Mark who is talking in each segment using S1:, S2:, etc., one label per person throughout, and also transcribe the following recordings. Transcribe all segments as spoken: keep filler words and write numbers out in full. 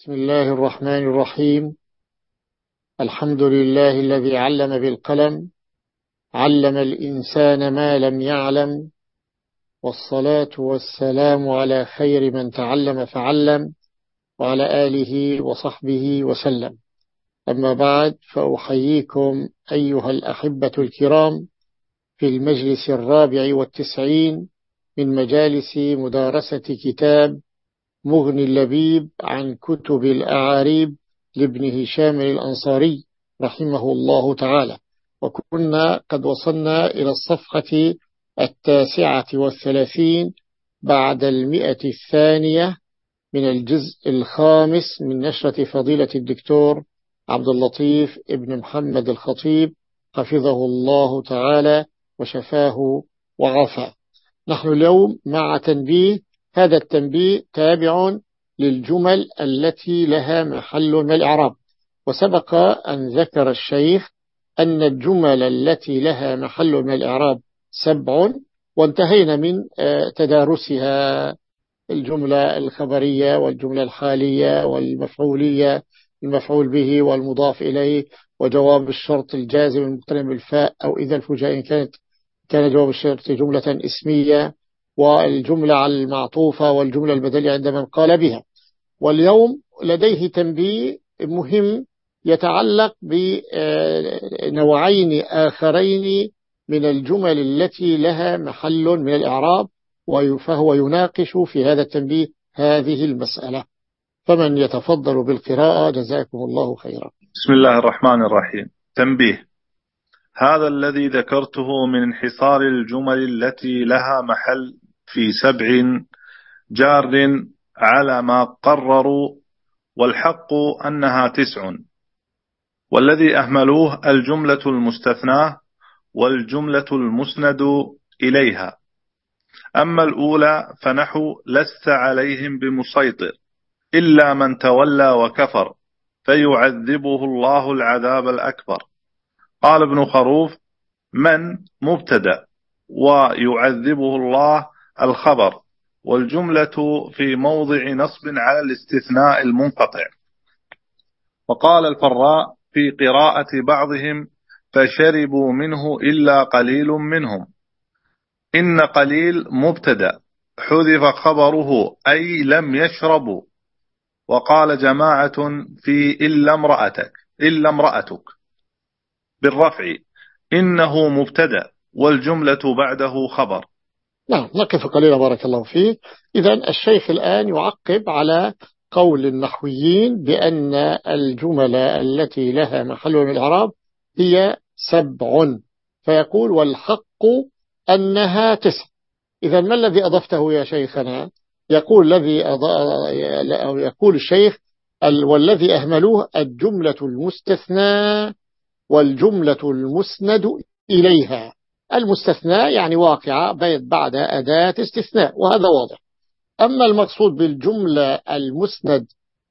S1: بسم الله الرحمن الرحيم. الحمد لله الذي علم بالقلم، علم الإنسان ما لم يعلم، والصلاة والسلام على خير من تعلم فعلم، وعلى آله وصحبه وسلم. أما بعد، فأحييكم أيها الأحبة الكرام في المجلس الرابع والتسعين من مجالس مدارسة كتاب مغني اللبيب عن كتب الأعاريب لابن هشام الأنصاري رحمه الله تعالى. وكنا قد وصلنا إلى الصفحة التاسعة والثلاثين بعد المئة الثانية من الجزء الخامس من نشرة فضيلة الدكتور عبد اللطيف ابن محمد الخطيب حفظه الله تعالى وشفاه وعافاه. نحن اليوم مع تنبيه، هذا التنبيه تابع للجمل التي لها محل من الإعراب. وسبق أن ذكر الشيخ أن الجمل التي لها محل من الإعراب سبع، وانتهينا من تدارسها: الجملة الخبرية والجملة الحالية والمفعولية، المفعول به والمضاف إليه، وجواب الشرط الجازم المقترن بالفاء أو إذا الفجاء إن كانت كان جواب الشرط جملة اسمية، والجملة على المعطوفة والجملة البدلية عند من قال بها. واليوم لديه تنبيه مهم يتعلق بنوعين آخرين من الجمل التي لها محل من الإعراب، فهو يناقش في هذا التنبيه هذه المسألة. فمن يتفضل بالقراءة جزاكم الله خيرا.
S2: بسم الله الرحمن الرحيم. تنبيه: هذا الذي ذكرته من انحصار الجمل التي لها محل في سبع جار على ما قرروا، والحق أنها تسع، والذي أهملوه الجملة المستثناة والجملة المسند إليها. أما الأولى فنحو لست عليهم بمسيطر إلا من تولى وكفر فيعذبه الله العذاب الأكبر. قال ابن خروف: من مبتدأ ويعذبه الله الخبر، والجملة في موضع نصب على الاستثناء المنقطع. وقال الفراء في قراءة بعضهم: فشربوا منه إلا قليل منهم. إن قليل مبتدأ حذف خبره أي لم يشربوا. وقال جماعة في إلا امرأتك إلا امرأتك بالرفع، إنه مبتدأ والجملة بعده خبر.
S1: نعم، نقف قليلا بارك الله فيك. إذن الشيخ الآن يعقب على قول النحويين بأن الجمل التي لها محل من الإعراب هي سبع، فيقول والحق أنها تسع. إذن ما الذي أضفته يا شيخنا؟ يقول الذي أض... يقول الشيخ: والذي أهملوه الجملة المستثنى والجملة المسند إليها. المستثنى يعني واقعة بعد أداة استثناء، وهذا واضح. أما المقصود بالجملة المسند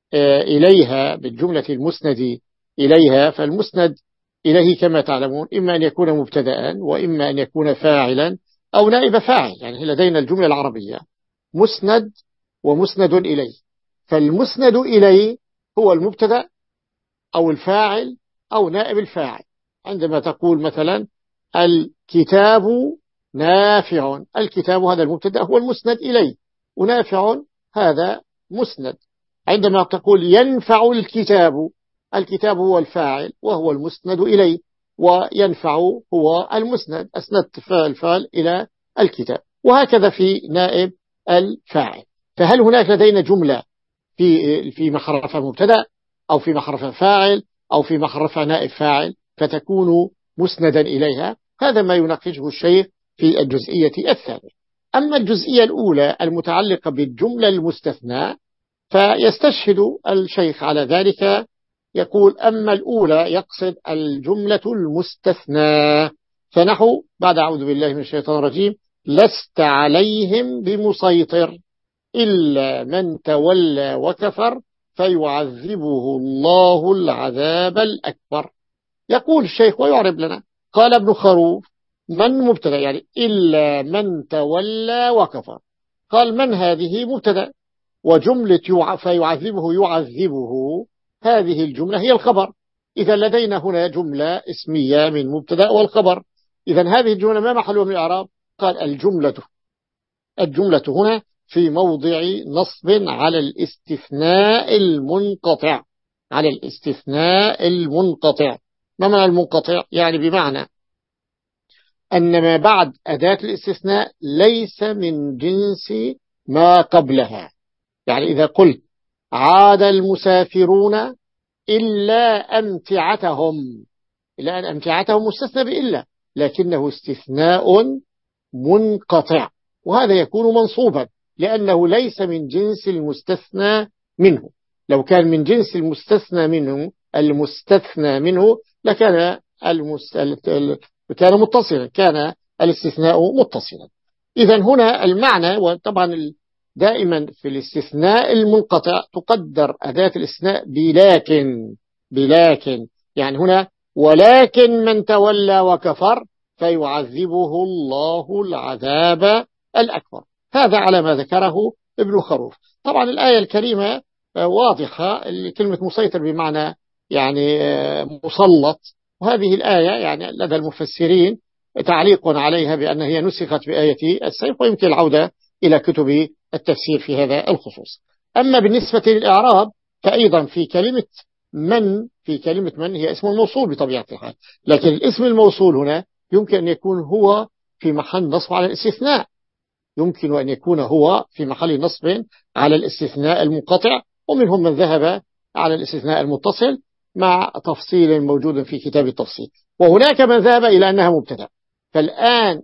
S1: إليها، بالجملة المسند إليها، فالمسند إليه كما تعلمون إما أن يكون مبتدأ، وإما أن يكون فاعلا أو نائب فاعل. يعني لدينا الجملة العربية مسند ومسند إليه، فالمسند إليه هو المبتدأ أو الفاعل أو نائب الفاعل. عندما تقول مثلا الكتاب نافع، الكتاب هذا المبتدأ هو المسند إليه، ونافع هذا مسند. عندما تقول ينفع الكتاب، الكتاب هو الفاعل وهو المسند إليه، وينفع هو المسند، أسندت فاعل فاعل إلى الكتاب. وهكذا في نائب الفاعل. فهل هناك لدينا جملة في في محرف مبتدأ أو في محرف فاعل أو في محرف نائب فاعل فتكون مسندا إليها؟ هذا ما يناقشه الشيخ في الجزئية الثانية. أما الجزئية الأولى المتعلقة بالجملة المستثنى فيستشهد الشيخ على ذلك، يقول: أما الأولى يقصد الجملة المستثنى، فنحو بعد أعوذ بالله من الشيطان الرجيم لست عليهم بمسيطر إلا من تولى وكفر فيعذبه الله العذاب الأكبر. يقول الشيخ ويعرب لنا: قال ابن خروف من مبتدأ، يعني إلا من تولى وكفر. قال من هذه مبتدأ، وجملة يع... فيعذبه يعذبه هذه الجملة هي الخبر. إذا لدينا هنا جملة اسمية من مبتدأ والخبر. إذا هذه الجملة ما محلها من الإعراب؟ قال الجملة الجملة هنا في موضع نصب على الاستثناء المنقطع، على الاستثناء المنقطع. ما معنى المنقطع؟ يعني بمعنى أن ما بعد أداة الاستثناء ليس من جنس ما قبلها. يعني إذا قلت عاد المسافرون إلا أمتعتهم، إلا أن أمتعتهم مستثنى بإلا، لكنه استثناء منقطع، وهذا يكون منصوبا لأنه ليس من جنس المستثنى منه. لو كان من جنس المستثنى منه المستثنى منه لكان المست... كان متصلا، كان الاستثناء متصلا. إذا هنا المعنى، وطبعا دائما في الاستثناء المنقطع تقدر أداة الاستثناء بلكن، بلكن يعني هنا ولكن من تولى وكفر فيعذبه الله العذاب الأكبر. هذا على ما ذكره ابن خروف. طبعا الآية الكريمة واضحة، كلمة مسيطر بمعنى يعني مسلط، وهذه الآية يعني لدى المفسرين تعليق عليها بأن هي نسخت بآية السيف، ويمكن العودة إلى كتب التفسير في هذا الخصوص. أما بالنسبة للإعراب فأيضا في كلمة من، في كلمة من هي اسم الموصول بطبيعة الحال، لكن الاسم الموصول هنا يمكن أن يكون هو في محل نصب على الاستثناء، يمكن أن يكون هو في محل نصب على الاستثناء المنقطع، ومنهم من ذهب على الاستثناء المتصل مع تفصيل موجود في كتاب التفصيل، وهناك من ذهب إلى أنها مبتدأ. فالآن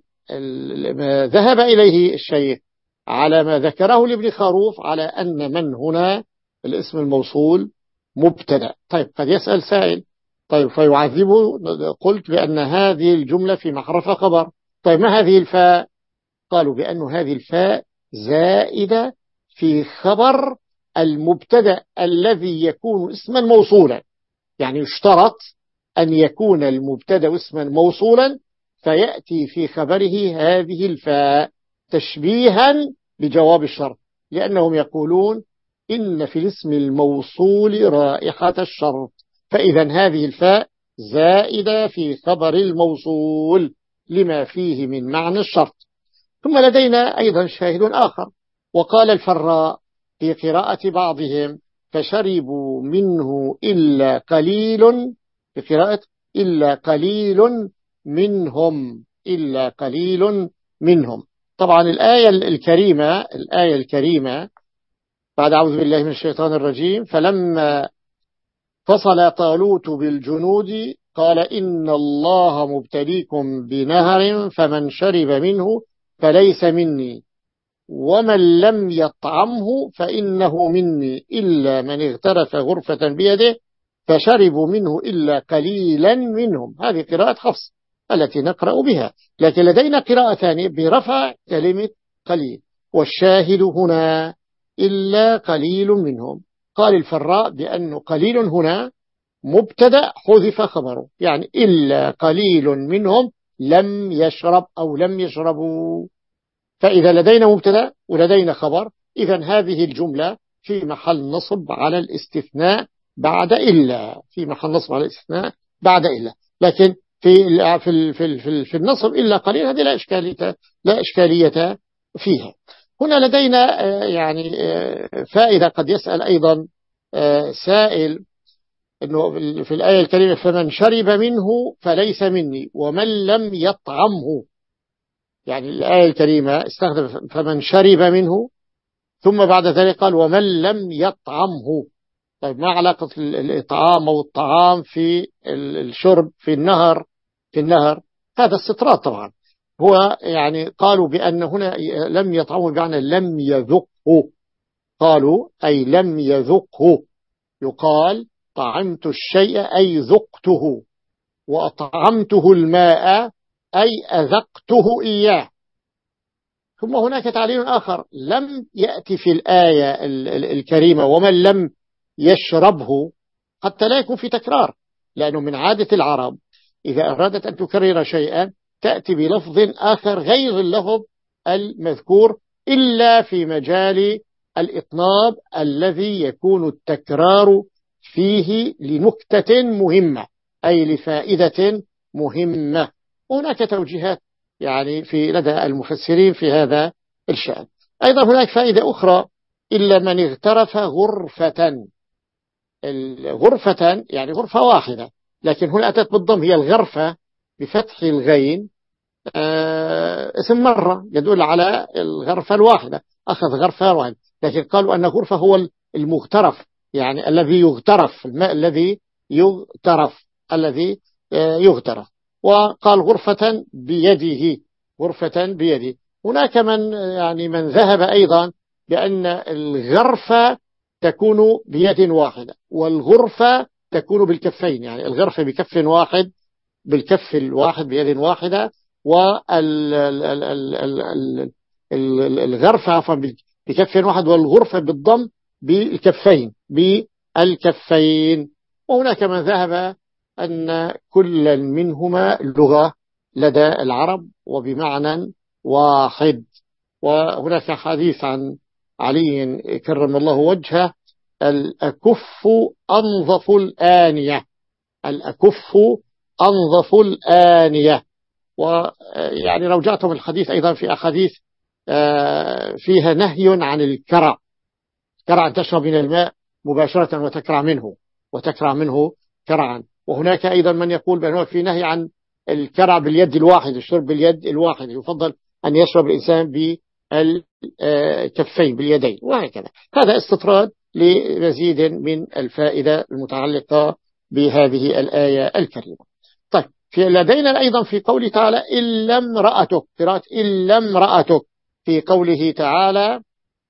S1: ذهب إليه الشيخ على ما ذكره لابن خروف على أن من هنا الاسم الموصول مبتدأ. طيب قد يسأل سائل، طيب فيعذبه، قلت بأن هذه الجملة في محرف خبر، طيب ما هذه الفاء؟ قالوا بأن هذه الفاء زائدة في خبر المبتدأ الذي يكون اسما موصولا، يعني يشترط أن يكون المبتدأ اسما موصولا فيأتي في خبره هذه الفاء تشبيها بجواب الشرط، لأنهم يقولون إن في الاسم الموصول رائحة الشرط، فإذا هذه الفاء زائدة في خبر الموصول لما فيه من معنى الشرط. ثم لدينا أيضا شاهد آخر، وقال الفراء في قراءة بعضهم فشربوا منه إلا قليل، في قراءة إلا قليل منهم، إلا قليل منهم. طبعا الآية الكريمة، الآية الكريمة بعد أعوذ بالله من الشيطان الرجيم فلما فصل طالوت بالجنود قال إن الله مبتليكم بنهر فمن شرب منه فليس مني ومن لم يطعمه فإنه مني إلا من اغترف غرفة بيده فشربوا منه إلا قليلا منهم. هذه قراءة حفص التي نقرأ بها، لكن لدينا قراءة ثانية برفع كلمة قليل، والشاهد هنا إلا قليل منهم. قال الفراء بأن قليل هنا مبتدأ حذف خبره، يعني إلا قليل منهم لم يشرب أو لم يشربوا. فإذا لدينا مبتدأ ولدينا خبر، إذا هذه الجملة في محل نصب على الاستثناء بعد إلا، في محل نصب على الاستثناء بعد إلا، لكن في في في في النصب إلا قليل هذه لا إشكالية لا إشكالية فيها. هنا لدينا يعني فائدة قد يسأل أيضا سائل، إنه في الآية الكريمة فمن شرب منه فليس مني ومن لم يطعمه، يعني الآية الكريمة استخدم فمن شرب منه ثم بعد ذلك قال ومن لم يطعمه. طيب ما علاقة الإطعام أو الطعام في الشرب في النهر؟ في النهر هذا استطراد طبعا. هو يعني قالوا بأن هنا لم يطعمه بمعنى لم يذقه، قالوا أي لم يذقه. يقال طعمت الشيء أي ذقته، وأطعمته الماء أي أذقته إياه. ثم هناك تعليل آخر لم يأتي في الآية الكريمة ومن لم يشربه حتى لا يكون في تكرار، لأنه من عادة العرب إذا أرادت أن تكرر شيئا تأتي بلفظ آخر غير اللفظ المذكور إلا في مجال الإطناب الذي يكون التكرار فيه لنكتة مهمة أي لفائدة مهمة. وهناك توجيهات يعني في لدى المفسرين في هذا الشأن. أيضا هناك فائدة أخرى: إلا من اغترف غرفة. الغرفة يعني غرفة واحدة، لكن هنا أتت بالضم، هي الغرفة بفتح الغين، آه اسم مرة يدل على الغرفة الواحدة، أخذ غرفة واحدة، لكن قالوا أن غرفة هو المغترف، يعني الذي يغترف، الماء الذي يغترف، الذي آه يغترف. وقال غرفة بيده، غرفة بيده. هناك من يعني من ذهب أيضا بأن الغرفة تكون بيد واحدة والغرفة تكون بالكفين، يعني الغرفة بكف واحد، بالكف الواحد بيد واحدة، والغرفة عفوا بكف واحد، والغرفة بالضم بالكفين بالكفين. وهناك من ذهب أن كل منهما لغة لدى العرب وبمعنى واحد. وهناك حديث عن علي كرم الله وجهه: الأكف أنظف الآنية، الأكف أنظف الآنية. ويعني رجعتم الحديث أيضا في أحاديث فيها نهي عن الكرع، كرع أن تشرب من الماء مباشرة وتكرع منه، وتكرع منه كرعا. وهناك أيضا من يقول بأنه في نهي عن الكرع باليد الواحد، الشرب باليد الواحد، يفضل أن يشرب الإنسان بالكفين باليدين، وهكذا. هذا استطراد لمزيد من الفائدة المتعلقة بهذه الآية الكريمة. طيب، في لدينا أيضا في قوله تعالى إلا امرأتك، قراءة إلا امرأتك في قوله تعالى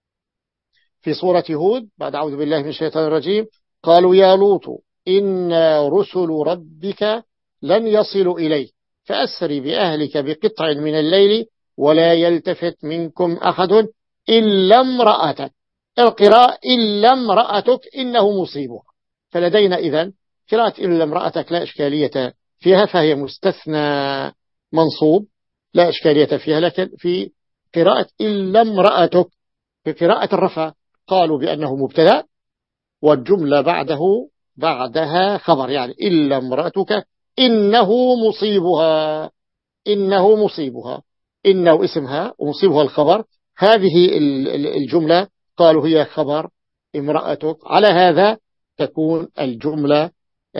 S1: في سورة هود بعد أعوذ بالله من الشيطان الرجيم: قالوا يا لوط إن رسل ربك لن يصلوا إليه فأسر بأهلك بقطع من الليل ولا يلتفت منكم أحد إلا امرأتك. القراءة إلا امرأتك إنه مصيبها. فلدينا إذن قراءة إلا امرأتك لا إشكالية فيها، فهي مستثنى منصوب لا إشكالية فيها. لكن في قراءة إلا امرأتك في قراءة الرفع قالوا بأنه مبتدأ والجملة بعده بعدها خبر، يعني إلا امرأتك إنه مصيبها، إنه مصيبها، إنه اسمها ومصيبها الخبر. هذه الجملة قالوا هي خبر امرأتك، على هذا تكون الجملة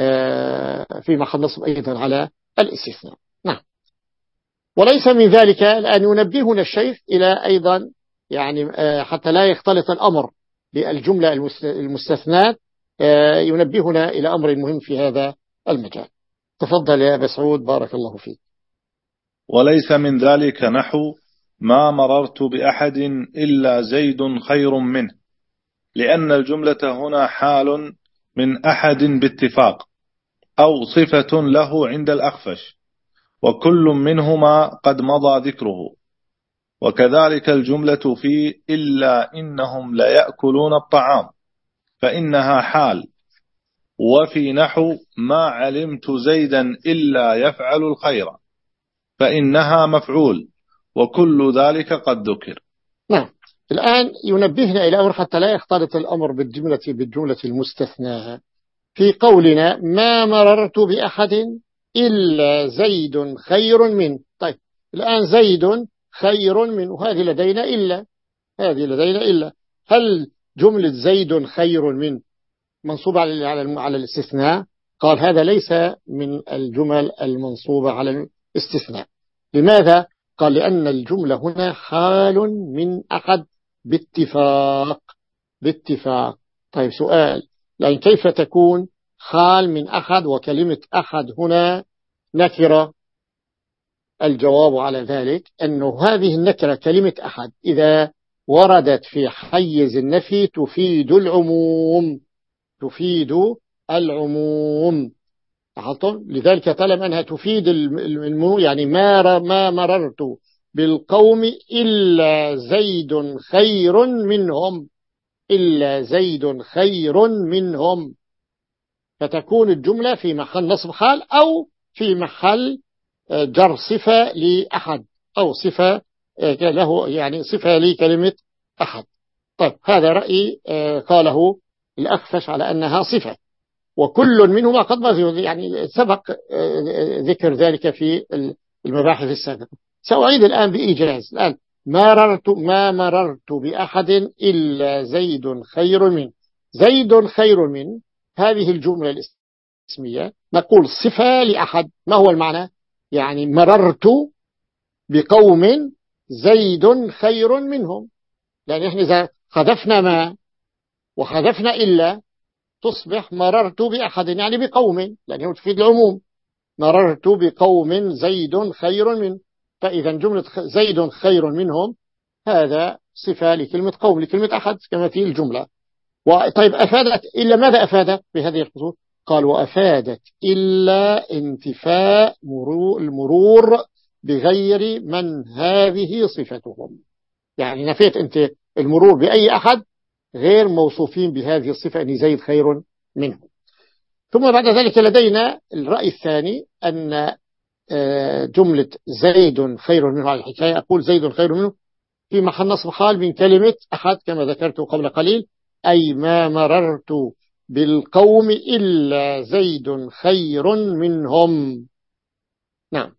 S1: في محل نصب أيضا على الاستثناء. نعم. وليس من ذلك الآن ينبهنا الشيخ إلى أيضا يعني حتى لا يختلط الأمر بالجملة المستثناة، ينبهنا إلى أمر مهم في هذا المجال. تفضل يا أبا سعود بارك الله فيك.
S2: وليس من ذلك نحو ما مررت بأحد إلا زيد خير منه، لأن الجملة هنا حال من أحد باتفاق أو صفة له عند الأخفش، وكل منهما قد مضى ذكره. وكذلك الجملة في إلا إنهم لا يأكلون الطعام فإنها حال، وفي نحو ما علمت زيدا إلا يفعل الخير فإنها مفعول، وكل ذلك قد ذكر.
S1: نعم. الآن ينبهنا إلى أمر حتى لا يختلط الأمر بالجملة بالجملة المستثناة. في قولنا ما مررت بأحد إلا زيد خير منه. طيب، الآن زيد خير منه، هذه لدينا إلا، هذه لدينا إلا. هل جملة زيد خير منه منصوبة على على الاستثناء؟ قال هذا ليس من الجمل المنصوبة على الاستثناء. لماذا؟ قال لأن الجملة هنا حال من أحد باتفاق، باتفاق. طيب سؤال، لأن كيف تكون حال من أحد وكلمة أحد هنا نكرة؟ الجواب على ذلك أنه هذه النكرة كلمة أحد إذا وردت في حيز النفي تفيد العموم، تفيد العموم. لذلك طالما أنها تفيد المنو، يعني ما ما مررت بالقوم إلا زيد خير منهم، إلا زيد خير منهم، فتكون الجملة في محل نصب حال أو في محل جر صفة لأحد، أو صفة له يعني صفة لكلمة أحد. طيب هذا رأي قاله الأخفش على أنها صفة، وكل منهما قد يعني سبق ذكر ذلك في المباحث السابقة. سأعيد الآن بإيجاز. الآن مررت ما مررت بأحد إلا زيد خير منه. زيد خير منه، هذه الجملة الاسمية نقول صفة لأحد. ما هو المعنى؟ يعني مررت بقوم زيد خير منهم، لأن إحنا إذا خذفنا ما وخذفنا إلا تصبح مررت بأحد يعني بقوم، لأنه تفيد العموم. مررت بقوم زيد خير منه، فإذا جملة زيد خير منهم هذا صفة لكلمة قوم، لكلمة أحد كما في الجملة. طيب أفادت إلا ماذا أفادت بهذه الخصوص؟ قال وأفادت إلا انتفاء المرور بغير من هذه صفتهم. يعني نفيت أنت المرور بأي أحد غير موصوفين بهذه الصفة أن زيد خير منه. ثم بعد ذلك لدينا الرأي الثاني أن جملة زيد خير منه على الحكاية، أقول زيد خير منه في محل نصب حال من كلمة أحد كما ذكرت قبل قليل، أي ما مررت بالقوم إلا زيد خير منهم. نعم،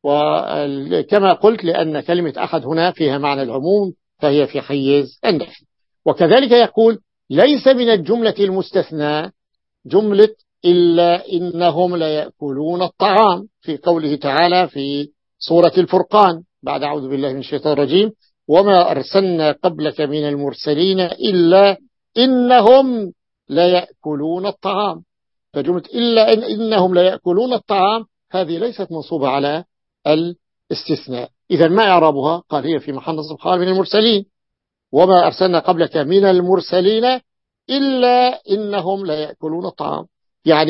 S1: وكما قلت لأن كلمة أحد هنا فيها معنى العموم فهي في حيز النفي. وكذلك يقول ليس من الجملة المستثنى جملة إلا إنهم ليأكلون الطعام في قوله تعالى في سورة الفرقان بعد أعوذ بالله من الشيطان الرجيم وما أرسلنا قبلك من المرسلين إلا إنهم ليأكلون الطعام. فجملة إلا إن إنهم ليأكلون الطعام هذه ليست منصوبة على الاستثناء. إذا ما إعرابها؟ قال هي في محل نصب حال من المرسلين، وما أرسلنا قبلك من المرسلين إلا إنهم ليأكلون الطعام، يعني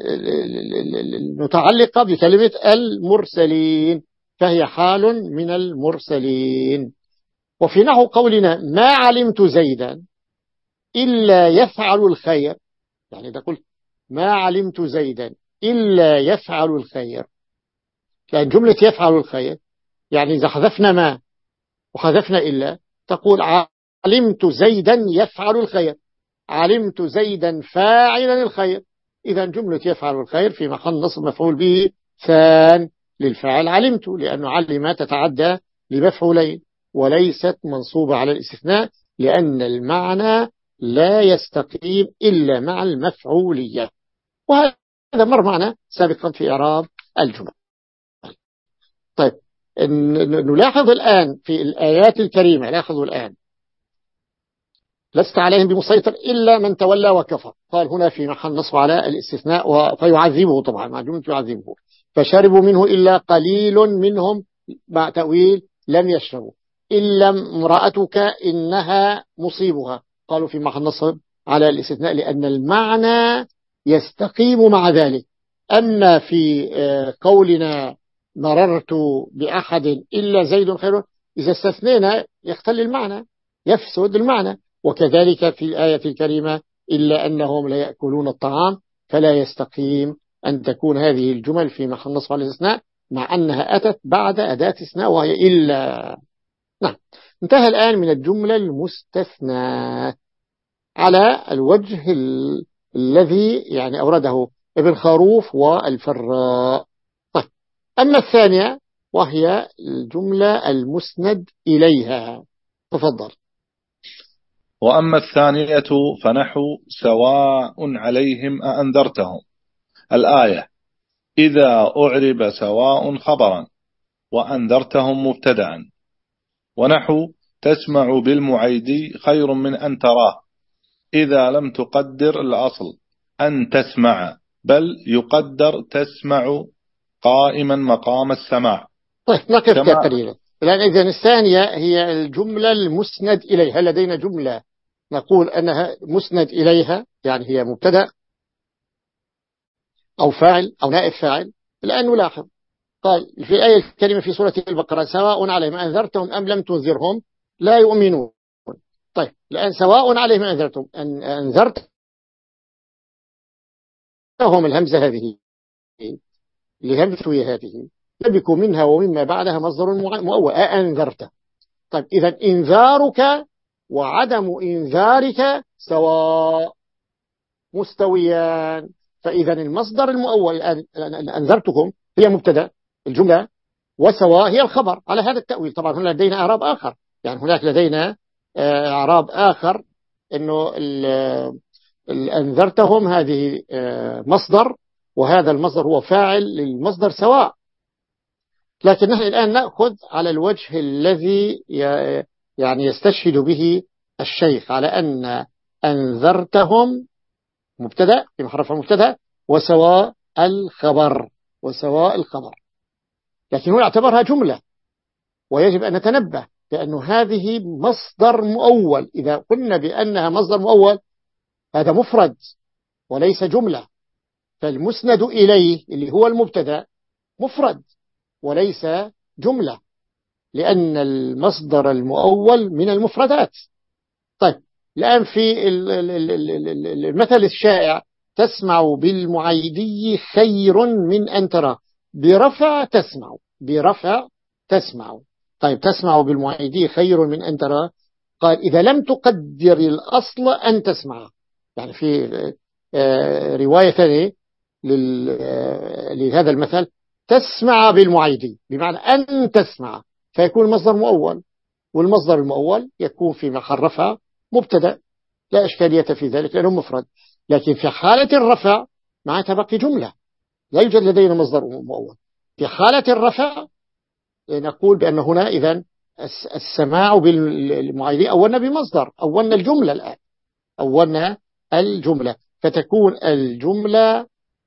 S1: متعلقة بكلمة المرسلين، فهي حال من المرسلين. وفي نحو قولنا ما علمت زيدا إلا يفعل الخير، يعني إذا قلت ما علمت زيدا إلا يفعل الخير، لأن جملة يفعل الخير يعني إذا حذفنا ما وحذفنا إلا تقول علمت زيدا يفعل الخير، علمت زيدا فاعلا الخير. إذا جملة يفعل الخير في محل نصب مفعول به ثان للفاعل علمت، لأنه علم تتعدى لمفعولين وليست منصوبة على الاستثناء، لأن المعنى لا يستقيم إلا مع المفعولية. وهذا مر معنا سابقا في إعراب الجمل. طيب نلاحظ الآن في الآيات الكريمة، لاحظوا الآن لست عليهم بمسيطر إلا من تولى وكفر، قال هنا في محل نصب على الاستثناء فيعذبه، طبعا مع جملة يعذبه. فشربوا منه إلا قليل منهم مع تأويل لم يشربوا. إلا امرأتك إنها مصيبها، قالوا في محل نصب على الاستثناء لأن المعنى يستقيم مع ذلك. أما في قولنا مررت بأحد إلا زيد خير، إذا استثنينا يختل المعنى يفسد المعنى. وكذلك في الآية الكريمة إلا أنهم لا يأكلون الطعام، فلا يستقيم أن تكون هذه الجمل في محل نصب على الاستثناء مع أنها أتت بعد أداة استثناء وهي إلا. نعم، انتهى الآن من الجملة المستثنى على الوجه ال... الذي يعني أورده ابن خروف والفراء. طيب، أما الثانية وهي الجملة المسند إليها، تفضل.
S2: وأما الثانية فنحو سواء عليهم أأنذرتهم. الآية إذا أعرب سواء خبرا وأنذرتهم مبتدأ، ونحو تسمع بالمعيد خير من أن تراه، إذا لم تقدر الأصل أن تسمع بل يقدر تسمع قائما مقام السماع.
S1: طيب نقف قليلا الآن. إذن الثانية هي الجملة المسند إليها. لدينا جملة نقول أنها مسند إليها يعني هي مبتدأ أو فاعل أو نائب فاعل. الآن نلاحظ قال في الآية الكريمة في سورة البقرة سواء عليهم أنذرتهم أم لم تنذرهم لا يؤمنون. طيب الآن سواء عليهم أنذرتهم أن أنذرتهم الهمزة هذه لهمزة هذه يبك منها ومما بعدها مصدر مؤول أنذرت. طيب إذا إنذارك وعدم إنذارك سواء، مستويان. فإذا المصدر المؤول الآن أنذرتكم هي مبتدأ الجملة، وسواء هي الخبر على هذا التأويل. طبعا هنا لدينا إعراب آخر، يعني هناك لدينا إعراب آخر أنه أنذرتهم هذه مصدر، وهذا المصدر هو فاعل للمصدر سواء. لكن نحن الآن نأخذ على الوجه الذي يعني يستشهد به الشيخ على أن أنذرتهم مبتدأ في محرف المبتدأ، وسواء الخبر، وسواء الخبر. لكن هو اعتبرها جملة، ويجب أن نتنبه لأن هذه مصدر مؤول. إذا قلنا بأنها مصدر مؤول هذا مفرد وليس جملة، فالمسند إليه اللي هو المبتدأ مفرد وليس جملة، لأن المصدر المؤول من المفردات. طيب الآن في المثل الشائع تسمع بالمعيدي خير من أن ترى، برفع تسمع، برفع تسمع. طيب تسمع بالمعيدي خير من أن ترى، قال إذا لم تقدر الأصل أن تسمع. يعني في رواية ثانية لهذا المثل تسمع بالمعيدي بمعنى أن تسمع، فيكون مصدر مؤول، والمصدر المؤول يكون في محل رفع مبتدأ، لا إشكالية في ذلك لأنه مفرد. لكن في حالة الرفع معناتها بقي جملة، لا يوجد لدينا مصدر مؤول. في حالة الرفع نقول بأن هنا إذن السماع بالمعيدي أولنا بمصدر، أولنا الجملة الآن، أولنا الجملة، فتكون الجملة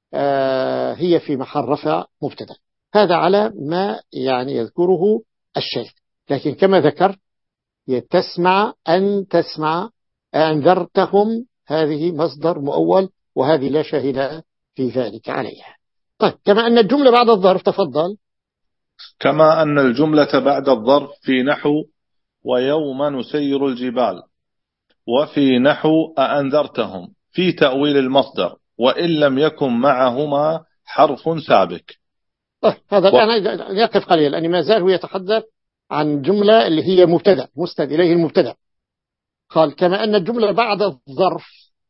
S1: هي في محل رفع مبتدأ. هذا على ما يعني يذكره الشيخ. لكن كما ذكر تسمع أن تسمع أنذرتهم هذه مصدر مؤول، وهذه لا شاهد في ذلك عليها. طيب كما أن الجملة بعد الظرف، تفضل.
S2: كما أن الجملة بعد الظرف في نحو ويوم نسير الجبال، وفي نحو أأنذرتهم في تأويل المصدر وإن لم يكن معهما حرف سابق.
S1: طيب هذا و... الآن يقف قليلا لأني ما زال هو يتحدث عن جملة اللي هي مبتدأ مسند إليه المبتدأ. قال كما أن الجملة بعد الظرف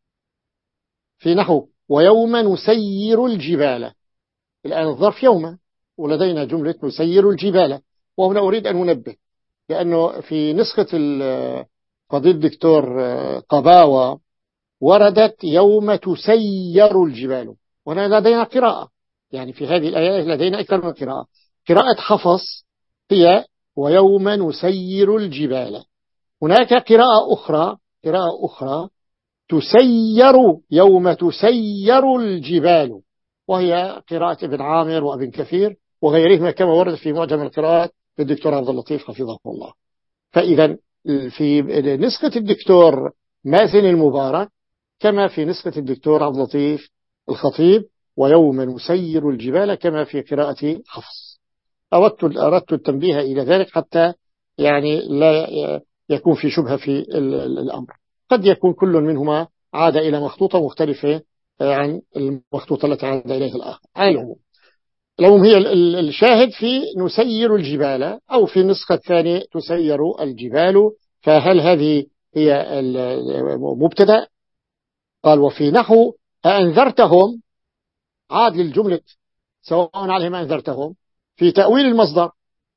S1: في نحو ويوم نسير الجبال. الآن الظرف يوم، ولدينا جملة نسير الجبال. وهنا أريد أن أنبه لأنه في نسخة فضيل الدكتور قباوة وردت يوم تسير الجبال، وهنا لدينا قراءة، يعني في هذه الآية لدينا أكثر من قراءة. قراءة حفص هي ويوم نسير الجبال. هناك قراءة أخرى، قراءة أخرى تسير يوم تسير الجبال، وهي قراءة ابن عامر وابن كثير وغيرهما كما ورد في معجم القراءات للدكتور عبد اللطيف حفظه الله. فإذا في نسخة الدكتور مازن المبارك كما في نسخة الدكتور عبد اللطيف الخطيب ويوم نسير الجبال كما في قراءة حفص. أردت أردت التنبيه إلى ذلك حتى يعني لا يكون في شبهة في الأمر. قد يكون كل منهما عاد إلى مخطوطة مختلفة عن المخطوطة التي عاد إليها الآخر. على العموم العموم هي الشاهد في نسير الجبال، أو في النسخة الثانية تسير الجبال. فهل هذه هي المبتدأ؟ قال وفي نحو أنذرتهم عاد للجملة سواء عليهم أنذرتهم في تأويل المصدر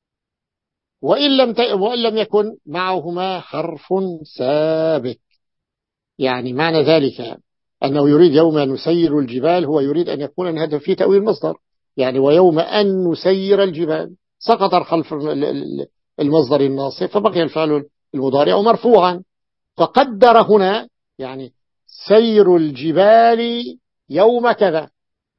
S1: وإن لم وإن لم يكن معهما حرف سابق. يعني معنى ذلك أنه يريد يوم نسير الجبال هو يريد أن يكون أن هذا في تأويل المصدر، يعني ويوم أن نسير الجبال سقط خلف المصدر الناصب فبقي الفعل المضارع مرفوعا، فقدر هنا يعني سير الجبال يوم كذا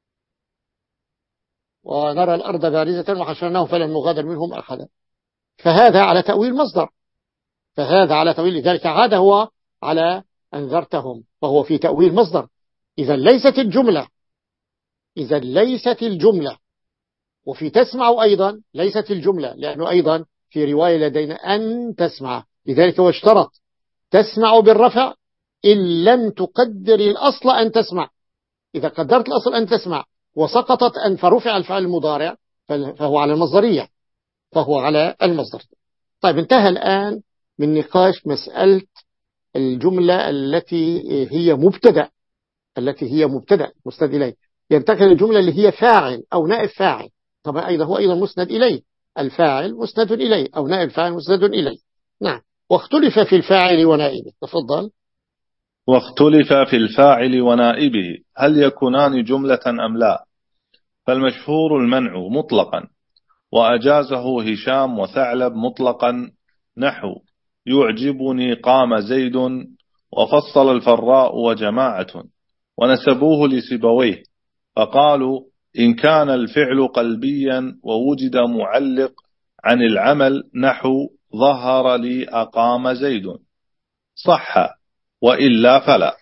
S1: ونرى الأرض بارزة وحشرناه فلن نغادر منهم أحدا. فهذا على تأويل مصدر، فهذا على تأويل، لذلك عاد هو على أنذرتهم وهو في تأويل مصدر. إذا ليست الجملة إذا ليست الجملة وفي تسمع أيضا ليست الجملة، لأنه أيضا في رواية لدينا أن تسمع، لذلك هو اشترط تسمع بالرفع إن لم تقدر الأصل أن تسمع. إذا قدرت الأصل أن تسمع وسقطت أن فرفع الفعل المضارع فهو على المصدرية، فهو على المصدر. طيب انتهى الآن من نقاش مسألة الجملة التي هي مبتدأ التي هي مبتدأ مسند إليه، ينتقل الجملة اللي هي فاعل أو نائب فاعل. طبعا أيضا هو أيضا مسند إليه، الفاعل مسند إليه أو نائب فاعل مسند إليه. نعم. واختلف في الفاعل ونائبه. تفضل.
S2: واختلف في الفاعل ونائبه هل يكونان جملة أم لا؟ فالمشهور المنع مطلقا، وأجازه هشام وثعلب مطلقا، نحو يعجبني قام زيد، وفصل الفراء وجماعة ونسبوه لسبويه، فقالوا إن كان الفعل قلبيا ووجد معلق عن العمل نحو ظهر لي أقام زيد صح، وإلا فلا.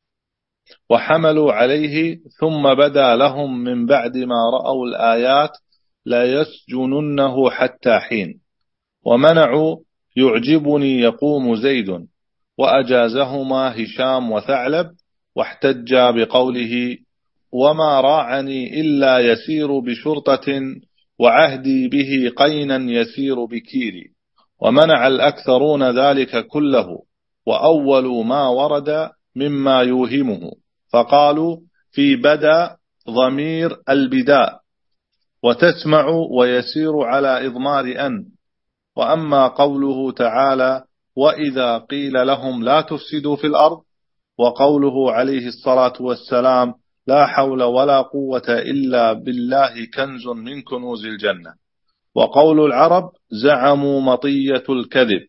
S2: وحملوا عليه ثم بدا لهم من بعد ما رأوا الآيات لا يسجننه حتى حين، ومنعوا يعجبني يقوم زيد، وأجازهما هشام وثعلب، واحتج بقوله وما راعني إلا يسير بشرطة وعهدي به قينا يسير بكيري، ومنع الأكثرون ذلك كله، وأول ما ورد مما يوهمه، فقالوا في بدا ضمير البداء، وتسمع ويسير على إضمار أن. وأما قوله تعالى وإذا قيل لهم لا تفسدوا في الأرض، وقوله عليه الصلاة والسلام لا حول ولا قوة إلا بالله كنز من كنوز الجنة، وقول العرب زعموا مطية الكذب،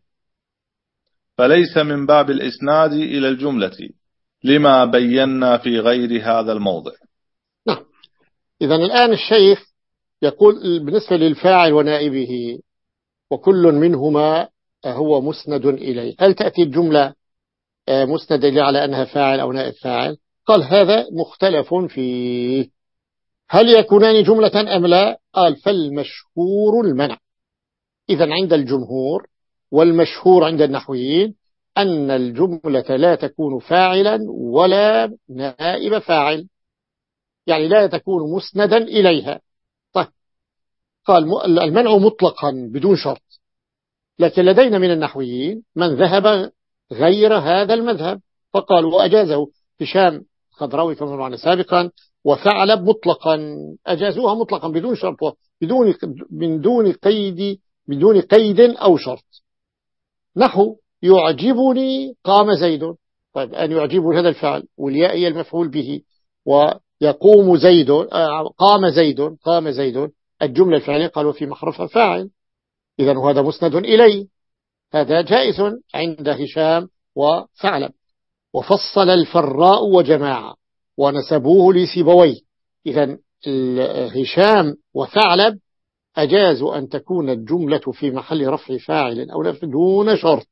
S2: فليس من باب الإسناد إلى الجملة لما بينا في غير هذا الموضع.
S1: نعم. إذن الآن الشيخ يقول بالنسبة للفاعل ونائبه وكل منهما هو مسند إليه، هل تأتي الجملة مسند إليه على أنها فاعل أو نائب فاعل؟ قال هذا مختلف فيه، هل يكونان جملة أم لا؟ قال فالمشهور المنع. إذن عند الجمهور والمشهور عند النحويين أن الجملة لا تكون فاعلا ولا نائب فاعل، يعني لا تكون مسندا إليها. طيب، قال المنع مطلقا بدون شرط، لكن لدينا من النحويين من ذهب غير هذا المذهب، فقال وأجازه هشام خضراوي كما معنا سابقا وثعلب مطلقا، أجازوها مطلقا بدون شرط، بدون من دون قيد بدون قيد أو شرط. نحو يعجبني قام زيد. طيب، أن يعجبني هذا الفعل والياء هي المفعول به، ويقوم زيد قام زيد قام زيد الجملة الفعلية قالوا في محرف فاعل، إذن هذا مسند إليه، هذا جائز عند هشام وثعلب. وفصل الفراء وجماعة ونسبوه لسيبويه، إذن هشام وثعلب أجازوا أن تكون الجملة في محل رفع فاعل أو لا دون شرط.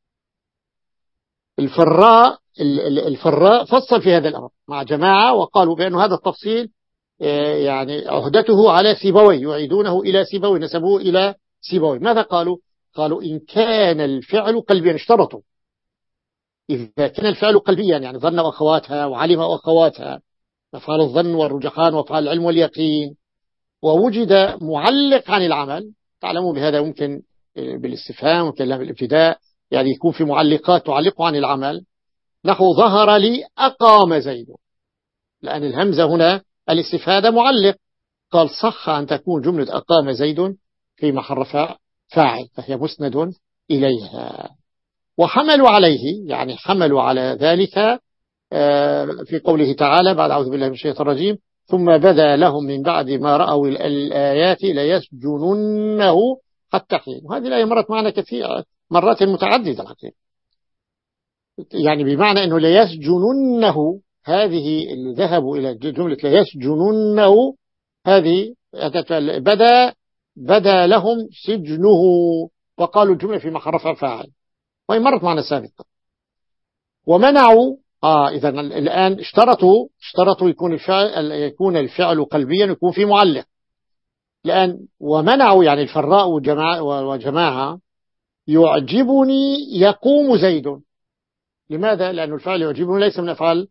S1: الفراء الفراء فصل في هذا الأمر مع جماعة، وقالوا بأن هذا التفصيل يعني عهدته على سيبويه، يعيدونه إلى سيبويه، نسبوه إلى سيبويه. ماذا قالوا؟ قالوا إن كان الفعل قلبيا، اشترطوا إذا كان الفعل قلبيا يعني ظن وأخواتها وعلم وأخواتها، أفعال الظن والرجحان وأفعال العلم واليقين، ووجد معلق عن العمل، تعلموا بهذا ممكن بالاستفهام وكلام الابتداء، يعني يكون في معلقات تعلق عن العمل، نحو ظهر لي أقام زيد، لأن الهمزة هنا الاستفهاد معلق، قال صح أن تكون جملة أقام زيد في محل رفع فاعل، فهي مسند إليها. وحملوا عليه يعني حملوا على ذلك في قوله تعالى بعد أعوذ بالله من الشيطان الرجيم ثم بدا لهم من بعد ما رأوا الآيات ليسجننه حتى حين. وهذه الآية مرت معنا كثير مرات متعددة الحقيقة، يعني بمعنى أنه ليسجننه، هذه اللي ذهبوا إلى جملة ليسجننه هذه بدا بدا لهم سجنه، وقالوا الجملة في محل رفع فاعل، وهي مرت معنا سابقا. ومنعوا آه إذا الآن اشترطوا اشترطوا يكون الفعل يكون الفعل قلبيا يكون في معلق الآن. ومنعوا يعني الفراء وجماعة, وجماعة يعجبني يقوم زيد. لماذا؟ لأن الفعل يعجبني ليس من أفعال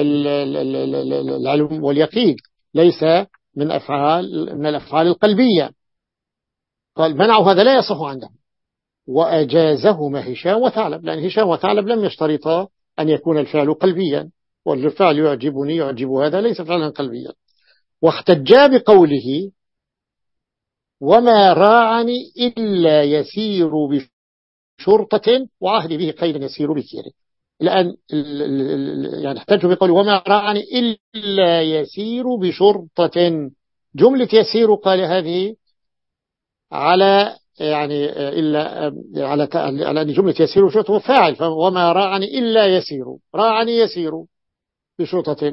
S1: العلم واليقين، ليس من أفعال من الأفعال القلبية. قال منعوا هذا لا يصح عندهم، وأجازهما هشام وثعلب، لأن هشام وثعلب لم يشترطا أن يكون الفعل قلبيا، والفعل يعجبني يعجب هذا ليس فعلا قلبيا. واحتجا بقوله وما راعني إلا يسير بشرطة وعهد به قيد يسير بكيره، الآن يعني احتجوا بقوله وما راعني إلا يسير بشرطة. جملة يسير قال هذه على يعني إلا على على أن جملة يسير بشرطة هو فاعل، وما راعني إلا يسير، راعني يسير بشرطة.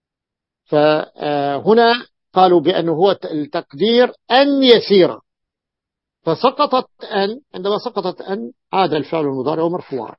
S1: فهنا قالوا بأنه هو التقدير أن يسير، فسقطت أن، عندما سقطت أن عاد الفعل المضارع مرفوعا.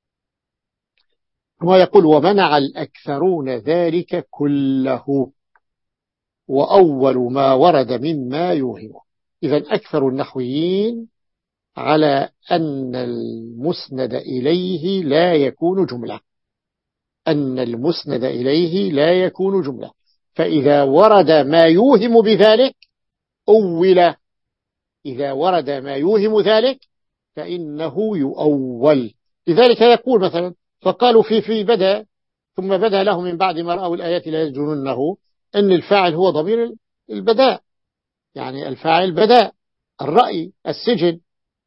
S1: ويقول ومنع الأكثرون ذلك كله وأول ما ورد مما يوهمه. إذن أكثر النحويين على أن المسند إليه لا يكون جملة، أن المسند إليه لا يكون جملة، فإذا ورد ما يوهم بذلك أول، إذا ورد ما يوهم ذلك فإنه يؤول. لذلك يقول مثلا فقالوا في في بدأ ثم بدأ له من بعد ما رأوا الآيات لا يسجننه، أن الفاعل هو ضمير البداء، يعني الفاعل بدأ الرأي السجن،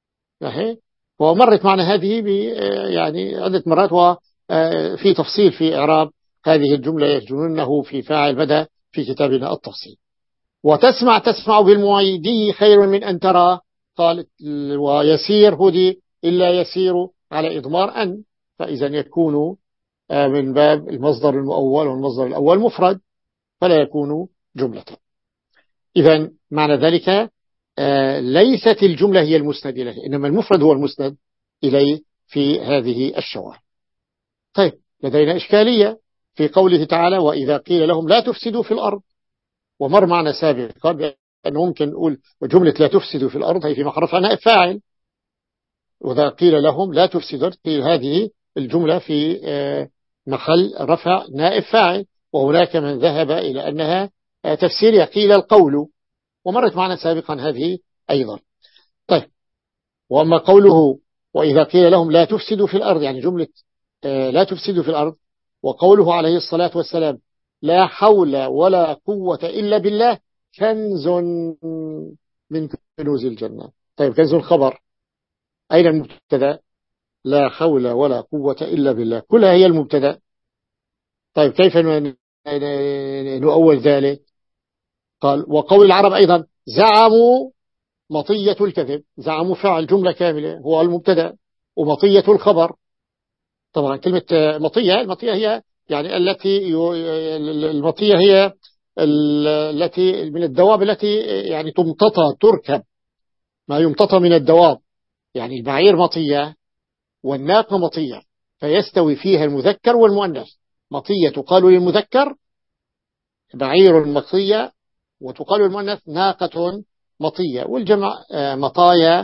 S1: ومرت معنا هذه يعني عدة مرات، وفي تفصيل في إعراب هذه الجملة يسجننه في فاعل بدأ في كتابنا التفصيل. وتسمع تسمع بالمعيدي خير من أن ترى، قالت ويسير هدي إلا يسير على إضمار أن، فإذا يكون من باب المصدر المؤول، والمصدر الأول مفرد فلا يكون جملة. إذن معنى ذلك ليست الجملة هي المسند إليه، إنما المفرد هو المسند إليه في هذه الشواهد. طيب لدينا إشكالية في قوله تعالى وإذا قيل لهم لا تفسدوا في الأرض، ومر معنا سابقا بأنه ممكن نقول وجملة لا تفسدوا في الأرض هي في محل رفع نائب فاعل، وإذا قيل لهم لا تفسدوا قيل هذه الجملة في محل رفع نائب فاعل، وهناك من ذهب إلى أنها تفسيرها قيل القول، ومرت معنا سابقا هذه أيضا. طيب وأما قوله وإذا قيل لهم لا تفسدوا في الأرض، يعني جملة لا تفسدوا في الأرض، وقوله عليه الصلاة والسلام لا حول ولا قوة إلا بالله كنز من كنوز الجنة. طيب كنز خبر، أين المبتدا؟ لا حول ولا قوة إلا بالله كلها هي المبتدا. طيب كيف نؤول ذلك؟ قال وقول العرب أيضا زعموا مطية الكذب، زعموا فعل جملة كاملة هو المبتدا، ومطية الخبر. طبعا كلمة مطية، المطية هي يعني التي المطية هي التي من الدواب التي يعني تمتطى تركب، ما يمتطى من الدواب، يعني البعير مطية والناقة مطية، فيستوي فيها المذكر والمؤنث. مطية تقال للمذكر بعير مطية، وتقال للمؤنث ناقة مطية، والجمع مطايا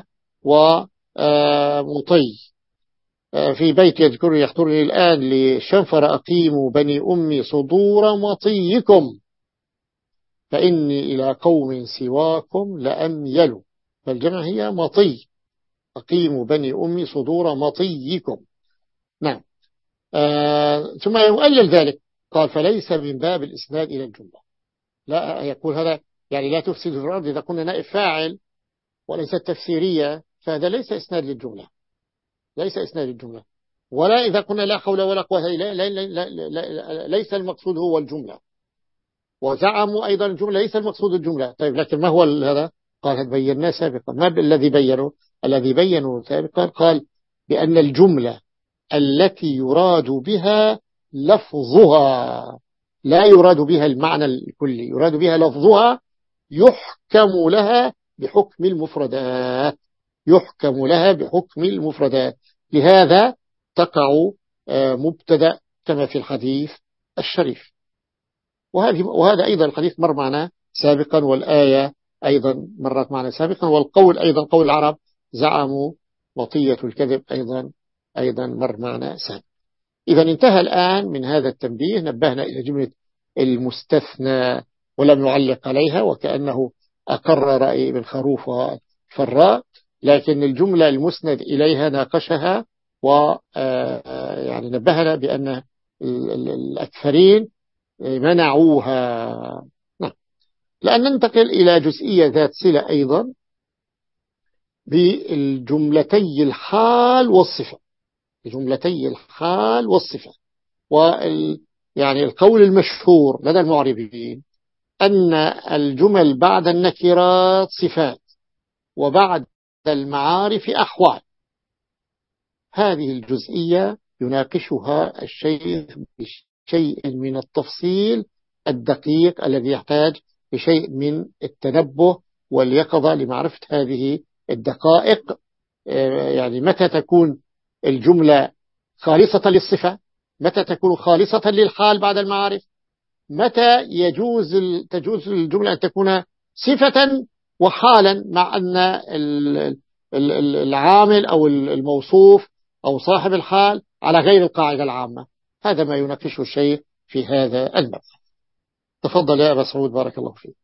S1: ومطي. في بيت يذكر يحضرني الآن لشنفر أقيموا بني أمي صدور مطيكم فإني إلى قوم سواكم لأميل، فالجمع هي مطي، أقيموا بني أمي صدور مطيكم. نعم. آه ثم يؤلل ذلك قال فليس من باب الإسناد إلى الجملة، لا يقول هذا يعني لا تفسد في الأرض إذا كنا نائب فاعل وليست تفسيرية، فهذا ليس إسناد للجملة، ليس إسناد للجملة. ولا إذا كنا لا حول ولا قوة إلا بالله ليس المقصود هو الجملة. وزعموا أيضا الجملة ليس المقصود الجملة. طيب لكن ما هو هذا؟ قال بيناه سابقا. ما الذي بينوا؟ الذي بينوا سابقا قال بأن الجملة التي يراد بها لفظها، لا يراد بها المعنى الكلي، يراد بها لفظها، يحكم لها بحكم المفردات، يحكم لها بحكم المفردات. لهذا تقع مبتدأ كما في الحديث الشريف. وهذه وهذا أيضا الحديث مر معنا سابقا، والآية أيضا مرت معنا سابقا، والقول أيضا قول العرب زعموا مطية الكذب أيضا أيضا مر معنا سابقا. إذا انتهى الآن من هذا التنبيه، نبهنا إلى جملة المستثنى ولم يعلق عليها، وكأنه أقر رأي ابن خروف والفراء، لكن الجملة المسند إليها ناقشها و يعني نبهنا بأن الأكثرين منعوها. نعم. لأن ننتقل إلى جزئية ذات صلة أيضا بالجملتي الحال والصفة. جملتي الحال والصفة وال يعني القول المشهور لدى المعربين أن الجمل بعد النكرات صفات وبعد المعارف أحوال. هذه الجزئية يناقشها الشيخ بشيء من التفصيل الدقيق الذي يحتاج بشيء من التنبه واليقظة لمعرفة هذه الدقائق. يعني متى تكون الجملة خالصة للصفة، متى تكون خالصة للحال بعد المعارف، متى يجوز تجوز الجملة أن تكون صفة وحالا مع أن العامل أو الموصوف أو صاحب الحال على غير القاعدة العامة. هذا ما يناقشه الشيخ في هذا المبحث. تفضل يا أبا سعود بارك الله فيك.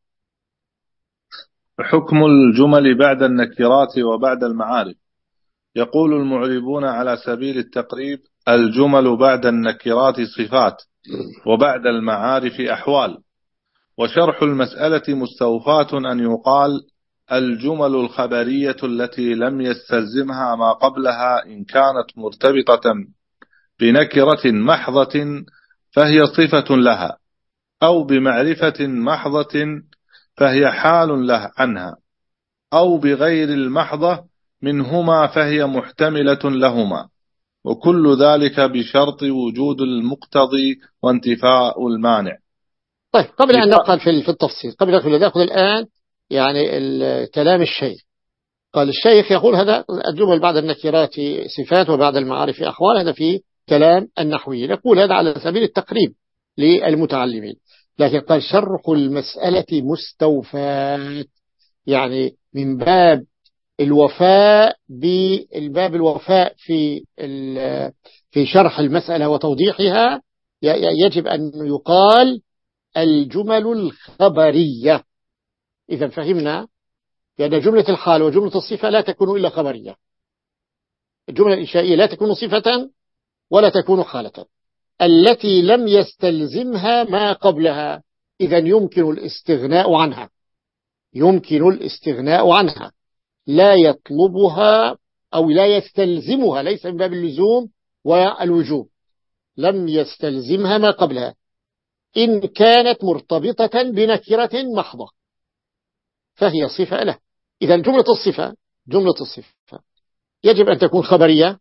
S2: حكم الجمل بعد النكرات وبعد المعارف. يقول المعربون على سبيل التقريب: الجمل بعد النكرات صفات وبعد المعارف أحوال. وشرح المسألة مستوفاة أن يقال: الجمل الخبرية التي لم يستلزمها ما قبلها إن كانت مرتبطة بنكرة محضة فهي صفة لها، أو بمعرفة محضة فهي حال له عنها، أو بغير المحضة منهما فهي محتملة لهما، وكل ذلك بشرط وجود المقتضي وانتفاء المانع.
S1: طيب قبل أن ندخل في التفصيل، قبل أن ندخل الآن يعني الكلام الشيخ. قال الشيخ يقول هذا الجمل بعد النكرات صفات وبعد المعارف أحوال، هذا في كلام النحوي. نقول هذا على سبيل التقريب للمتعلمين، لكن قال شرح المسألة مستوفاة، يعني من باب الوفاء بالباب الوفاء في في شرح المسألة وتوضيحها، يجب أن يقال الجمل الخبرية. إذا فهمنا لأن جملة الحال وجملة الصفة لا تكون إلا خبرية. الجملة الإنشائية لا تكون صفة ولا تكون حالة، التي لم يستلزمها ما قبلها، إذا يمكن الاستغناء عنها، يمكن الاستغناء عنها، لا يطلبها أو لا يستلزمها، ليس من باب اللزوم والوجوب، لم يستلزمها ما قبلها إن كانت مرتبطة بنكرة محضة فهي صفة له. إذا جملة الصفة جملة الصفة يجب أن تكون خبرية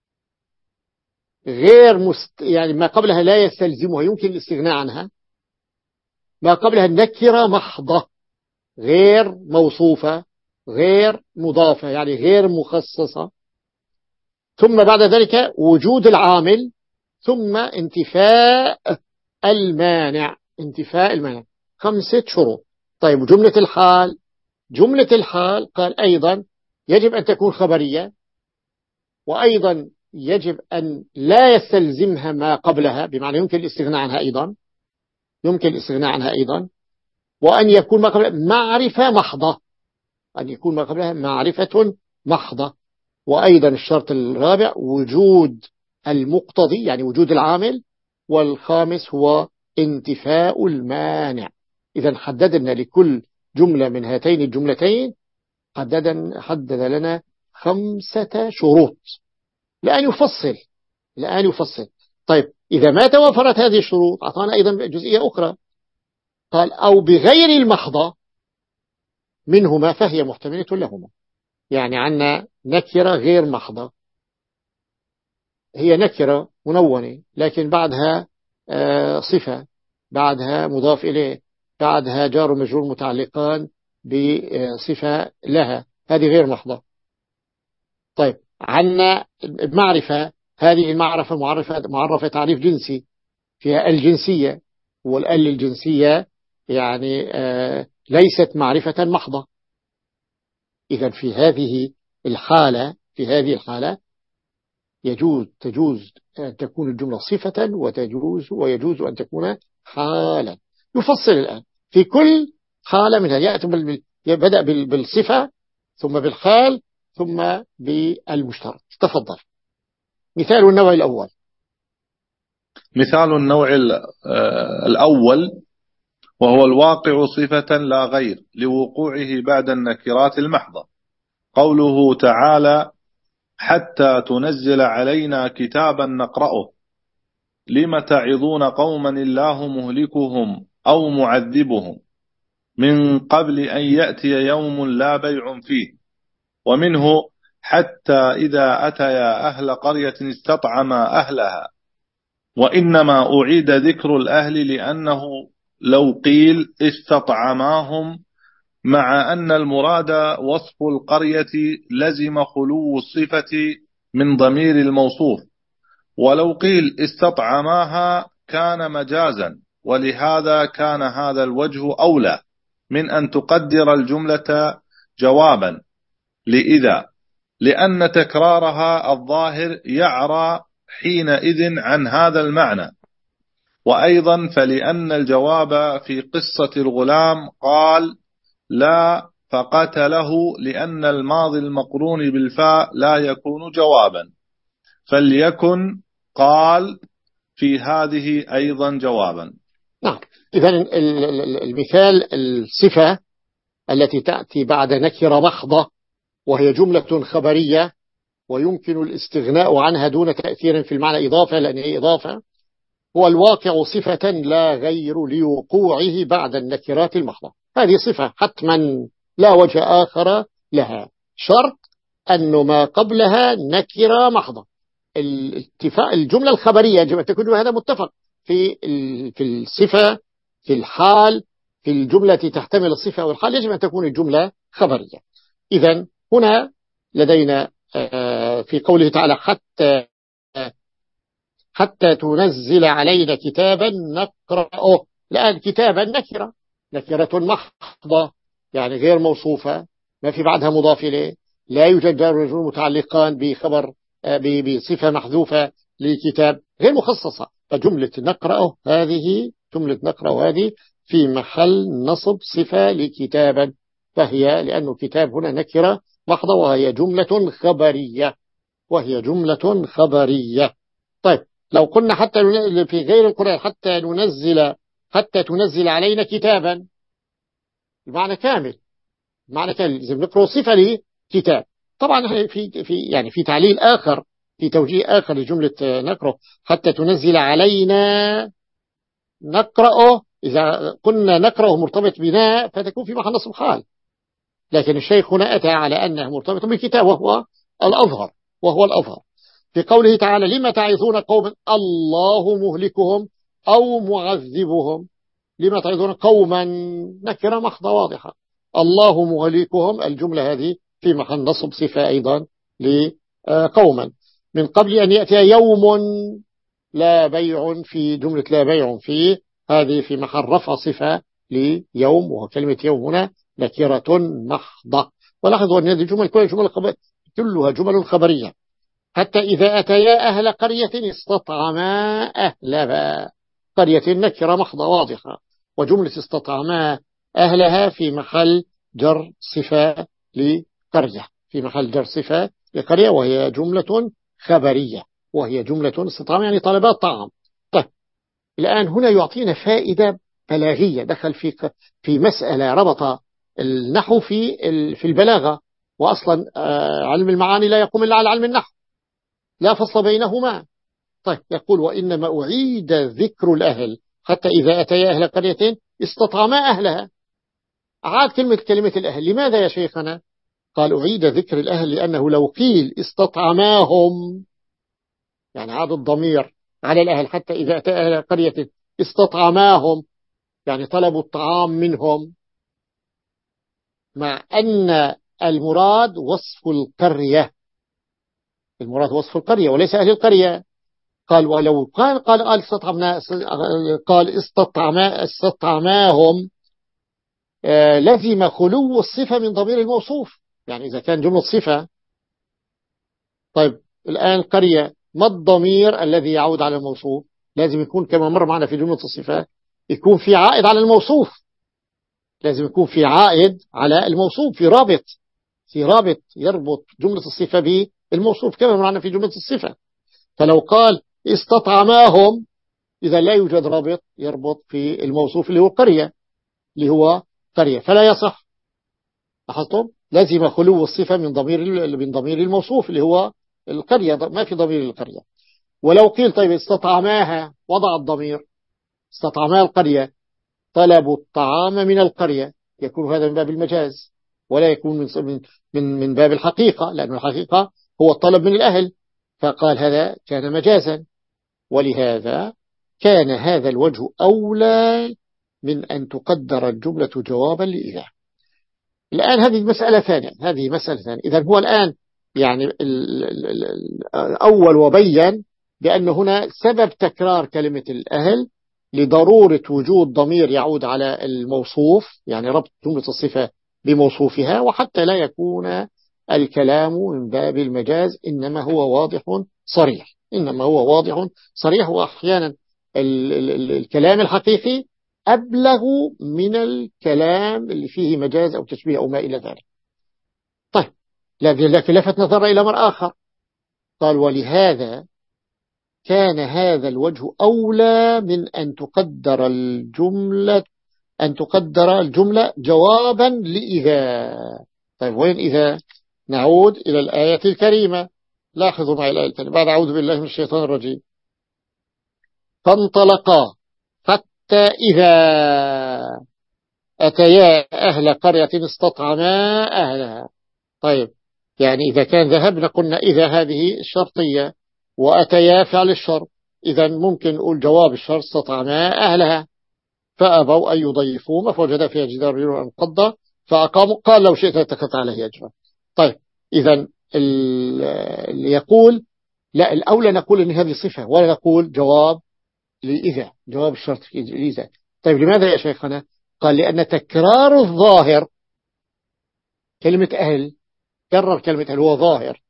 S1: غير مست... يعني ما قبلها لا يستلزمها، يمكن الاستغناء عنها. ما قبلها النكرة محضة غير موصوفة غير مضافة، يعني غير مخصصة. ثم بعد ذلك وجود العامل، ثم انتفاء المانع، انتفاء المانع. خمسة شروط. طيب جملة الحال، جملة الحال قال أيضا يجب أن تكون خبرية، وأيضا يجب أن لا يستلزمها ما قبلها، بمعنى يمكن الاستغناء عنها أيضا، يمكن الاستغناء عنها أيضا. وأن يكون ما قبلها معرفة محضة، أن يكون ما قبلها معرفة محضة. وأيضا الشرط الرابع وجود المقتضي، يعني وجود العامل. والخامس هو انتفاء المانع. إذا حددنا لكل جملة من هاتين الجملتين حددنا حدد لنا خمسة شروط. الآن يفصل الآن يفصل طيب إذا ما توفرت هذه الشروط أعطانا أيضا جزئية أخرى، قال أو بغير المحضة منهما فهي محتملة لهما. يعني عنا نكرة غير محضة، هي نكرة منونة لكن بعدها صفة، بعدها مضاف إليه، بعدها جار ومجرور متعلقان بصفة لها، هذه غير محضة. طيب عنا معرفة، هذه المعرفة معرفة, معرفة تعريف جنسي فيها الجنسية، والال الجنسية يعني ليست معرفة محضة. إذا في هذه الحالة في هذه الحالة يجوز تجوز أن تكون الجملة صفة وتجوز ويجوز أن تكون حالا. يفصل الآن في كل حالة منها، يأتي بدأ بالصفة ثم بالحال ثم بالمشترك. تفضل. مثال النوع الأول.
S2: مثال النوع الأول وهو الواقع صفة لا غير لوقوعه بعد النكرات المحضة. قوله تعالى حتى تنزل علينا كتابا نقرأه لم تعظون قوما الله مهلكهم أو معذبهم من قبل أن يأتي يوم لا بيع فيه. ومنه حتى إذا أتيا أهل قرية استطعما أهلها. وإنما أعيد ذكر الأهل لأنه لو قيل استطعماهم مع أن المراد وصف القرية لزم خلو الصفة من ضمير الموصوف، ولو قيل استطعماها كان مجازا، ولهذا كان هذا الوجه أولى من أن تقدر الجملة جوابا لإذا، لأن تكرارها الظاهر يعرى حينئذ عن هذا المعنى. وأيضا فلأن الجواب في قصة الغلام قال لا فقتله، لأن الماضي المقرون بالفاء لا يكون جوابا، فليكن قال في هذه أيضا جوابا.
S1: نعم. إذن المثال الصفة التي تأتي بعد نكرة محضة وهي جملة خبرية ويمكن الاستغناء عنها دون تأثير في المعنى إضافة، لأن هي إضافة، هو الواقع صفة لا غير لوقوعه بعد النكرات المحضة. هذه صفة حتما لا وجه آخر لها، شرط أن ما قبلها نكرة محضة. الاتفاق الجملة الخبرية يجب أن تكون هذا متفق في في الصفة، في الحال، في الجملة تحتمل الصفة والحال يجب أن تكون الجملة خبرية. إذن هنا لدينا في قوله تعالى حتى حتى تنزل علينا كتابا نقرأه. الآن كتابا نكرة، نكرة محضة يعني غير موصوفة، ما في بعدها مضاف إليه، لا يوجد جار ومجرور متعلقان بخبر بصفة محذوفة لكتاب غير مخصصة. فجملة نقرأه هذه جملة نقرأه هذه في محل نصب صفة لكتابا، فهي لأنه كتاب هنا نكرة محضة وهي جملة خبرية وهي جملة خبرية. طيب لو قلنا حتى في غير القرآن حتى ننزل حتى تنزل علينا كتابا، المعنى كامل، المعنى كامل إذا بنقرأ صفة لكتاب. طبعا في في يعني في تعليل آخر، في توجيه آخر لجملة نقرأ حتى تنزل علينا نقرأه. إذا قلنا نقرأه مرتبط بنا فتكون في محل نصب حال، لكن الشيخ هنا أتى على أنه مرتبط بالكتاب وهو الأظهر وهو الأظهر في قوله تعالى لما تعظون قوما الله مهلكهم أو معذبهم. لما تعظون قوما نكرة محضة واضحة، الله مهلكهم الجملة هذه في محل نصب صفة أيضا لقوما. من قبل أن يأتي يوم لا بيع، في جملة لا بيع فيه هذه في محل رفع صفة ليوم، وكلمة يوم هنا نكرة محضة. ولاحظوا أن هذه الجمل كلها جمل خبر كلها جمل خبرية. حتى إذا أتيا أهل قرية استطعما أهلها، قرية نكرة محضة واضحة، وجملة استطعما أهلها في محل جر صفة لقرية، في محل جر صفة لقرية وهي جملة خبرية، وهي جملة استطعما يعني طلبات طعام. طيب الآن هنا يعطينا فائدة بلاغية، دخل في في مسألة ربط النحو في في البلاغة، وأصلا علم المعاني لا يقوم إلا على علم النحو، لا فصل بينهما. طيب يقول وإنما أعيد ذكر الأهل حتى إذا أتيا أهل قرية استطعما أهلها. أعاد كلمة كلمة الأهل، لماذا يا شيخنا؟ قال أعيد ذكر الأهل لأنه لو قيل استطعماهم يعني عاد الضمير على الأهل، حتى إذا أتى أهل قرية استطعماهم يعني طلبوا الطعام منهم، مع أن المراد وصف القرية، المراد وصف القرية وليس أهل القرية. قال ولو قال قال قال استطعمنا قال استطعما استطعماهم آه لزم خلو الصفة من ضمير الموصوف، يعني إذا كان جملة صفة. طيب الآن قرية، ما الضمير الذي يعود على الموصوف؟ لازم يكون كما مر معنا في جملة الصفة يكون في عائد على الموصوف، لازم يكون في عائد على الموصوف، في رابط في رابط يربط جملة الصفة بالموصوف كما معنا في جملة الصفة. فلو قال استطعماهم إذا لا يوجد رابط يربط في الموصوف اللي هو قرية اللي هو قرية فلا يصح. لاحظتم لازم خلو الصفة من ضمير من ضمير الموصوف اللي هو القرية ما في ضمير القرية. ولو قيل طيب استطعماها وضع الضمير استطعما القرية طلبوا الطعام من القرية يكون هذا من باب المجاز ولا يكون من من من باب الحقيقة لأن الحقيقة هو الطلب من الأهل فقال هذا كان مجازا. ولهذا كان هذا الوجه أولى من أن تقدر الجملة جوابا لإذا. الآن هذه مسألة ثانية هذه مسألة ثانية. إذن هو الآن يعني الأول وبين بأن هنا سبب تكرار كلمة الأهل لضرورة وجود ضمير يعود على الموصوف يعني ربط جملة الصفة بموصوفها وحتى لا يكون الكلام من باب المجاز إنما هو واضح صريح إنما هو واضح صريح. وأحيانا الكلام الحقيقي أبلغ من الكلام اللي فيه مجاز أو تشبيه أو ما إلى ذلك. طيب لكن لفت نظر إلى أمر آخر قال ولهذا كان هذا الوجه أولى من أن تقدر الجملة أن تقدر الجملة جوابا لإذا. طيب وين إذا؟ نعود إلى الآية الكريمة. لاحظوا معي الآية الكريمة بعد أعوذ بالله من الشيطان الرجيم. فانطلقا حتى إذا أتيا أهل قرية استطعما أهلها. طيب يعني إذا كان ذهبنا قلنا إذا هذه الشرطية وأتيا فعل الشرط إذا ممكن نقول جواب الشرط استطعما أهلها فأبوا أن يضيفوه فوجد فيها جدار يريد أن قضى فأقاموا قال لو شئت اتخذت عليه أجرا. طيب إذا اللي يقول لا الأولى نقول إن هذه صفة ولا نقول جواب لإذا جواب الشرط لإذا. طيب لماذا يا شيخنا؟ قال لأن تكرار الظاهر كلمة أهل كرر كلمة أهل هو ظاهر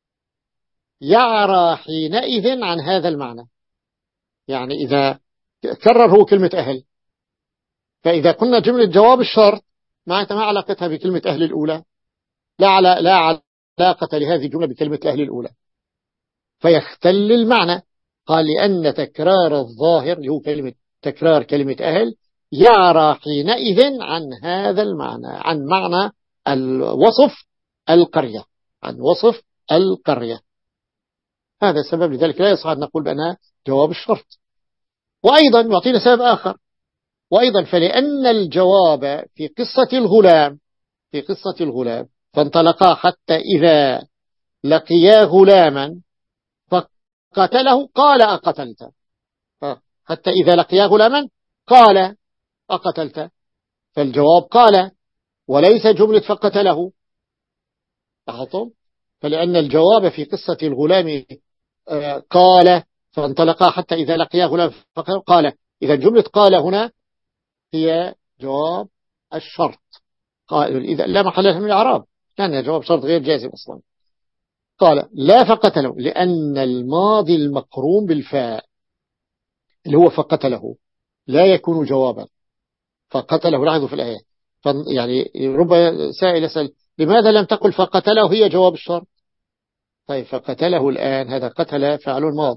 S1: يعرى حينئذ عن هذا المعنى. يعني إذا كرر هو كلمة أهل فإذا قلنا جملة جواب الشرط معناتها ما علاقتها بكلمة أهل الأولى لا على لا علاقة لهذه الجملة بكلمة أهل الأولى فيختل المعنى. قال لأن تكرار الظاهر اللي هو كلمة تكرار كلمة أهل يعرى حينئذ عن هذا المعنى عن معنى الوصف القرية عن وصف القرية. هذا السبب لذلك لا يصح أن نقول بأنها جواب الشرط. وأيضا يعطينا سبب آخر وأيضا فلأن الجواب في قصة الغلام في قصة الغلام فانطلقا حتى إذا لقيا غلاما فقتله قال أقتلت حتى إذا لقيا غلاما قال أقتلت فالجواب قال وليس جملة فقتله. لاحظتم فلأن الجواب في قصة الغلام قال فانطلقا حتى إذا لقيا غلام قال إذا جملة قال هنا هي جواب الشرط قال إذا لا محل له من الإعراب كان جواب شرط غير جازم أصلا. قال لا فقتله لأن الماضي المقرون بالفاء اللي هو فقتله لا يكون جوابا فقتله. لاحظوا في الآية يعني ربما سائل يسأل لماذا لم تقل فقتله هي جواب الشرط؟ طيب فقتله الآن هذا قتل فعل ماض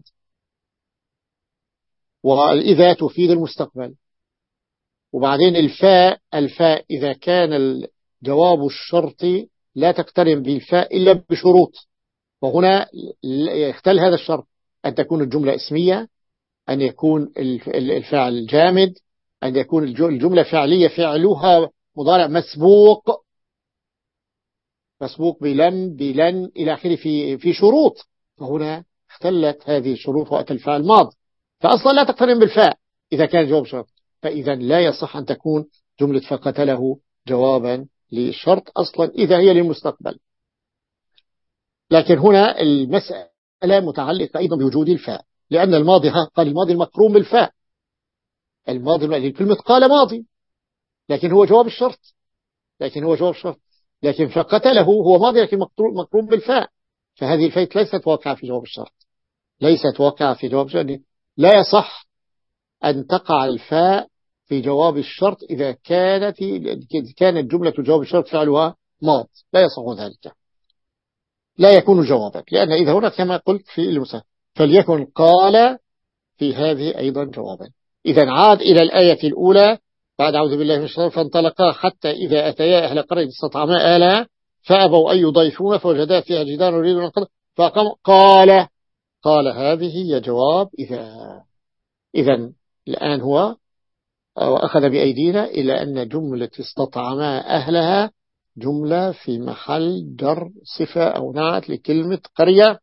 S1: وإذا تفيد المستقبل وبعدين الفاء الفاء إذا كان الجواب الشرطي لا تقترن بالفاء إلا بشروط وهنا يختل هذا الشرط أن تكون الجملة اسمية أن يكون الفعل جامد أن يكون الجملة فعلية فعلها مضارع مسبوق مسبوق بلن بلن إلى آخره في في شروط. فهنا اختلت هذه الشروط وقت الفعل ماض فأصلا لا تقترن بالفاء إذا كان جواب شرط فإذا لا يصح أن تكون جملة فقتله جوابا للشرط أصلا إذا هي للمستقبل. لكن هنا المسألة متعلقة أيضا بوجود الفاء لأن الماضي قال الماضي المقرون بالفاء الماضي كلمة قال ماضي لكن هو جواب الشرط لكن هو جواب الشرط لكن فقتله هو ماضي لكن مقرون بالفاء فهذه الفاء ليست واقعة في جواب الشرط ليست واقعة في جواب الشرط. لا يصح أن تقع الفاء في جواب الشرط إذا كانت كانت جملة جواب الشرط فعلها ماض، لا يصح ذلك، لا يكون جوابا، لأن إذا هنا كما قلت في المثال فليكن قال في هذه أيضا جوابا. إذا عاد إلى الآية الأولى بعد أعوذ بالله من الشيطان فانطلقا حتى إذا أتيا أهل قرية استطعما آلها فأبوا أن يضيفون فوجدا فيها جدارا يريد أن ينقض فقام قال قال هذه هي جواب إذا. إذا الآن هو وأخذ بأيدينا إلى أن جملة استطعما أهلها جملة في محل جر صفة أو نعت لكلمة قرية،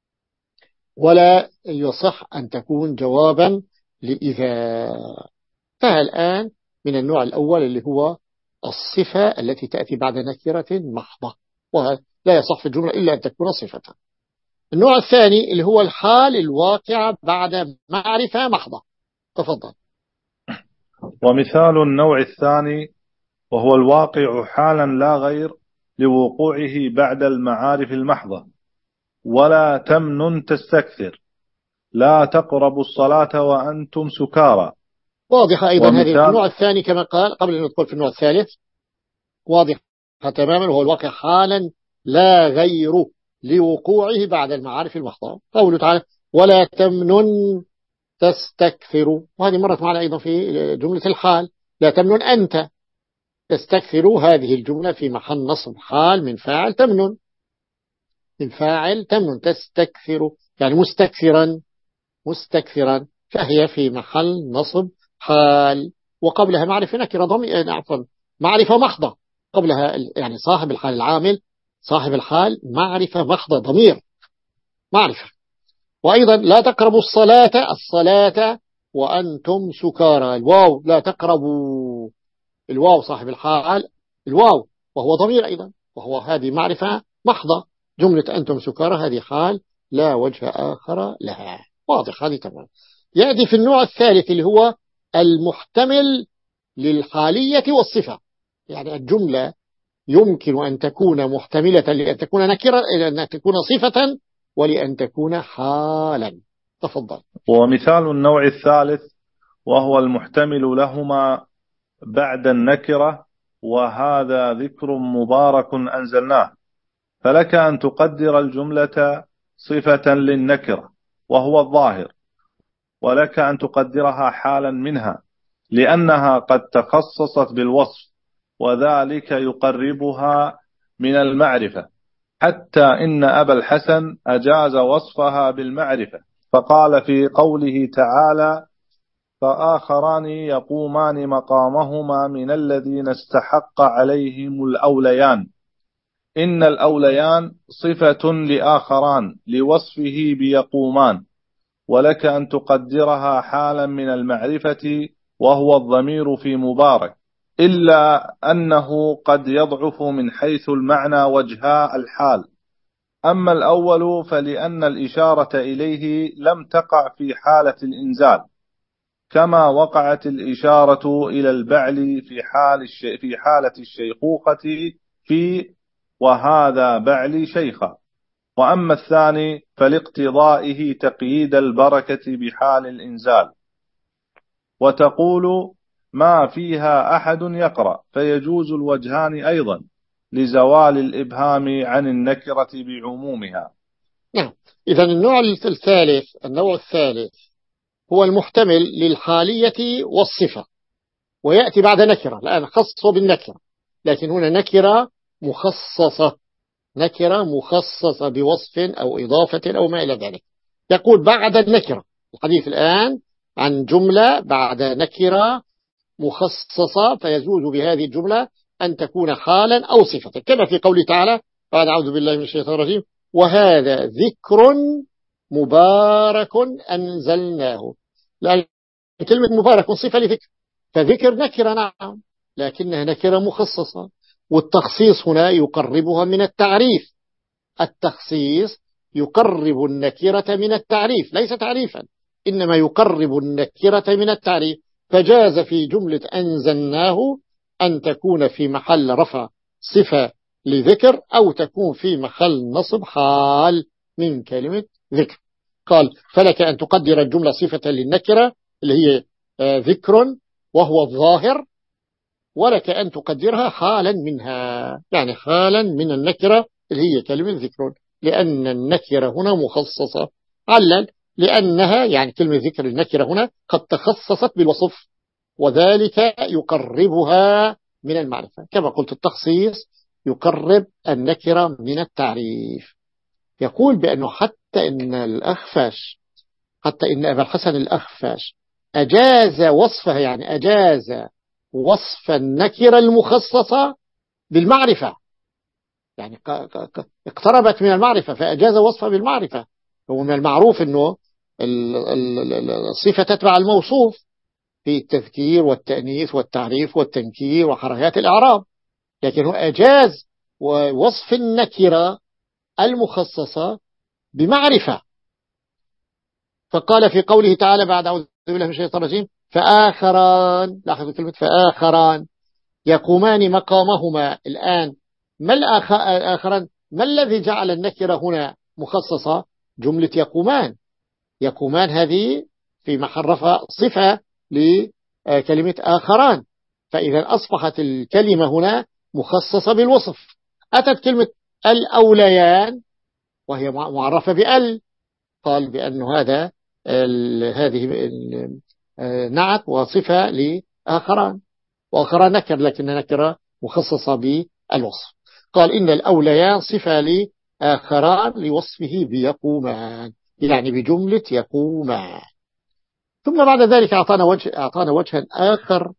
S1: ولا يصح أن تكون جوابا لإذا. فالآن من النوع الأول اللي هو الصفة التي تأتي بعد نكرة محضة، ولا يصح في الجملة إلا أن تكون صفة. النوع الثاني اللي هو الحال الواقع بعد معرفة محضة. تفضل.
S2: ومثال النوع الثاني وهو الواقع حالا لا غير لوقوعه بعد المعارف المحضة: ولا تمنن تستكثر، لا تقربوا الصلاة وأنتم سكارى.
S1: واضحة أيضا هذه النوع الثاني كما قال قبل أن ندخل في النوع الثالث، واضح تماما، وهو الواقع حالا لا غير لوقوعه بعد المعارف المحضة. قوله تعالى ولا تمنن تستكثر، وهذه مرت معنا أيضا في جملة الحال لا تمنن أنت تستكثر، هذه الجملة في محل نصب حال من فاعل تمنن، من فاعل تمنن تستكثر يعني مستكثرا مستكثرا، فهي في محل نصب حال، وقبلها معرفة نكرة ضمير عفوا معرفة محضة قبلها، يعني صاحب الحال العامل صاحب الحال معرفة محضة ضمير معرفة. وأيضا لا تقربوا الصلاة الصلاة وأنتم سكارى، الواو لا تقربوا، الواو صاحب الحال الواو وهو ضمير أيضا، وهو هذه معرفة محضة. جملة أنتم سكارى هذه حال لا وجه آخر لها. واضح هذه تمام. يأتي في النوع الثالث اللي هو المحتمل للحالية والصفة، يعني الجملة يمكن أن تكون محتملة لأن تكون نكرة لأن تكون صفة ولأن تكون حالا. تفضل.
S2: ومثال النوع الثالث وهو المحتمل لهما بعد النكرة: وهذا ذكر مبارك أنزلناه، فلك أن تقدر الجملة صفة للنكرة وهو الظاهر، ولك أن تقدرها حالا منها لأنها قد تخصصت بالوصف، وذلك يقربها من المعرفة، حتى إن أبا الحسن أجاز وصفها بالمعرفة فقال في قوله تعالى: فآخران يقومان مقامهما من الذين استحق عليهم الأوليان، إن الأوليان صفة لآخران لوصفه بيقومان، ولك أن تقدرها حالا من المعرفة وهو الضمير في مبارك، إلا أنه قد يضعف من حيث المعنى وجهاء الحال. أما الأول فلأن الإشارة إليه لم تقع في حالة الإنزال، كما وقعت الإشارة إلى البعل في حال الش... في حالة الشيخوخة في وهذا بعلي شيخا. وأما الثاني فلاقتضائه تقييد البركة بحال الإنزال، وتقول ما فيها أحد يقرأ، فيجوز الوجهان أيضا لزوال الإبهام عن النكرة بعمومها.
S1: نعم. إذا النوع الثالث النوع الثالث هو المحتمل للحالية والصفة، ويأتي بعد نكرة، الآن خصه بالنكرة، لكن هنا نكرة مخصصة نكرة مخصصة بوصف أو إضافة أو ما إلى ذلك. يقول بعد النكرة، الحديث الآن عن جملة بعد نكرة مخصصة، فيجوز بهذه الجملة أن تكون حالا أو صفة، كما في قوله تعالى بعد أعوذ بالله من الشيطان الرجيم وهذا ذكر مبارك أنزلناه، لأن كلمة مبارك صفة لذكر، فذكر نكرة نعم لكنها نكرة مخصصة، والتخصيص هنا يقربها من التعريف، التخصيص يقرب النكرة من التعريف ليس تعريفا، إنما يقرب النكرة من التعريف، فجاز في جملة أنزلناه أن تكون في محل رفع صفة لذكر أو تكون في محل نصب حال من كلمة ذكر. قال فلك أن تقدر الجملة صفة للنكرة اللي هي ذكر وهو الظاهر، ولك أن تقدرها حالا منها، يعني حالا من النكرة اللي هي كلمة ذكر، لأن النكرة هنا مخصصة. علل لأنها يعني كلمة ذكر النكرة هنا قد تخصصت بالوصف، وذلك يقربها من المعرفة. كما قلت التخصيص يقرب النكرة من التعريف. يقول بأنه حتى إن الأخفش حتى إن أبا الحسن الأخفش أجاز وصفها، يعني أجاز وصف النكرة المخصصة بالمعرفة، يعني اقتربت من المعرفة فأجاز وصفها بالمعرفة. هو من المعروف أنه الصفة تتبع الموصوف في التذكير والتأنيث والتعريف والتنكير وحركات الإعراب، لكن هو أجاز وصف النكرة المخصصة بمعرفة. فقال في قوله تعالى بعد أعوذ بالله من الشيطان الرجيم فآخران، لاحظوا كلمة فآخران يقومان مقامهما. الآن ما الآخران؟ ما الذي جعل النكرة هنا مخصصة؟ جملة يقومان. يقومان هذه في محل رفع صفة لكلمة آخران، فإذا أصبحت الكلمة هنا مخصصة بالوصف. أتت كلمة الأوليان وهي معرفة بأل، قال بأن هذا هذه نعت وصفة لآخران، وآخران نكر لكن نكرة مخصصة بالوصف. قال إن الأوليان صفة لآخران لوصفه بيقومان، يعني بجملة يقومان. ثم بعد ذلك أعطانا وجه أعطانا وجها آخر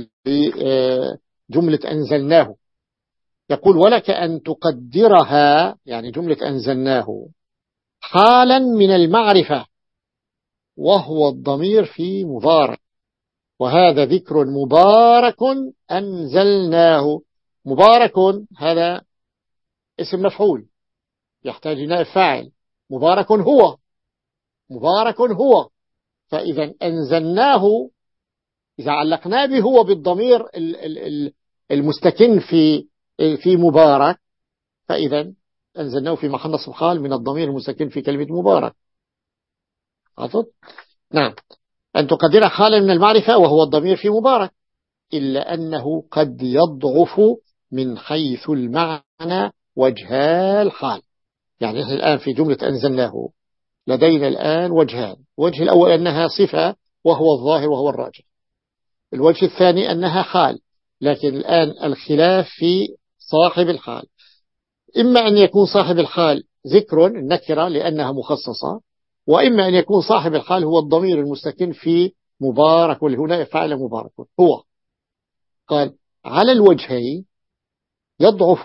S1: لجملة أنزلناه. يقول ولك أن تقدرها، يعني جملة أنزلناه حالا من المعرفة وهو الضمير في مبارك، وهذا ذكر مبارك أنزلناه. مبارك هذا اسم مفعول يحتاج إلى فاعل، مبارك هو مبارك هو فإذا أنزلناه إذا علقنا به هو بالضمير المستكن في في مبارك، فإذا أنزلناه في محل نصب حال من الضمير المستكن في كلمة مبارك. عطت؟ نعم. أن تقدر حالا من المعرفة وهو الضمير في مبارك، إلا أنه قد يضعف من حيث المعنى وجه الحال. يعني نحن الآن في جملة أنزلناه لدينا الآن وجهان. وجه الأول أنها صفة وهو الظاهر وهو الراجح، الوجه الثاني أنها حال، لكن الآن الخلاف في صاحب الحال. إما أن يكون صاحب الحال ذكر النكرة لأنها مخصصة، وإما أن يكون صاحب الحال هو الضمير المستكن في مبارك، ولهنا فعل مبارك هو. قال على الوجهين يضعف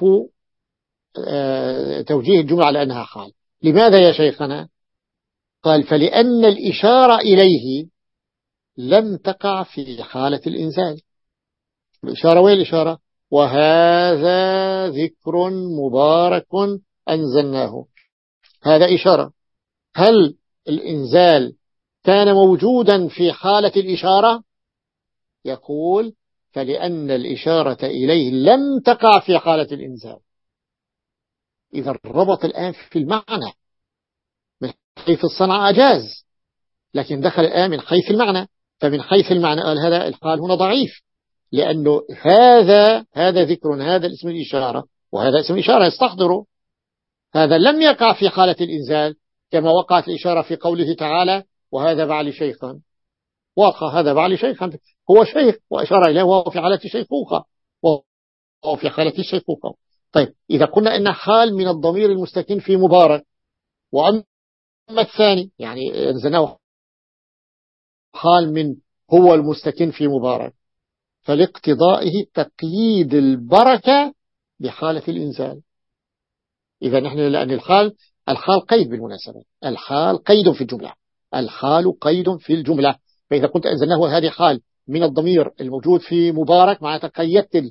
S1: توجيه الجملة على أنها حال. لماذا يا شيخنا؟ قال فلأن الإشارة إليه لم تقع في حالة الإنزال. الإشارة وين الإشارة؟ وهذا ذكر مبارك أنزلناه، هذا إشارة. هل الإنزال كان موجودا في حالة الإشارة؟ يقول فلأن الإشارة إليه لم تقع في حالة الإنزال. إذا الربط الآن في المعنى، من حيث الصنع أجاز، لكن دخل الآن من حيث المعنى. فمن حيث المعنى قال هذا الحال هنا ضعيف، لأنه هذا هذا ذكر، هذا اسم الإشارة وهذا اسم الإشارة يستحضره. هذا لم يقع في حالة الإنزال كما وقعت الإشارة في قوله تعالى وهذا بعلي شيخا. واقع هذا بعلي شيخا، هو شيخ وأشار إليه وهو في حالة شيخوخة وهو في حالة الشيخوخة. طيب إذا قلنا إن حال من الضمير المستكن في مبارك، وأما الثاني يعني أنزلناه حال من هو المستكن في مبارك، فلاقتضائه تقييد البركة بحالة الإنزال. إذا نحن لأن الحال الحال قيد بالمناسبة، الحال قيد في الجملة، الحال قيد في الجملة. فإذا قلت أنزلناه هذه حال من الضمير الموجود في مبارك، معناتها قيدت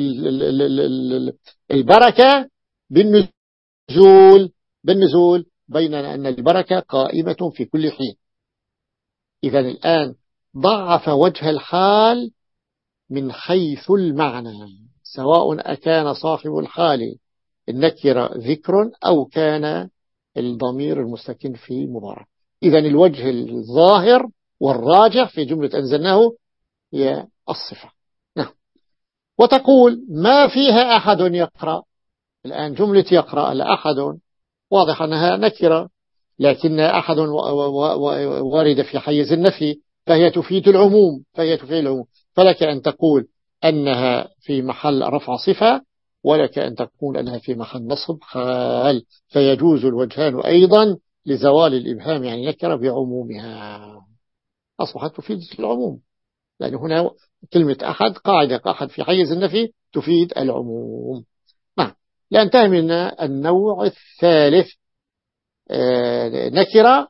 S1: البركة بالنزول بالنزول بيننا أن البركة قائمة في كل حين. إذا الآن ضعف وجه الحال من حيث المعنى، سواء أكان صاحب الحال النكرة ذكر أو كان الضمير المستكن في مبارك. إذا الوجه الظاهر والراجح في جملة أنزلناه هي الصفة. نعم. وتقول ما فيها أحد يقرأ. الآن جملة يقرأ لأحد واضح أنها نكرة، لكن أحد وارد في حيز النفي، فهي تفيد العموم فهي تفيد العموم فلك أن تقول أنها في محل رفع صفة، ولك أن تقول أنها في محل نصب حال، فيجوز الوجهان أيضا لزوال الإبهام يعني نكرة بعمومها، أصبحت تفيد العموم، لأن هنا كلمة أحد قاعدة أحد في حيز النفي تفيد العموم. نعم. لأنتهي من النوع الثالث، نكرة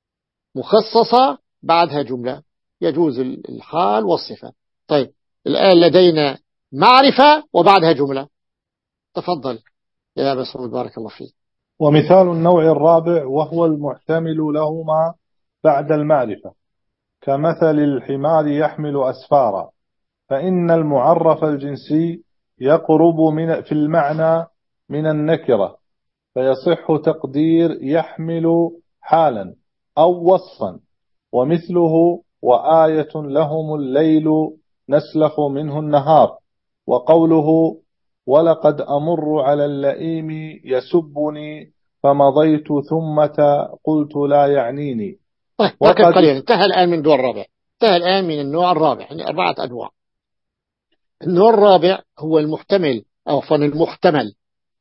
S1: مخصصة بعدها جملة، يجوز الحال والصفة. طيب الآن لدينا معرفة وبعدها جملة، تفضل يا مسعود بارك الله فيك.
S2: ومثال النوع الرابع وهو المحتمل لهما بعد المعرفة، كمثل الحمار يحمل أسفارا، فإن المعرف الجنسي يقرب من في المعنى من النكرة، فيصح تقدير يحمل حالا أو وصفا، ومثله وآية لهم الليل نسلخ منه النهار، وقوله ولقد أمر على اللئيم يسبني فمضيت ثم قلت لا يعنيني.
S1: طيب وقد قليلا انتهى الآن من النوع الرابع، انتهى الآن من النوع الرابع، يعني أربعة أنواع. النوع الرابع هو المحتمل أو فن المحتمل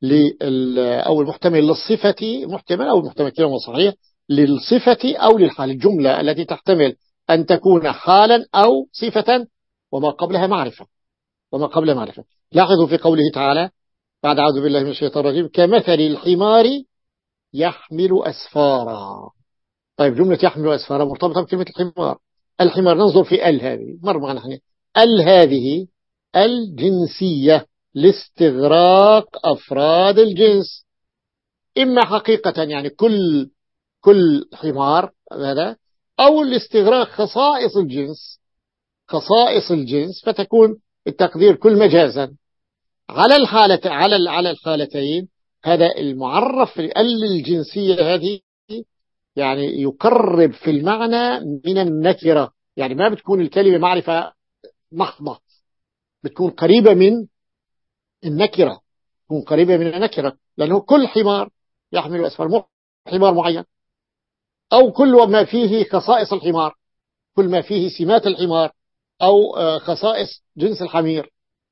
S1: أو المحتمل للصفة، محتمل أو المحتمل كلمة صحيح للصفة أو للحال، الجملة التي تحتمل أن تكون حالا أو صفة وما قبلها معرفة وما قبل معرفة. لاحظوا في قوله تعالى بعد أعوذ بالله من الشيطان الرجيم كمثل الحمار يحمل أسفارا. طيب جملة يحمل أسفارا مرتبطة بكلمة الحمار. الحمار ننظر في ال هذه مر معنا نحن ال هذه الجنسية لاستغراق أفراد الجنس، إما حقيقة يعني كل كل حمار هذا، أو لاستغراق خصائص الجنس خصائص الجنس فتكون التقدير كل مجازا. على الحالة على على الحالتين هذا المعرف ال الجنسية هذه يعني يقرب في المعنى من النكرة، يعني ما بتكون الكلمة معرفة محضة، بتكون قريبة من النكرة، تكون قريبة من النكرة، لأنه كل حمار يحمل أسفار، حمار معين، أو كل ما فيه خصائص الحمار، كل ما فيه سمات الحمار أو خصائص جنس الحمير.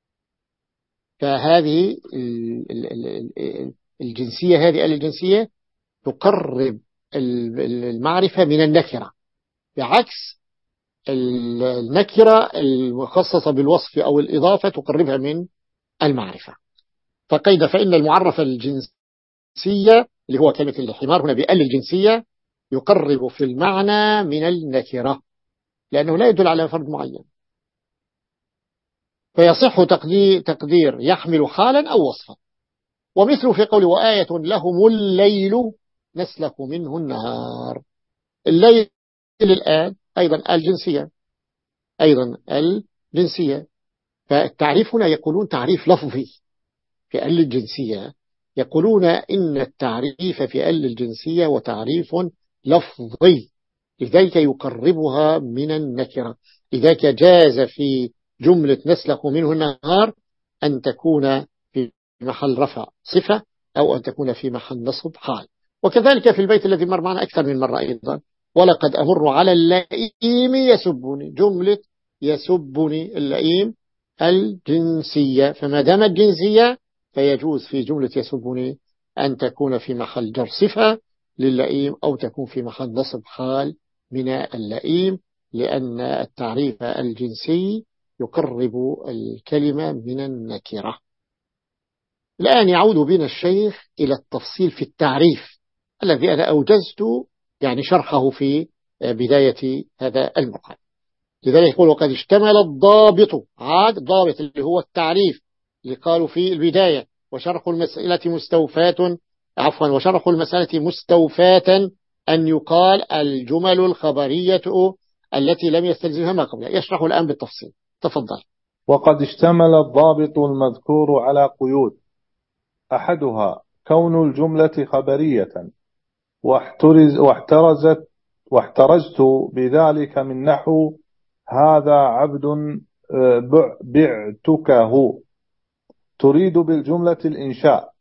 S1: فهذه الجنسية هذه الجنسية تقرب المعرفة من النكرة، بعكس النكرة المخصصة بالوصف أو الإضافة تقربها من المعرفة. فقيد فإن المعرف الجنسية اللي هو كلمة الحمار هنا بأل الجنسية يقرب في المعنى من النكرة، لأنه لا يدل على فرد معين، فيصح تقدير, تقدير يحمل حالا أو وصفا. ومثل في قول وآية لهم الليل نسلك منه النهار. الليل الآن أيضا الجنسية أيضا الجنسية، فالتعريف هنا يقولون تعريف لفظي في ال الجنسية، يقولون إن التعريف في ال الجنسية وتعريف لفظي، لذلك يقربها من النكرة، لذلك جاز في جملة نسلخ منه النهار أن تكون في محل رفع صفة أو أن تكون في محل نصب حال. وكذلك في البيت الذي مر معنا أكثر من مرة أيضا ولقد أمر على اللئيم يسبني، جملة يسبني اللئيم الجنسية، فما دامت جنسية فيجوز في جملة يسبني أن تكون في محل جر صفة للئيم أو تكون في محل نصب حال من اللئيم، لأن التعريف الجنسي يقرب الكلمة من النكرة. الآن يعود بنا الشيخ إلى التفصيل في التعريف الذي أنا أوجزت يعني شرحه في بداية هذا المقال. لذلك يقول وقد اشتمل الضابط، عاد ضابط اللي هو التعريف اللي قالوا في البداية وشرح المسألة مستوفاة عفوا وشرح المسألة مستوفاة أن يقال الجمل الخبرية التي لم يستلزمها ما قبلها. يشرح الآن بالتفصيل، تفضل.
S2: وقد اشتمل الضابط المذكور على قيود، أحدها كون الجملة خبرية، واحترز واحترزت واحترزت بذلك من نحو هذا عبد بعتكه تريد بالجملة الإنشاء.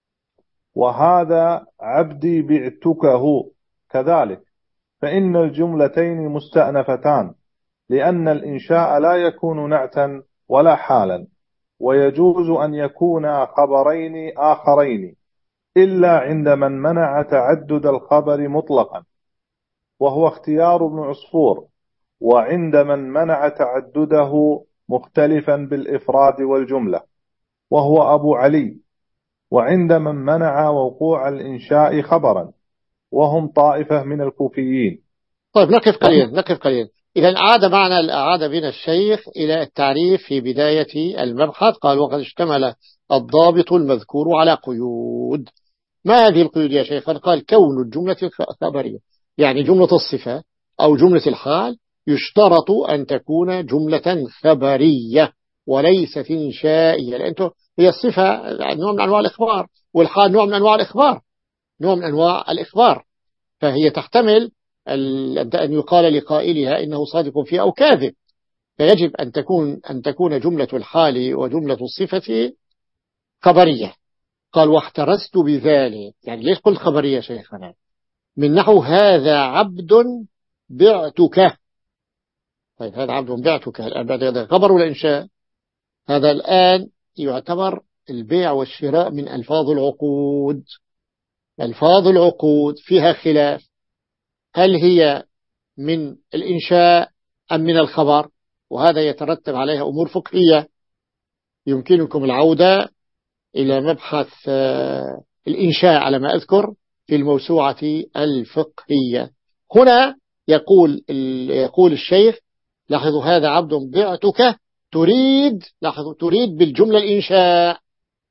S2: وهذا عبدي بعتكه كذلك، فإن الجملتين مستأنفتان، لأن الإنشاء لا يكون نعتا ولا حالا، ويجوز أن يكون خبرين آخرين إلا عند من منع تعدد الخبر مطلقا، وهو اختيار ابن عصفور، وعند من منع تعدده مختلفا بالإفراد والجملة، وهو أبو علي، وعند من منع وقوع الإنشاء خبرا، وهم طائفة من الكوفيين.
S1: طيب نقف قليلا نقف قليلا إذا عاد معنا أعاد بنا الشيخ إلى التعريف في بداية المبحث. قال: وقد اشتمل الضابط المذكور على قيود. ما هذه القيود يا شيخ؟ قال: كون الجملة خبرية، يعني جملة الصفة أو جملة الحال يشترط أن تكون جملة خبرية وليست إنشائية، لأنه هي الصفة نوع من أنواع الإخبار، والحال نوع من أنواع الإخبار نوع من أنواع الإخبار فهي تحتمل أن يقال لقائلها إنه صادق فيها أو كاذب، فيجب أن تكون أن تكون جملة الحال وجملة الصفة خبرية. قال: واحترزت بذلك، يعني ليش قلت خبرية شيخنا؟ من نحو هذا عبد بعتك. طيب هذا عبد بعتك الآن بعد هذا خبر ولا إنشاء؟ هذا الآن يعتبر البيع والشراء من ألفاظ العقود. ألفاظ العقود فيها خلاف، هل هي من الإنشاء أم من الخبر؟ وهذا يترتب عليها أمور فقهية. يمكنكم العودة إلى مبحث الإنشاء على ما أذكر في الموسوعة الفقهية. هنا يقول يقول الشيخ: لاحظوا هذا عبد بعتك، تريد لاحظوا تريد بالجملة الإنشاء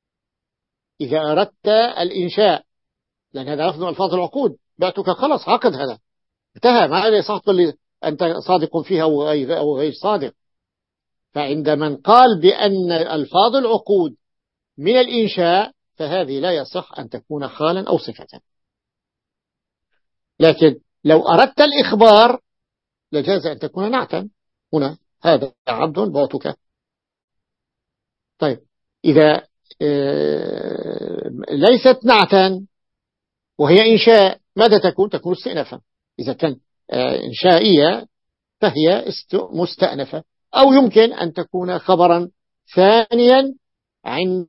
S1: إذا أردت الإنشاء، لأن هذا لفظ ألفاظ العقود. بعتك خلاص عقد، هذا انتهى، ما عليه صح تقول لي أنت صادق فيها أو غير صادق. فعند من قال بأن ألفاظ العقود من الإنشاء فهذه لا يصح أن تكون حالا أو صفة. لكن لو أردت الإخبار لجاز أن تكون نعتا. هنا هذا عبد بعتك. طيب إذا ليست نعتا وهي إنشاء ماذا تكون؟ تكون استئنافا. إذا كان إنشائية فهي مستأنفة، أو يمكن أن تكون خبرا ثانيا عند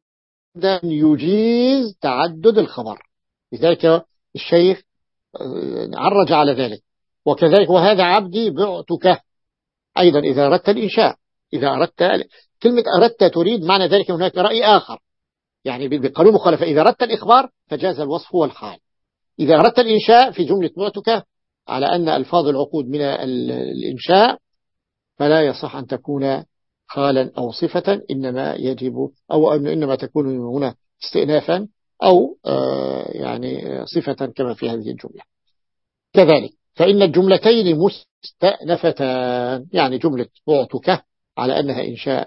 S1: يجيز تعدد الخبر. لذلك الشيخ عرج على ذلك. وكذلك وهذا عبدي بعتك أيضا إذا أردت الإنشاء. إذا أردت كلمة أردت تريد معنى ذلك هناك رأي آخر، يعني بقانون مخالفة. إذا أردت الإخبار فجاز الوصف والحال. إذا أردت الإنشاء في جملة بعتك على أن ألفاظ العقود من الإنشاء فلا يصح أن تكون حالا أو صفة، إنما يجب أو إنما تكون هنا استئنافا أو يعني صفة كما في هذه الجملة. كذلك فإن الجملتين مستأنفتان، يعني جملة بعتك على أنها إنشاء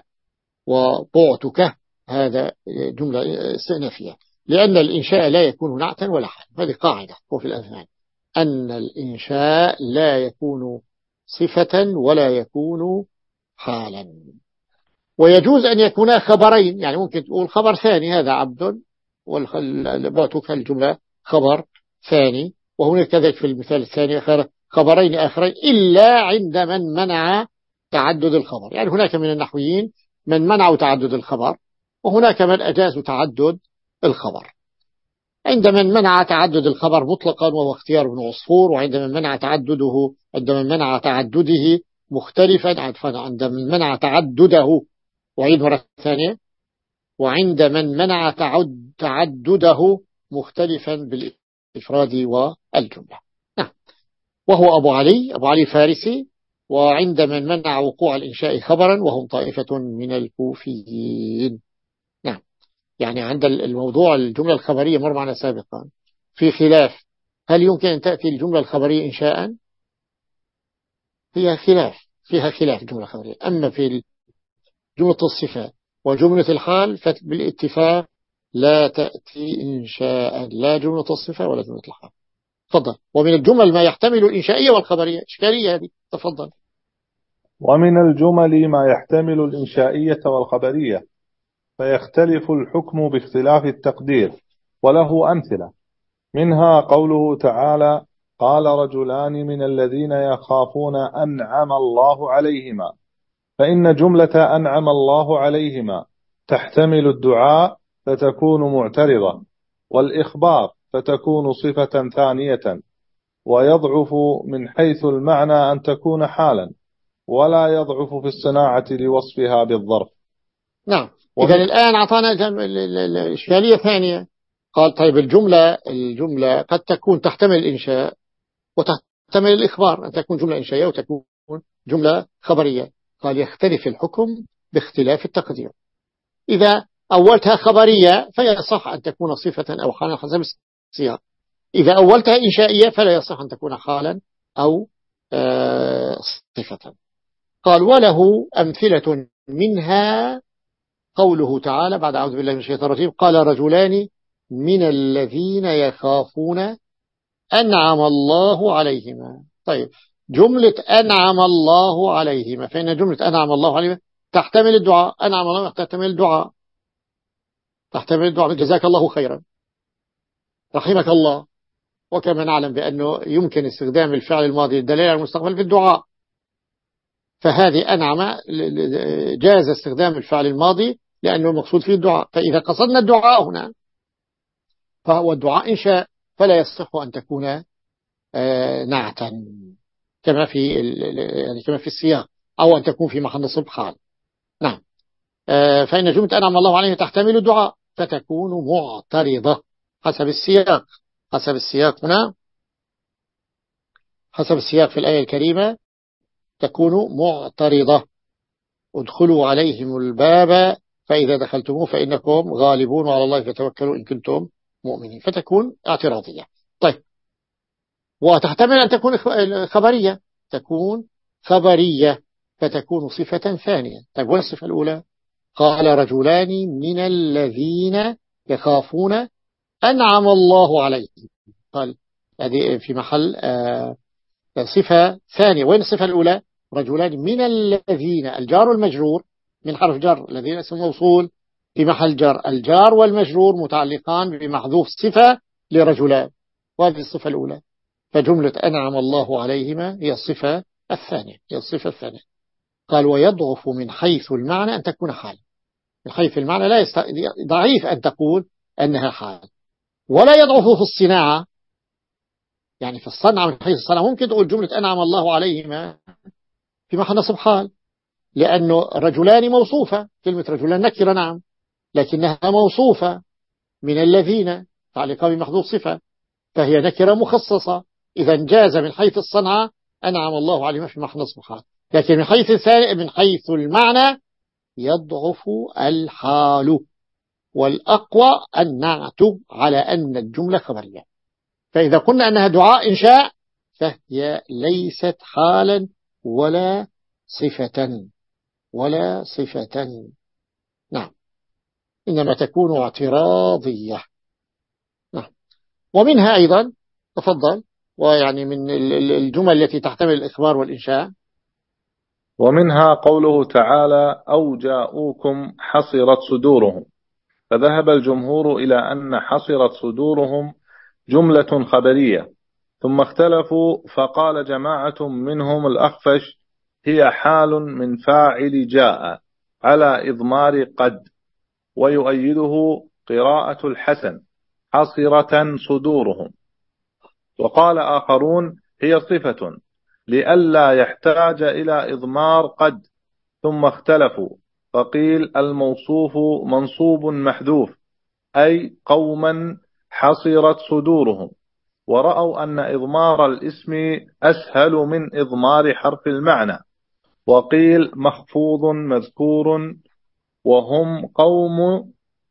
S1: وبعتك هذا جملة استئنافية، لأن الإنشاء لا يكون نعتا ولا حال. هذه قاعدة وفي الأذهان أن الإنشاء لا يكون صفة ولا يكون حالا. ويجوز أن يكون خبرين، يعني ممكن تقول خبر ثاني هذا عبد والبعتك الجملة خبر ثاني، وهناك كذلك في المثال الثاني خبرين آخرين إلا عند من منع تعدد الخبر. يعني هناك من النحويين من منعوا تعدد الخبر، وهناك من أجازوا تعدد الخبر. عند من منع تعدد الخبر مطلقا وهو اختيار ابن عصفور، وعند من منع تعدده عند من منع تعدده مختلفا، عند من منع تعدده وعيد مرة ثانية، وعند من منع تعد تعدده مختلفا بالإفراد والجملة. نعم. وهو أبو علي أبو علي فارسي. وعند من منع وقوع الإنشاء خبرا وهم طائفة من الكوفيين. نعم. يعني عند الموضوع الجملة الخبرية مر معنا سابقا في خلاف، هل يمكن أن تأتي الجملة الخبرية إنشاء؟ فيها خلاف فيها خلاف الجملة الخبرية. أما في جملة الصفة وجملة الحال فبالاتفاق لا تأتي إنشاء، لا جملة الصفة ولا جملة الحال. تفضل. ومن الجمل ما يحتمل الإنشائية والخبرية. إشكالية هذه. تفضل.
S2: ومن الجمل ما يحتمل الإنشائية والخبرية، فيختلف الحكم باختلاف التقدير، وله أمثلة، منها قوله تعالى: قال رجلان من الذين يخافون أنعم الله عليهما، فإن جملة أنعم الله عليهما تحتمل الدعاء فتكون معترضة، والإخبار فتكون صفة ثانية، ويضعف من حيث المعنى أن تكون حالا، ولا يضعف في الصناعة لوصفها بالظرف.
S1: نعم. إذا الآن أعطانا إشكالية ثانية. قال طيب الجملة الجملة قد تكون تحتمل الإنشاء وتحتمل الإخبار، أن تكون جملة إنشائية وتكون جملة خبرية. قال يختلف الحكم باختلاف التقدير. إذا أولتها خبرية فيصح أن تكون صفة أو حالا حسب السياق. إذا أولتها إنشائية فلا يصح أن تكون حالا أو آه صفة. قال وله أمثلة منها قوله تعالى بعد أعوذ بالله من الشيطان الرجيم: قال رجلان من الذين يخافون أنعم الله عليهما. طيب جملة أنعم الله عليهما، فإن جملة أنعم الله عليهما تحتمل الدعاء. أنعم الله تحتمل الدعاء، تحتمل الدعاء جزاك الله خيرا، رحمك الله. وكما نعلم بأنه يمكن استخدام الفعل الماضي للدلالة على المستقبل في الدعاء، فهذه أنعم جاز استخدام الفعل الماضي لأنه المقصود فيه الدعاء. فإذا قصدنا الدعاء هنا فهو الدعاء إنشاء، فلا يصح أن تكون نعتا كما في يعني كما في السياق، أو أن تكون في محل نصب حال. نعم. فإن جملة أنعم الله عليه تحتمل الدعاء فتكون معترضة حسب السياق. حسب السياق هنا، حسب السياق في الآية الكريمة تكون معترضة: ادخلوا عليهم الباب فإذا دخلتموه فإنكم غالبون وعلى الله فتوكلوا إن كنتم مؤمنين، فتكون اعتراضية. طيب وتحتمل أن تكون خبرية، تكون خبرية فتكون صفة ثانية. طيب وين الصفة الأولى؟ قال رجلان من الذين يخافون أنعم الله عليهم. قال هذه في محل آه صفة ثانية. وين الصفة الأولى؟ رجلان من الذين، الجار والمجرور من حرف جر، الذين اسم موصول في محل جر، الجار والمجرور متعلقان بمحذوف صفة لرجلان، وهذه الصفة الأولى. فجملة أنعم الله عليهما هي الصفة الثانية، هي الصفة الثانية. قال ويضعف من حيث المعنى أن تكون حال. من حيث المعنى لا يست... ضعيف أن تقول أنها حال، ولا يضعف في الصناعة، يعني في الصنعة من حيث الصنعة ممكن تقول جملة أنعم الله عليهما في محل نصب حال، لأنه رجلان موصوفة، كلمة رجلان نكرة نعم، لكنها موصوفة من الذين تعلق بمحذوف صفة، فهي نكرة مخصصة. إذا جاز من حيث الصنعة أنعم الله عليهما في محل نصب حال، لكن من حيث من حيث المعنى يضعف الحال، والأقوى النعت على أن الجملة خبرية. فإذا قلنا أنها دعاء إنشاء فهي ليست حالا ولا صفة ولا صفة. نعم، إنما تكون اعتراضية. نعم. ومنها أيضا تفضل، ويعني من الجمل التي تحتمل الإخبار والإنشاء،
S2: ومنها قوله تعالى: أو جاءوكم حصرت صدورهم، فذهب الجمهور إلى أن حصرت صدورهم جملة خبرية، ثم اختلفوا فقال جماعة منهم الأخفش: هي حال من فاعل جاء على إضمار قد، ويؤيده قراءة الحسن: حصرة صدورهم. وقال آخرون: هي صفة لئلا يحتاج إلى إضمار قد، ثم اختلفوا فقيل الموصوف منصوب محذوف، أي قوما حصرت صدورهم، ورأوا أن إضمار الاسم أسهل من إضمار حرف المعنى، وقيل مخفوض مذكور، وهم قوم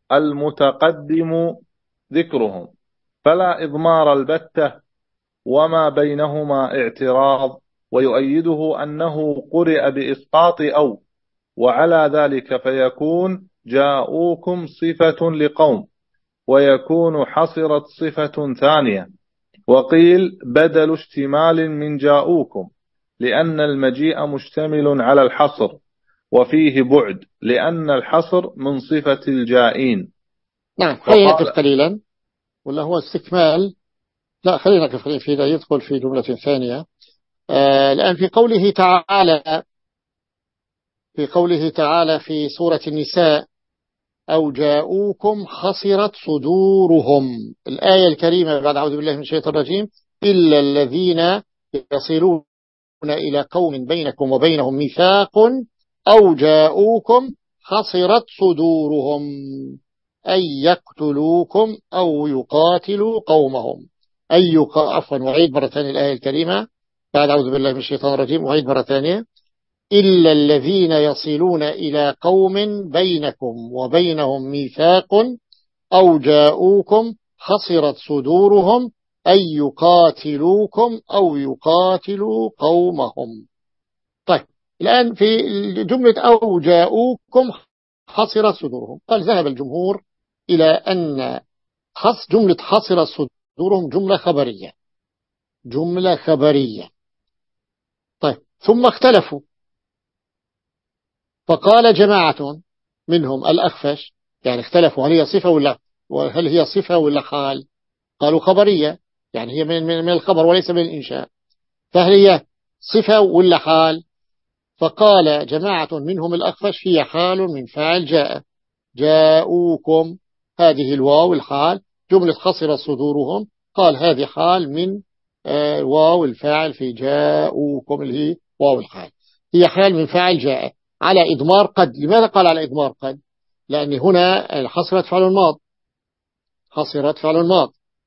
S2: المتقدم ذكرهم، فلا إضمار البتة، وما بينهما اعتراض. ويؤيده أنه قرئ بإسقاط أو، وعلى ذلك فيكون جاءوكم صفة لقوم، ويكون حصرت صفة ثانية. وقيل بدل اشتمال من جاءوكم، لأن المجيء مشتمل على الحصر، وفيه بعد لأن الحصر من صفة الجائين.
S1: نعم، خلينا نقف قليلا ولا هو استكمال؟ لا، خلينا نقف قليلا في يدخل في جملة ثانية. آه الآن في قوله تعالى في قوله تعالى في سورة النساء أو جاءوكم حصرت صدورهم، الآية الكريمة بعد أعوذ بالله من الشيطان الرجيم إلا الذين يصلون إلى قوم بينكم وبينهم ميثاق أو جاءوكم حصرت صدورهم أن يقتلوكم أو يقاتلوا قومهم أي يق... عفوا وعيد مرة ثانية الآية الكريمة بعد أعوذ بالله من الشيطان الرجيم وعيد مرة ثانية إلا الذين يصلون إلى قوم بينكم وبينهم ميثاق أو جاءوكم حصرت صدورهم أن يقاتلوكم أو يقاتلوا قومهم. طيب الآن في جملة أو جاءوكم حصرت صدورهم، قال ذهب الجمهور إلى أن حص جملة حصرت صدورهم جملة خبرية جملة خبرية. طيب ثم اختلفوا فقال جماعة منهم الأخفش، يعني اختلفوا هل هي صفة ولا هل هي صفة ولا حال؟ قالوا خبرية، يعني هي من من الخبر وليس من الإنشاء، فهل هي صفة ولا حال؟ فقال جماعة منهم الأخفش هي حال من فاعل جاء، جاءوكم هذه الواو الحال، جملة حصرت صدورهم قال هذه حال من آه واو الفاعل في جاءوكم اللي هي واو الحال، هي حال من فاعل جاء على إضمار قد. لماذا قال على إضمار قد؟ لأن هنا حصرت فعل الماض حصرت فعل الماض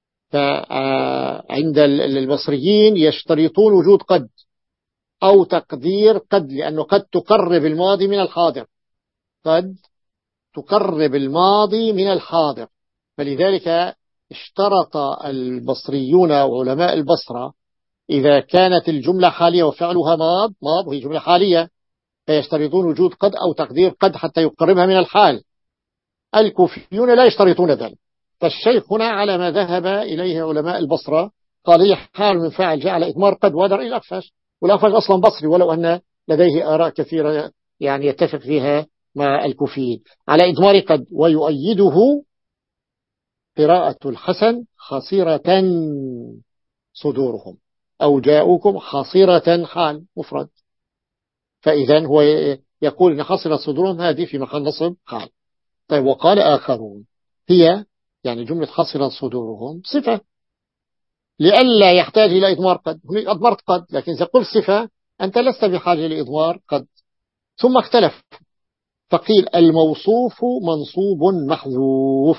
S1: فعند البصريين يشترطون وجود قد أو تقدير قد، لأنه قد تقرب الماضي من الحاضر قد تقرب الماضي من الحاضر، فلذلك اشترط البصريون وعلماء البصرة إذا كانت الجملة حالية وفعلها ماض ماض وهي جملة حالية فيشترطون وجود قد أو تقدير قد حتى يقربها من الحال. الكوفيون لا يشترطون ذلك، فالشيخ هنا على ما ذهب إليه علماء البصرة قال هي حال من فاعل جاء على إضمار قد، وهذا رأي الأخفش، والأخفش أصلا بصري ولو أن لديه آراء كثيرة يعني يتفق فيها مع الكوفيين على إضمار قد. ويؤيده قراءة الحسن خصيرة صدورهم أو جاءوكم حصيرة حال مفرد، فإذا هو يقول إن حصرت صدورهم هذه في محل نصب حال. طيب وقال آخرون هي يعني جملة حصرت صدورهم صفة لئلا يحتاج إلى إضمار قد، هنا أضمرت قد لكن إذا قلت صفة أنت لست بحاجة لإضمار قد. ثم اختلف فقيل الموصوف منصوب محذوف،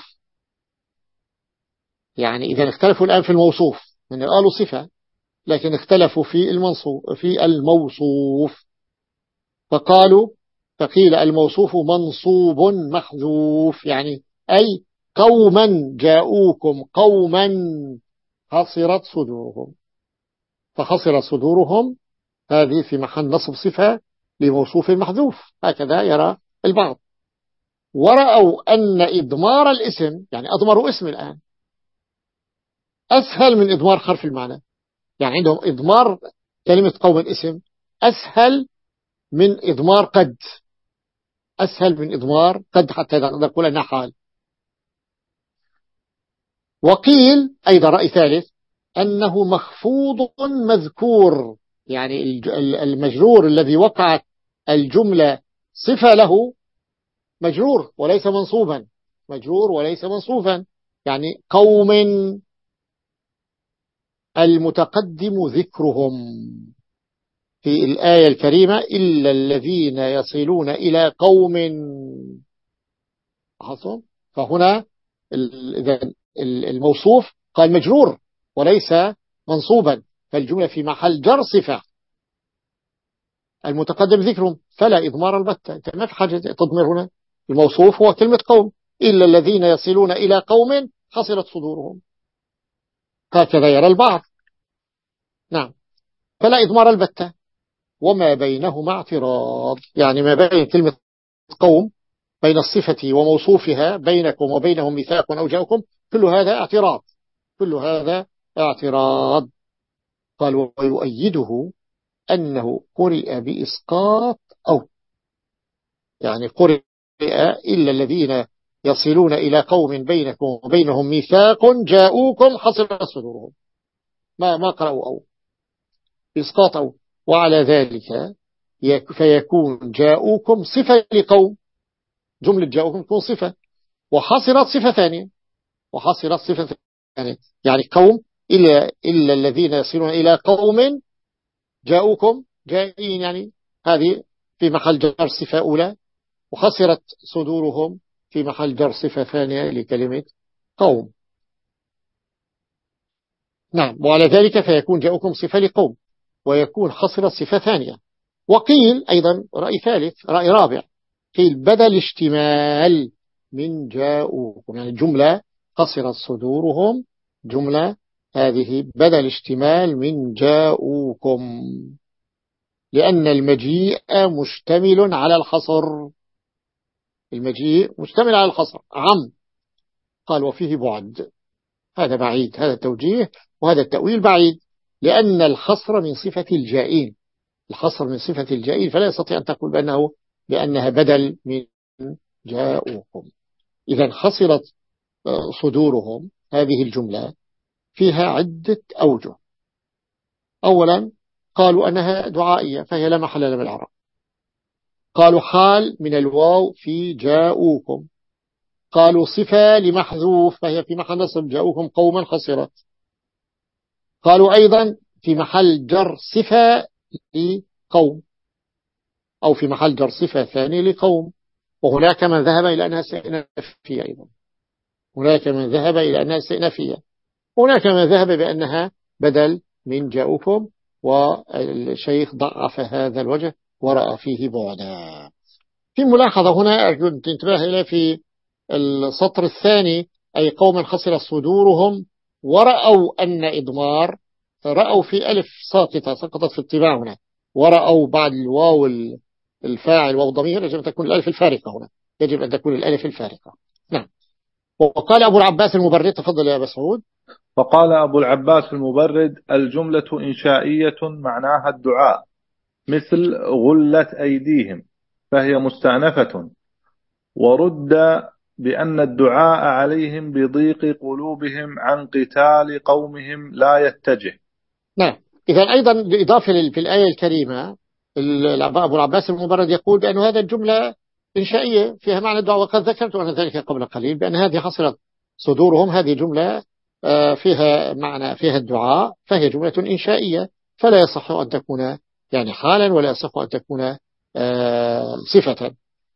S1: يعني إذا اختلفوا الآن في الموصوف من يعني قالوا صفة لكن اختلفوا في المنصوب في الموصوف فقالوا فقيل الموصوف منصوب محذوف، يعني أي قوما جاءوكم قوما حصرت صدورهم، فحصرت صدورهم هذه في محل نصب صفة لموصوف محذوف، هكذا يرى البعض. ورأوا أن إضمار الاسم يعني أضمروا اسم الآن أسهل من إضمار حرف المعنى، يعني عندهم إضمار كلمة قوم اسم أسهل من إضمار قد أسهل من إضمار قد حتى نقول أنها حال. وقيل أيضا رأي ثالث أنه مخفوض مذكور، يعني المجرور الذي وقعت الجملة صفة له مجرور وليس منصوبا مجرور وليس منصوبا، يعني قوم المتقدم ذكرهم في الآية الكريمة إلا الذين يصلون إلى قوم حصل، فهنا الموصوف قال مجرور وليس منصوبا فالجملة في محل جر صفة، المتقدم ذكرهم فلا إضمار البتة، انت ما في حاجة تضمر هنا، الموصوف هو كلمة قوم إلا الذين يصلون إلى قوم حصلت صدورهم، هكذا يرى البعض. نعم فلا إضمار البتة. وما بينهما اعتراض، يعني ما بين كلمة قوم بين الصفة وموصوفها بينكم وبينهم ميثاق أو جاءكم كل هذا اعتراض كل هذا اعتراض. قال ويؤيده أنه قرئ بإسقاط أو، يعني قرئ إلا الذين يصلون إلى قوم بينكم وبينهم ميثاق جاءوكم حصرت صدورهم، ما ما قرأوا أو إسقاط أو. وعلى ذلك فيكون جاءوكم صفة لقوم، جملة جاءوكم تكون صفة، وحصرت صفة ثانية، وحصرت صفة ثانية يعني قوم إلا, إلا الذين يصلون إلى قوم جاءوكم جائين، يعني هذه في محل جر صفة أولى، وحصرت صدورهم في محل جر صفة ثانية لكلمة قوم. نعم. وعلى ذلك فيكون جاءوكم صفة لقوم، ويكون حصرت صفة ثانية. وقيل أيضا رأي ثالث، رأي رابع، قيل بدل اشتمال من جاءوكم، يعني جملة حصرت صدورهم، جملة هذه بدل اشتمال من جاءوكم، لأن المجيء مشتمل على الحصر، المجيء مشتمل على الحصر عم. قال وفيه بعد، هذا بعيد، هذا التوجيه وهذا التأويل بعيد، لأن الحصر من صفة الجائين، الحصر من صفة الجائين، فلا يستطيع أن تقول بأنه بأنها بدل من جاءوكم. إذا حصرت صدورهم، هذه الجملة فيها عدة أوجه. أولا قالوا أنها دعائية فهي لا محل لها من الإعراب، قالوا حال من الواو في جاءوكم، قالوا صفة لمحذوف فهي في محل نصب جاءوكم قوما حصرت، قالوا أيضا في محل جر صفة لقوم، أو في محل جر صفة ثانية لقوم. وهناك من ذهب إلى أنها استئنافية أيضا، هناك من ذهب إلى أنها استئنافية، هناك من ذهب بأنها بدل من جاءوكم، والشيخ ضعف هذا الوجه ورأى فيه بعدا. في ملاحظة هنا أرجو أن تنتبه إلى في السطر الثاني، أي قوم حصل صدورهم ورأوا أن إضمار، رأوا في ألف ساقطة سقطت في الطباع هنا، ورأوا بعد الواو الفاعل واو ضمير، يجب أن تكون الألف الفارقة هنا، يجب أن تكون الألف الفارقة. نعم. وقال أبو العباس المبرد، تفضل يا أبا سعود.
S2: فقال أبو العباس المبرد الجملة إنشائية معناها الدعاء، مثل غلت أيديهم فهي مستأنفة، ورد بأن الدعاء عليهم بضيق قلوبهم عن قتال قومهم لا يتجه.
S1: نعم. إذا أيضا بالإضافة في الآية الكريمة أبو العباس المبرد يقول بأن هذا الجملة إنشائية فيها معنى الدعاء، وقد ذكرت أنا ذلك قبل قليل بأن هذه حصلت صدورهم، هذه جملة فيها معنى فيها الدعاء، فهي جملة إنشائية، فلا يصح أن تكون يعني حالا، ولا يصح أن تكون صفة،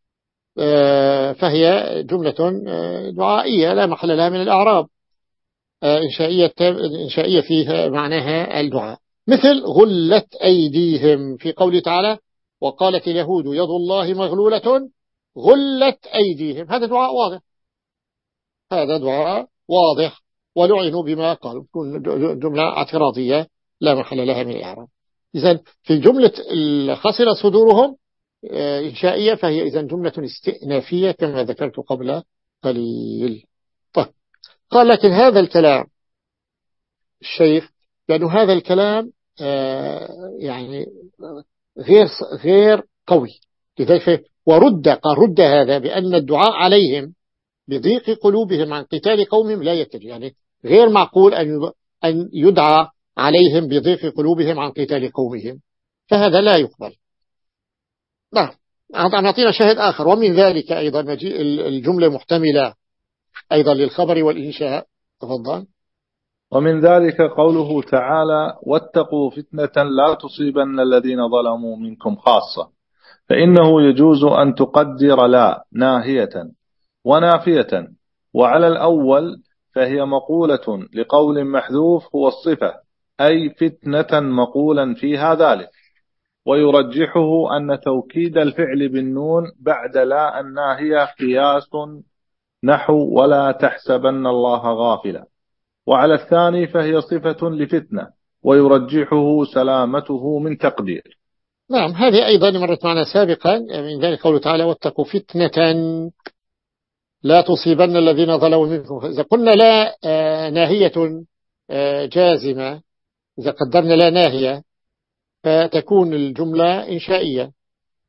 S1: فهي جملة دعائية لا محل لها من الأعراب، إنشائية إنشائية فيها معناها الدعاء. مثل غلت أيديهم في قوله تعالى وقالت اليهود يد الله مغلولة غلت أيديهم، هذا دعاء واضح، هذا دعاء واضح، ولعنوا بما قالوا، جملة اعتراضية لا محل لها من الإعراب. إذن في جملة خسر صدورهم إنشائية، فهي إذن جملة استئنافية كما ذكرت قبل قليل. طيب. قال لكن هذا الكلام الشيخ لأنه هذا الكلام يعني غير غير قوي، لذلك ورد قال رد هذا بأن الدعاء عليهم بضيق قلوبهم عن قتال قومهم لا يتجه، يعني غير معقول أن أن يدعى عليهم بضيق قلوبهم عن قتال قومهم، فهذا لا يقبل. نعم. نعطينا شاهد آخر، ومن ذلك أيضا مجيء الجملة محتملة أيضا للخبر والإنشاء. تفضل.
S2: ومن ذلك قوله تعالى واتقوا فتنة لا تصيبن الذين ظلموا منكم خاصة، فإنه يجوز أن تقدر لا ناهية ونافية، وعلى الأول فهي مقولة لقول محذوف هو الصفة، أي فتنة مقولا فيها ذلك، ويرجحه أن توكيد الفعل بالنون بعد لا الناهية قياس نحو ولا تحسبن الله غافلا، وعلى الثاني فهي صفة لفتنة، ويرجحه سلامته من تقدير.
S1: نعم. هذه أيضا مرت معنا سابقا، من ذلك قوله تعالى واتقوا فتنة لا تصيبن الذين ظلموا منكم. إذا قلنا لا ناهية جازمة، إذا قدرنا لا ناهية فتكون الجملة إنشائية،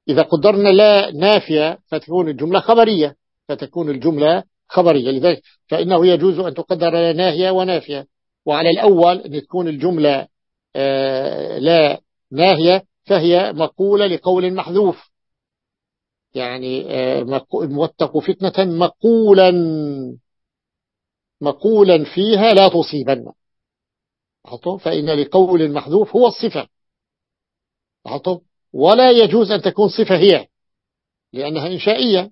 S1: إذا قدرنا لا نافية فتكون الجملة خبرية، فتكون الجملة خبرية. لذلك فإنه يجوز أن تقدر لا ناهية ونافية. وعلى الأول أن تكون الجملة آه لا ناهية فهي مقولة لقول محذوف، يعني آه واتقوا فتنة مقولا مقولا فيها لا تصيبن، فإن لقول محذوف هو الصفة، ولا يجوز أن تكون صفة هي لأنها إنشائية،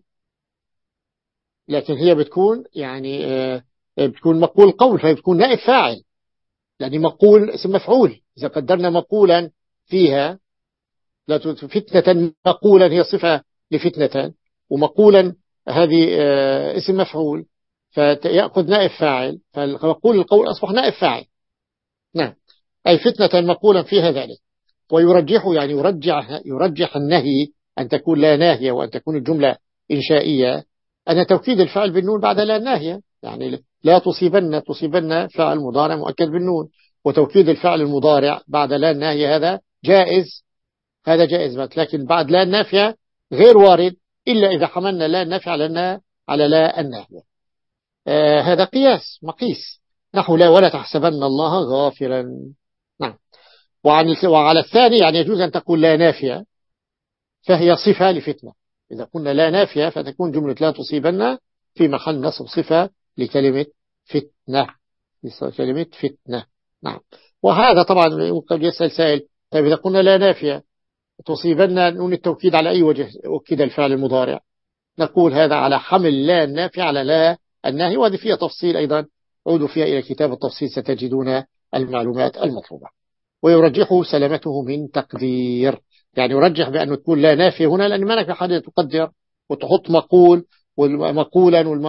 S1: لكن هي بتكون يعني بتكون مقول قول، فبتكون نائب فاعل، يعني مقول اسم مفعول. إذا قدرنا مقولا فيها لا فتنة، مقولا هي صفة لفتنة، ومقولا هذه اسم مفعول فيأخذ نائب فاعل، فمقول القول أصبح نائب فاعل. نعم، أي فتنة مقولا فيها ذلك. ويرجح يعني يرجح يرجح النهي أن تكون لا ناهية وأن تكون الجملة إنشائية، أن توكيد الفعل بالنون بعد لا ناهية، يعني لا تصيبن، تصيبن فعل مضارع مؤكد بالنون، وتوكيد الفعل المضارع بعد لا ناهية هذا جائز، هذا جائز، لكن بعد لا نافية غير وارد إلا إذا حملنا لا نافية على على لا الناهية. آه هذا قياس مقيس نحو لا ولا تحسبن الله غافلا. نعم. وعن وعلى الثاني يعني يجوز أن تقول لا نافية فهي صفة لفتنة. إذا قلنا لا نافية فتكون جملة لا تصيبن في محل نصب صفة لكلمة فتنة، كلمة فتنة. نعم. وهذا طبعا قد يسأل سائل، طيب إذا قلنا لا نافية تصيبن نون التوكيد على أي وجه أكد الفعل المضارع؟ نقول هذا على حمل لا النافية على لا الناهي، وهذه فيها تفصيل أيضا، عودوا فيها إلى كتاب التفصيل ستجدون المعلومات المطلوبة. ويرجح سلامته من تقدير، يعني يرجح بأنه تكون لا نافية هنا لأن ما لك حاجة تقدر وتحط مقول، والمقولا والم...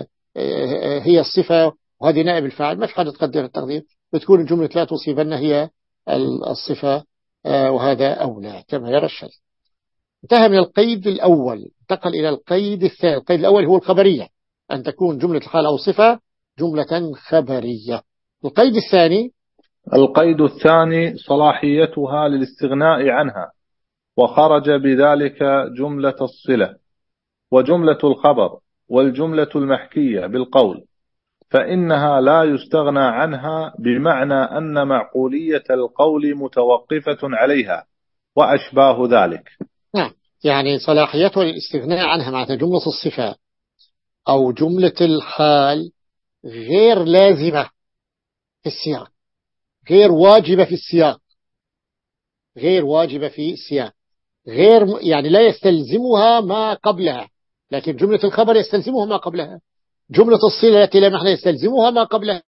S1: هي الصفة وهذه نائب الفاعل، ما في حاجة تقدر التقدير، بتكون الجملة لا تصيبن هي الصفة، وهذا أولى كما يرى الشيخ. انتهى من القيد الأول، انتقل إلى القيد الثاني. القيد الأول هو الخبرية، أن تكون جملة الحال أو صفة جملة خبرية. القيد الثاني
S2: القيد الثاني صلاحيتها للاستغناء عنها، وخرج بذلك جملة الصلة وجملة الخبر والجملة المحكية بالقول، فإنها لا يستغنى عنها، بمعنى أن معقولية القول متوقفة عليها وأشباه ذلك.
S1: نعم، يعني صلاحيته للاستغناء عنها معناتها جملة الصفة أو جملة الحال غير لازمة في السياق، غير واجبة في السياق، غير واجبة في السياق، غير يعني لا يستلزمها ما قبلها، لكن جملة الخبر يستلزمها ما قبلها، جملة الصلة التي لا محل يستلزمها ما قبلها،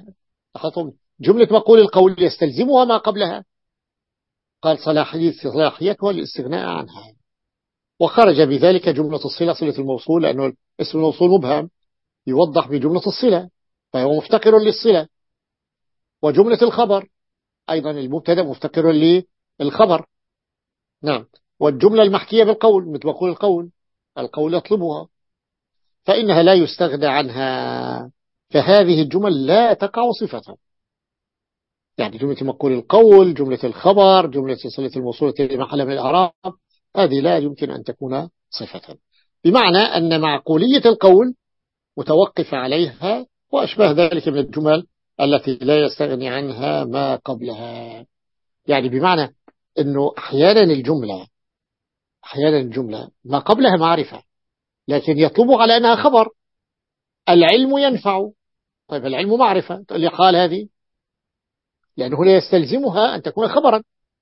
S1: جملة مقول القول يستلزمها ما قبلها. قال صلاحيتها للاستغناء عنها، وخرج بذلك جملة الصلة صلة الموصول، لأنه اسم الموصول مبهم يوضح بجملة الصلة فهو مفتقر للصلة، وجملة الخبر أيضا المبتدا مفتقر للخبر. نعم. والجملة المحكية بالقول مثل مقول القول، القول يطلبها، فإنها لا يستغنى عنها، فهذه الجمل لا تقع صفة، يعني جملة مقول القول، جملة الخبر، جملة صلة الموصولة لمحل من الأعراب، هذه لا يمكن أن تكون صفة، بمعنى أن معقولية القول متوقفة عليها وأشباه ذلك من الجمل التي لا يستغني عنها ما قبلها. يعني بمعنى أنه أحيانا الجملة أحيانا الجملة ما قبلها معرفة لكن يطلبوا على أنها خبر، العلم ينفع، طيب العلم معرفة اللي قال هذه، لأنه لا يستلزمها أن تكون خبرا،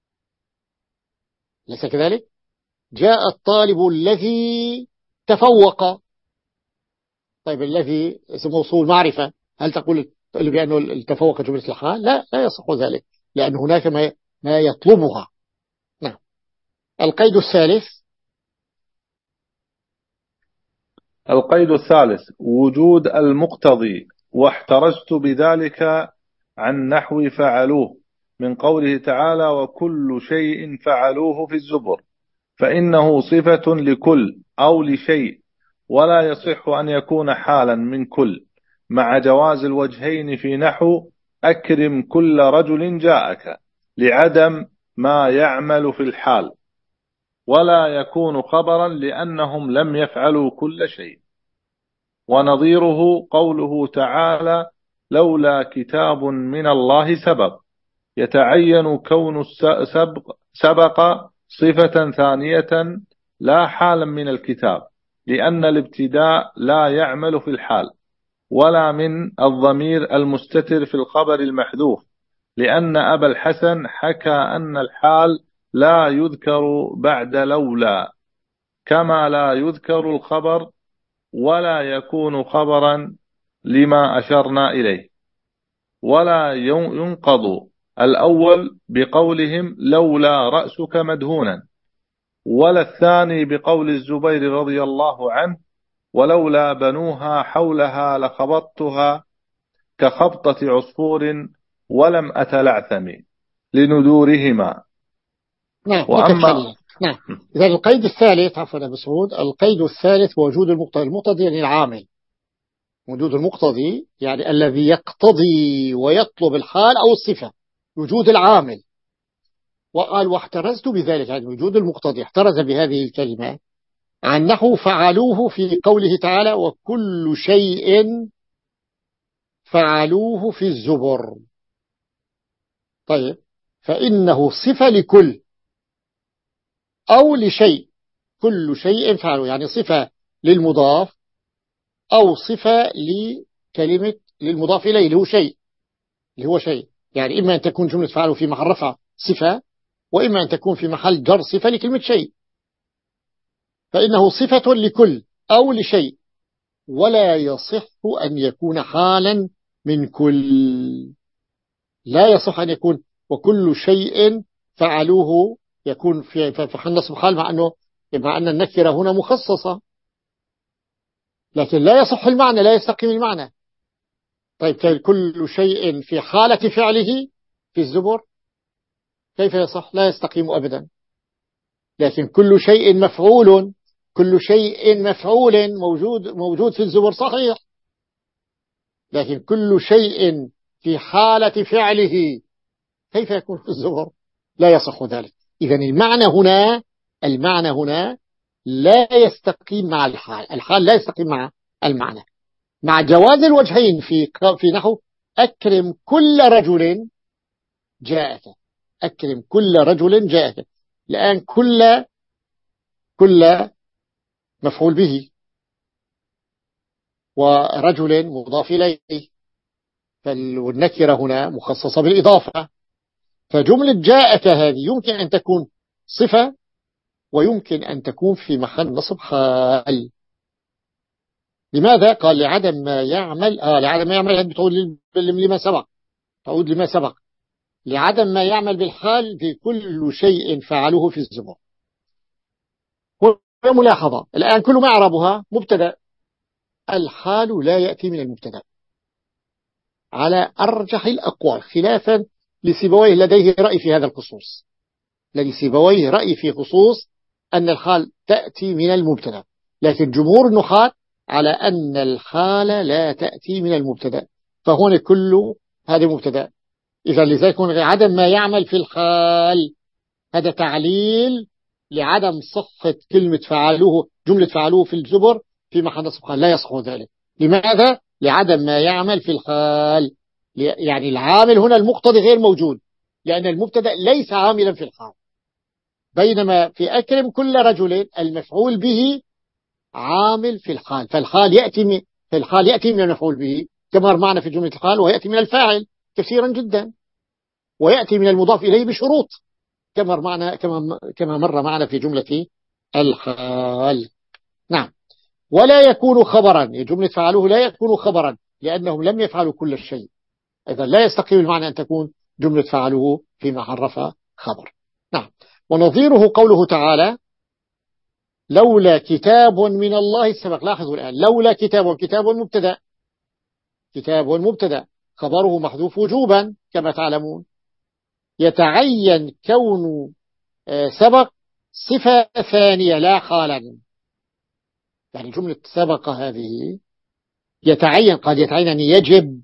S1: ليس كذلك؟ جاء الطالب الذي تفوق، طيب الذي اسم موصول معرفة، هل تقول بأنه التفوق جملة الحال؟ لا، لا يصح ذلك، لأن هناك ما ما يطلبها. نعم. القيد الثالث
S2: القيد الثالث وجود المقتضي، واحترزت بذلك عن نحو فعلوه من قوله تعالى وكل شيء فعلوه في الزبر، فإنه صفة لكل أو لشيء، ولا يصح أن يكون حالا من كل، مع جواز الوجهين في نحو أكرم كل رجل جاءك، لعدم ما يعمل في الحال. ولا يكون خبرا لأنهم لم يفعلوا كل شيء. ونظيره قوله تعالى: لولا كتاب من الله سبق، يتعين كون السبق سبق صفة ثانية لا حالا من الكتاب، لأن الابتداء لا يعمل في الحال، ولا من الضمير المستتر في الخبر المحذوف، لأن أبا الحسن حكى أن الحال لا يذكر بعد لولا، كما لا يذكر الخبر ولا يكون خبرا لما أشرنا إليه. ولا ينقض الأول بقولهم لولا رأسك مدهونا، ولا الثاني بقول الزبير رضي الله عنه: ولولا بنوها حولها لخبطتها كخبطة عصفور ولم أتلعثم لندورهما.
S1: نعم
S2: وأما
S1: نعم. إذا القيد الثالث، عفوا أبو سعود، القيد الثالث وجود المقتضي. المقتضي يعني العامل، وجود المقتضي يعني الذي يقتضي ويطلب الحال أو الصفة، وجود العامل. وقال واحترزت بذلك، يعني وجود المقتضي احترز بهذه الكلمة عن نحو فعلوه في قوله تعالى: وكل شيء فعلوه في الزبر. طيب، فإنه صفة لكل أو لشيء. كل شيء فعلوه يعني صفة للمضاف أو صفة لكلمة للمضاف إليه اللي هو شيء، اللي هو شيء يعني إما أن تكون جملة فعله في محل رفع صفة، وإما أن تكون في محل جر صفة لكلمة شيء. فإنه صفة لكل أو لشيء، ولا يصح أن يكون حالا من كل. لا يصح أن يكون وكل شيء فعلوه يكون في فحل نصب حال، مع أنه مع أن النكرة هنا مخصصة، لكن لا يصح المعنى، لا يستقيم المعنى. طيب كل شيء في حالة فعله في الزبر كيف يصح؟ لا يستقيم أبدا. لكن كل شيء مفعول، كل شيء مفعول موجود موجود في الزبر صحيح، لكن كل شيء في حالة فعله كيف يكون في الزبر؟ لا يصح ذلك. إذن المعنى هنا المعنى هنا لا يستقيم مع الحال، الحال لا يستقيم مع المعنى، مع جواز الوجهين في في نحو أكرم كل رجل جاءك. أكرم كل رجل جاءك، الآن كل كل مفعول به، ورجل مضاف إليه، فالنكرة هنا مخصصة بالإضافة. فجملة جاءك هذه يمكن أن تكون صفة، ويمكن أن تكون في محل نصب حال. لماذا؟ قال لعدم ما يعمل آه لعدم ما يعمل بتقول لما سبق، تعود لما سبق، لعدم ما يعمل بالحال في كل شيء فعله في الزبر. وملاحظة الآن كل ما أعربها مبتدأ، الحال لا يأتي من المبتدأ على أرجح الأقوال، خلافا لسيبويه لديه رأي في هذا الخصوص. الذي سيبويه رأي في خصوص أن الحال تأتي من المبتدأ، لكن جمهور النحاة على أن الحال لا تأتي من المبتدأ، فهون كل هذا مبتدأ. إذا لذلك عدم ما يعمل في الحال هذا تعليل لعدم صحة كلمة فعلوه، جملة فعلوه في الزبر في محل نصب حال، لا يصح ذلك. لماذا؟ لعدم ما يعمل في الحال، يعني العامل هنا المقتضي غير موجود، لأن المبتدأ ليس عاملا في الحال. بينما في أكرم كل رجل المفعول به عامل في الحال، فالحال يأتي من فالحال يأتي من المفعول به كما معنا في جملة الحال، ويأتي من الفاعل كثيرا جدا، ويأتي من المضاف إليه بشروط كما معنا كما كما مر معنا في جملة الحال. نعم. ولا يكون خبرا، جملة فعلوه لا يكون خبرا لأنهم لم يفعلوا كل شيء. إذا لا يستقيم المعنى أن تكون جملة فعلوه في محل رفع خبر. نعم. ونظيره قوله تعالى: لولا كتاب من الله سبق. لاحظوا الآن لولا كتاب، كتاب مبتدا، كتاب مبتدا خبره محذوف وجوبا كما تعلمون. يتعين كون سبق صفة ثانية لا حالا، يعني جملة سبق هذه يتعين، قد يتعين أن يجب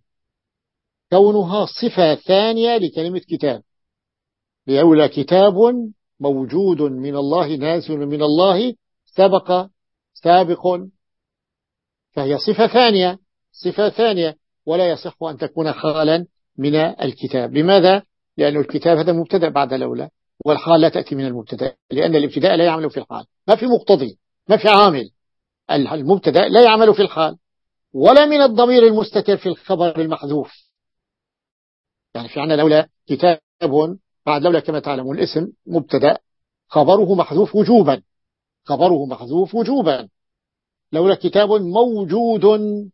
S1: كونها صفة ثانية لكلمة كتاب. لولا كتاب موجود من الله نازل من الله سبق سابق، فهي صفة ثانية صفة ثانية ولا يصح أن تكون خالا من الكتاب. لماذا؟ لأن الكتاب هذا مبتدأ بعد لولا، والحال لا تأتي من المبتدأ، لأن الابتداء لا يعمل في الحال، ما في مقتضي، ما في عامل. المبتدأ لا يعمل في الحال، ولا من الضمير المستتر في الخبر المحذوف. يعني في عنا لولا كتاب بعد لولا كما تعلمون الاسم مبتدأ خبره محذوف وجوبا، خبره محذوف وجوبا. لولا كتاب موجود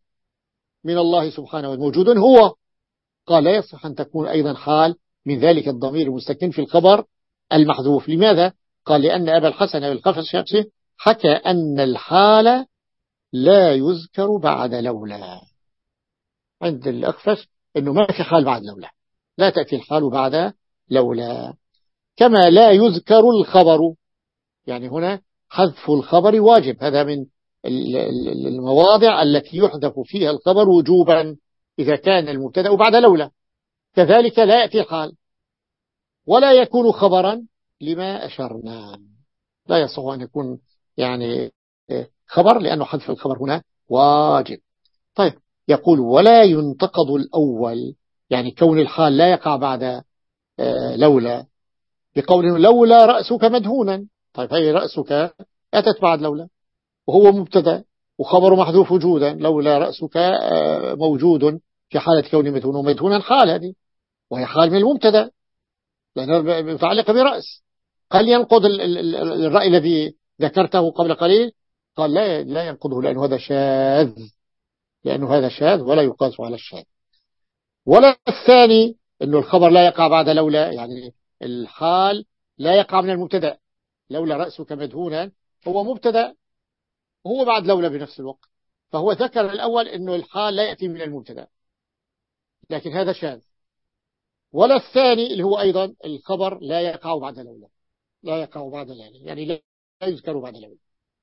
S1: من الله سبحانه موجود هو، قال لا يصح أن تكون أيضا حال من ذلك الضمير المستكن في الخبر المحذوف. لماذا؟ قال لأن أبا الحسن القفصي حكى أن الحال لا يذكر بعد لولا. عند الأخفش أنه ما في حال بعد لولا، لا تأتي الحال بعد لولا. كما لا يذكر الخبر، يعني هنا حذف الخبر واجب، هذا من المواضع التي يحذف فيها الخبر وجوبا إذا كان المبتدأ بعد لولا. كذلك لا يأتي الحال ولا يكون خبرا لما أشرنا، لا يصح أن يكون يعني خبر لأنه حذف الخبر هنا واجب. طيب يقول ولا ينتقض الأول، يعني كون الحال لا يقع بعد لولا، بقول لولا رأسك مدهونا. طيب هي رأسك أتت بعد لولا وهو مبتدا وخبر محذوف وجودا، لولا رأسك موجود في حالة كون مدهون، ومدهونا حال هذه وهي حال من المبتدا لأنها متعلقة برأس. قال ينقض الرأي الذي ذكرته قبل قليل، قال لا لا ينقضه لأنه هذا شاذ، لأنه هذا شاذ ولا يقاس على الشاذ. ولا الثاني أنه الخبر لا يقع بعد لولا، يعني الحال لا يقع من المبتدا، لولا رأسك مدهونا هو مبتدا وهو بعد لولا بنفس الوقت، فهو ذكر الأول أنه الحال لا يأتي من المبتدا، لكن هذا شاذ. ولا الثاني اللي هو أيضا الخبر لا يقع بعد لولا، لا يقع بعد لولا يعني لا يذكر بعد لولا.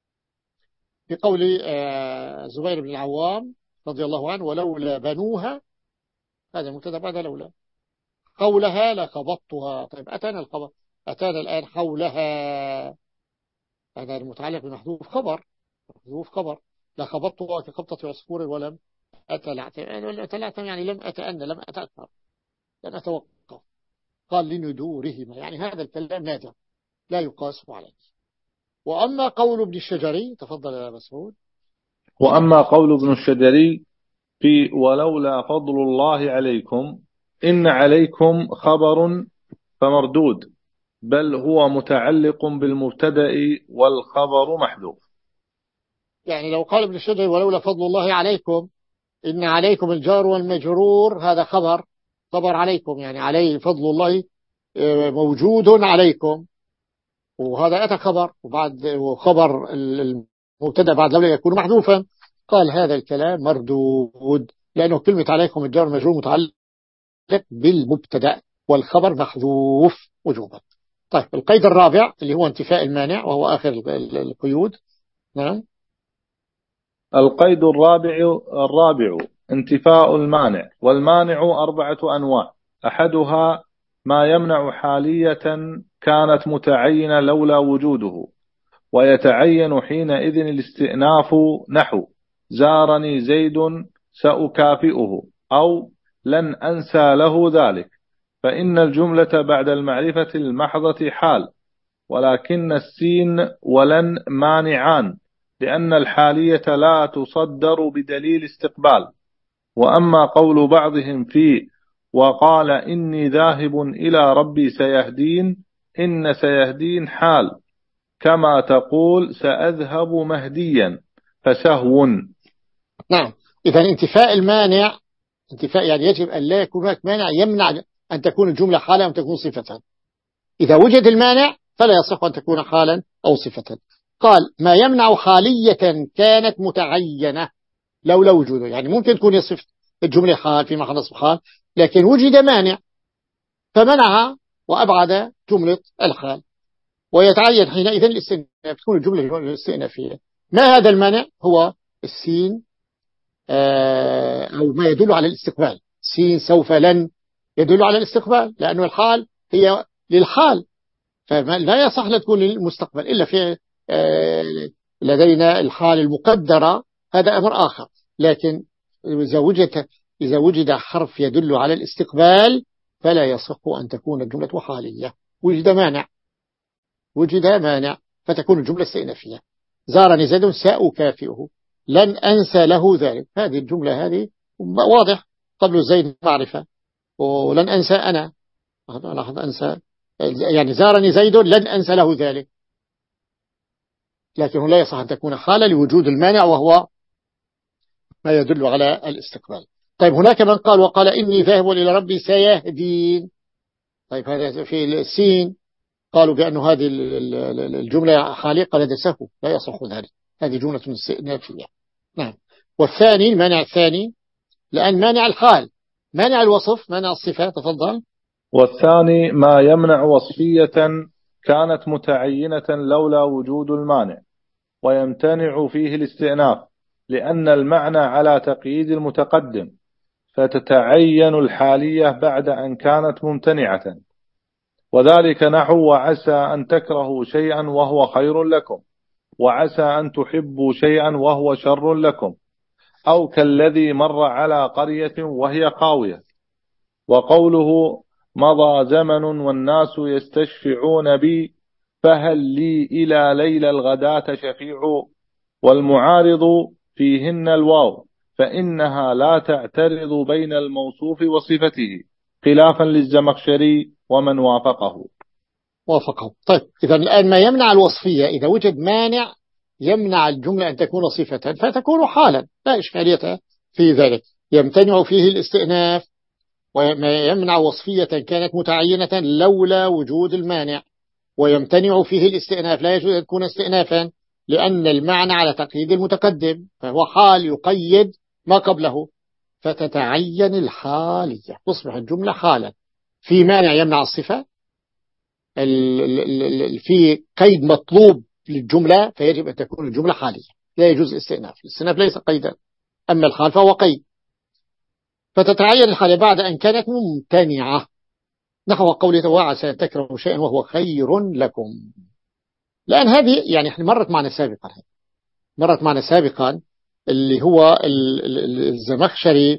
S1: في قول زبير بن العوام رضي الله عنه ولولا بنوها، هذا مبتدا بعد لولا. قولها لخبطتها، طيب أتانا الخبر، أتانا الآن حولها، هذا المتعلق بمحذوف خبر، محذوف خبر. لخبطتها كخبطة عصفور ولم أتلعتم، يعني لم أتأنى، لم أتأثر، لم أتوقف. قال لندورهما، يعني هذا الكلام نادر لا يقاس عليه. وأما قول ابن الشجري، تفضل يا مسعود.
S2: وأما قول ابن الشجري في ولولا فضل الله عليكم، إن عليكم خبر فمردود، بل هو متعلق بالمبتدأ والخبر محذوف.
S1: يعني لو قال ابن الشجري ولولا فضل الله عليكم، إن عليكم الجار والمجرور هذا خبر، خبر عليكم، يعني عليه فضل الله موجود عليكم، وهذا أتى خبر وبعد وخبر المبتدا بعد لولا يكون محذوفا. قال هذا الكلام مردود لأنه كلمة عليكم الجار والمجرور متعلق بالمبتدا والخبر محذوف وجوبا. طيب القيد الرابع اللي هو انتفاء المانع وهو آخر القيود. نعم.
S2: القيد الرابع الرابع انتفاء المانع، والمانع أربعة أنواع. أحدها ما يمنع حالية كانت متعينة لولا وجوده، ويتعين حينئذ الاستئناف، نحو زارني زيد سأكافئه، أو لن أنسى له ذلك، فإن الجملة بعد المعرفة المحضة حال، ولكن السين ولن مانعان، لأن الحالية لا تصدر بدليل استقبال. وأما قول بعضهم في وقال إني ذاهب إلى ربي سيهدين، إن سيهدين حال، كما تقول سأذهب مهديا، فسهو.
S1: نعم. إذا انتفاء المانع، انتفاء يعني يجب أن لا يكون هناك مانع يمنع أن تكون الجملة حالا وتكون صفة. إذا وجد المانع فلا يصح أن تكون حالا أو صفة. قال ما يمنع حالية كانت متعينة لولا وجوده، يعني ممكن تكون يصف الجملة حال في محل نصب حال، لكن وجد مانع فمنعها وأبعد جملة الحال، ويتعين حينئذ الاستئناف، تكون الجملة الاستئنافية. ما هذا المانع؟ هو السين أو ما يدل على الاستقبال، سين سوف لن يدل على الاستقبال، لأنه الحال هي للحال فلا يصح أن تكون للمستقبل إلا في لدينا الحال المقدرة، هذا أمر آخر. لكن إذا وجد إذا وجد حرف يدل على الاستقبال فلا يصح أن تكون الجملة حالية. وجد مانع وجد مانع فتكون الجملة استئنافية. زارني زيد سأكافئه، لن أنسى له ذلك. هذه الجملة هذه واضح، قبل زيد معرفة، ولن أنسى أنا لاحظ أنسى، يعني زارني زيد لن أنسى له ذلك، لكنه لا يصح أن تكون حالة لوجود المانع وهو ما يدل على الاستقبال. طيب هناك من قال وقال إني ذاهب إلى ربي سيهدين. طيب هذا في السين قالوا بأن هذه الجملة خالقة لدى سهو، لا يصح ذلك، هذه جملة استئنافية. نعم. والثاني المانع الثاني لأن مانع الحال، مانع الوصف، مانع الصفة. تفضل.
S2: والثاني ما يمنع وصفية كانت متعينة لولا وجود المانع، ويمتنع فيه الاستئناف لأن المعنى على تقييد المتقدم، فتتعين الحالية بعد أن كانت ممتنعة. وذلك نحو وعسى أن تكرهوا شيئا وهو خير لكم، وعسى أن تحبوا شيئا وهو شر لكم، أو كالذي مر على قرية وهي خاوية. وقوله مضى زمن والناس يستشفعون بي فهل لي إلى ليل الغداة شفيع، والمعارض فيهن الواو فإنها لا تعترض بين الموصوف وصفته، خلافا للزمخشري ومن وافقه.
S1: وافقه. طيب إذا الآن ما يمنع الوصفية، إذا وجد مانع يمنع الجملة أن تكون صفة فتكون حالا، لا إشكالية في ذلك. يمتنع فيه الاستئناف، وما يمنع وصفية كانت متعينة لولا وجود المانع، ويمتنع فيه الاستئناف، لا يجوز أن تكون استئنافا لأن المعنى على تقييد المتقدم، فهو حال يقيد ما قبله، فتتعين الحالية، تصبح الجملة حالا. في مانع يمنع الصفة، في قيد مطلوب للجملة، فيجب أن تكون الجملة حالية، لا يجوز الاستئناف. الاستئناف ليس قيدا، أما الحال فهو قيد. فتتعين الحالة بعد أن كانت ممتنعة، نحو قوله وعسى أن تكرهوا شيئا وهو خير لكم. لأن هذه يعني احنا مرت معنا سابقا، مرت معنا سابقا اللي هو الزمخشري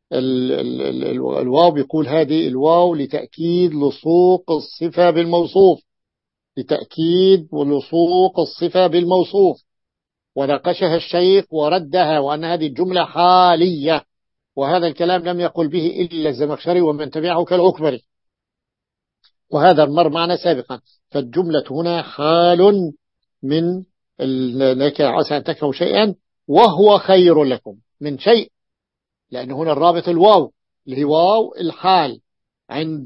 S1: الواو بيقول هذه الواو لتأكيد لصوق الصفة بالموصوف، لتأكيد ولصوق الصفة بالموصوف، وناقشها الشيخ وردها وأن هذه الجملة حالية، وهذا الكلام لم يقل به إلا الزمخشري ومن تبعه كالعكبري، وهذا مر معنا سابقا. فالجملة هنا حال من لك عسى أن تكرهوا شيئا وهو خير لكم من شيء، لأن هنا الرابط الواو اللي هي واو الحال. عند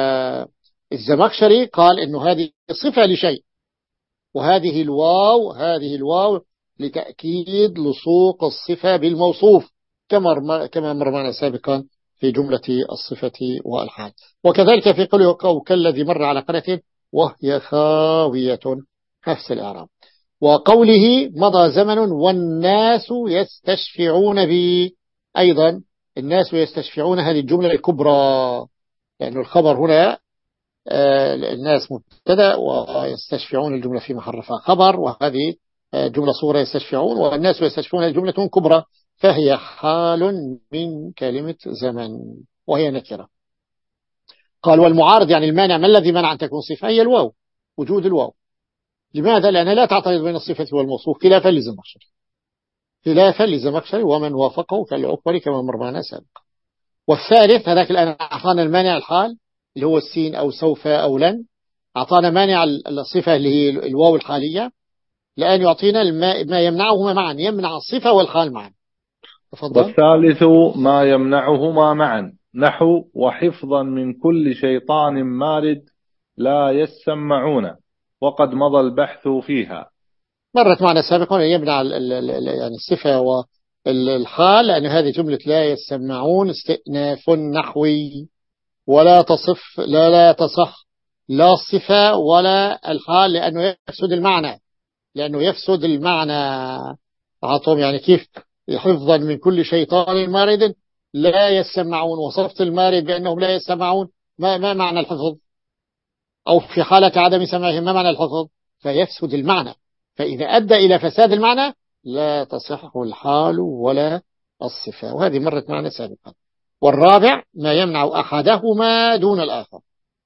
S1: الزمخشري قال إنه هذه صفة لشيء، وهذه الواو هذه الواو لتأكيد لصوق الصفة بالموصوف، كما كما مر معنا سابقا في جملة الصفة والحال. وكذلك في قوله كالذي مر على قرية وهي خاوية، نفس الإعراب. وقوله مضى زمن والناس يستشفعون بي، أيضا الناس يستشفعون، هذه الجملة الكبرى، لأن الخبر هنا الناس مبتدأ ويستشفعون الجملة في محل رفع خبر، وهذه جملة صغرى يستشفعون، والناس يستشفعون الجملة كبرى، فهي حال من كلمة زمن وهي نكرة. قال والمعارض يعني المانع، ما الذي منع أن تكون صفة؟ هي الواو، وجود الواو. لماذا؟ لأنها لا تعترض بين الصفة والموصوف، خلافا للزمخشري خلافا للزمخشري ومن وافقه كالعكبري كما مر معنا سابقا. والثالث هذاك الآن أعطانا المانع الحال اللي هو السين أو سوف أو لن، أعطانا مانع الصفة اللي هي الواو الحالية، لأن يعطينا ما يمنعهما معا، يمنع الصفة والحال معا. تفضل.
S2: والثالث ما يمنعهما معا، نحو وحفظا من كل شيطان مارد لا يسمعون، وقد مضى البحث فيها.
S1: مرت معنا سابقا يمنع يعني الصفة والحال، لأن هذه جملة لا يسمعون استئناف نحوي، ولا تصف لا لا تصح لا الصفة ولا الحال، لأنه يفسد المعنى لأنه يفسد المعنى عطوم. يعني كيف حفظا من كل شيطان مارد لا يسمعون، وصفت المارد بأنهم لا يسمعون، ما, ما معنى الحفظ؟ أو في حالة عدم سماعهم ما معنى الحفظ؟ فيفسد المعنى، فإذا أدى إلى فساد المعنى لا تصح الحال ولا الصفة، وهذه مرت معنا سابقا. والرابع ما يمنع أحدهما دون الآخر.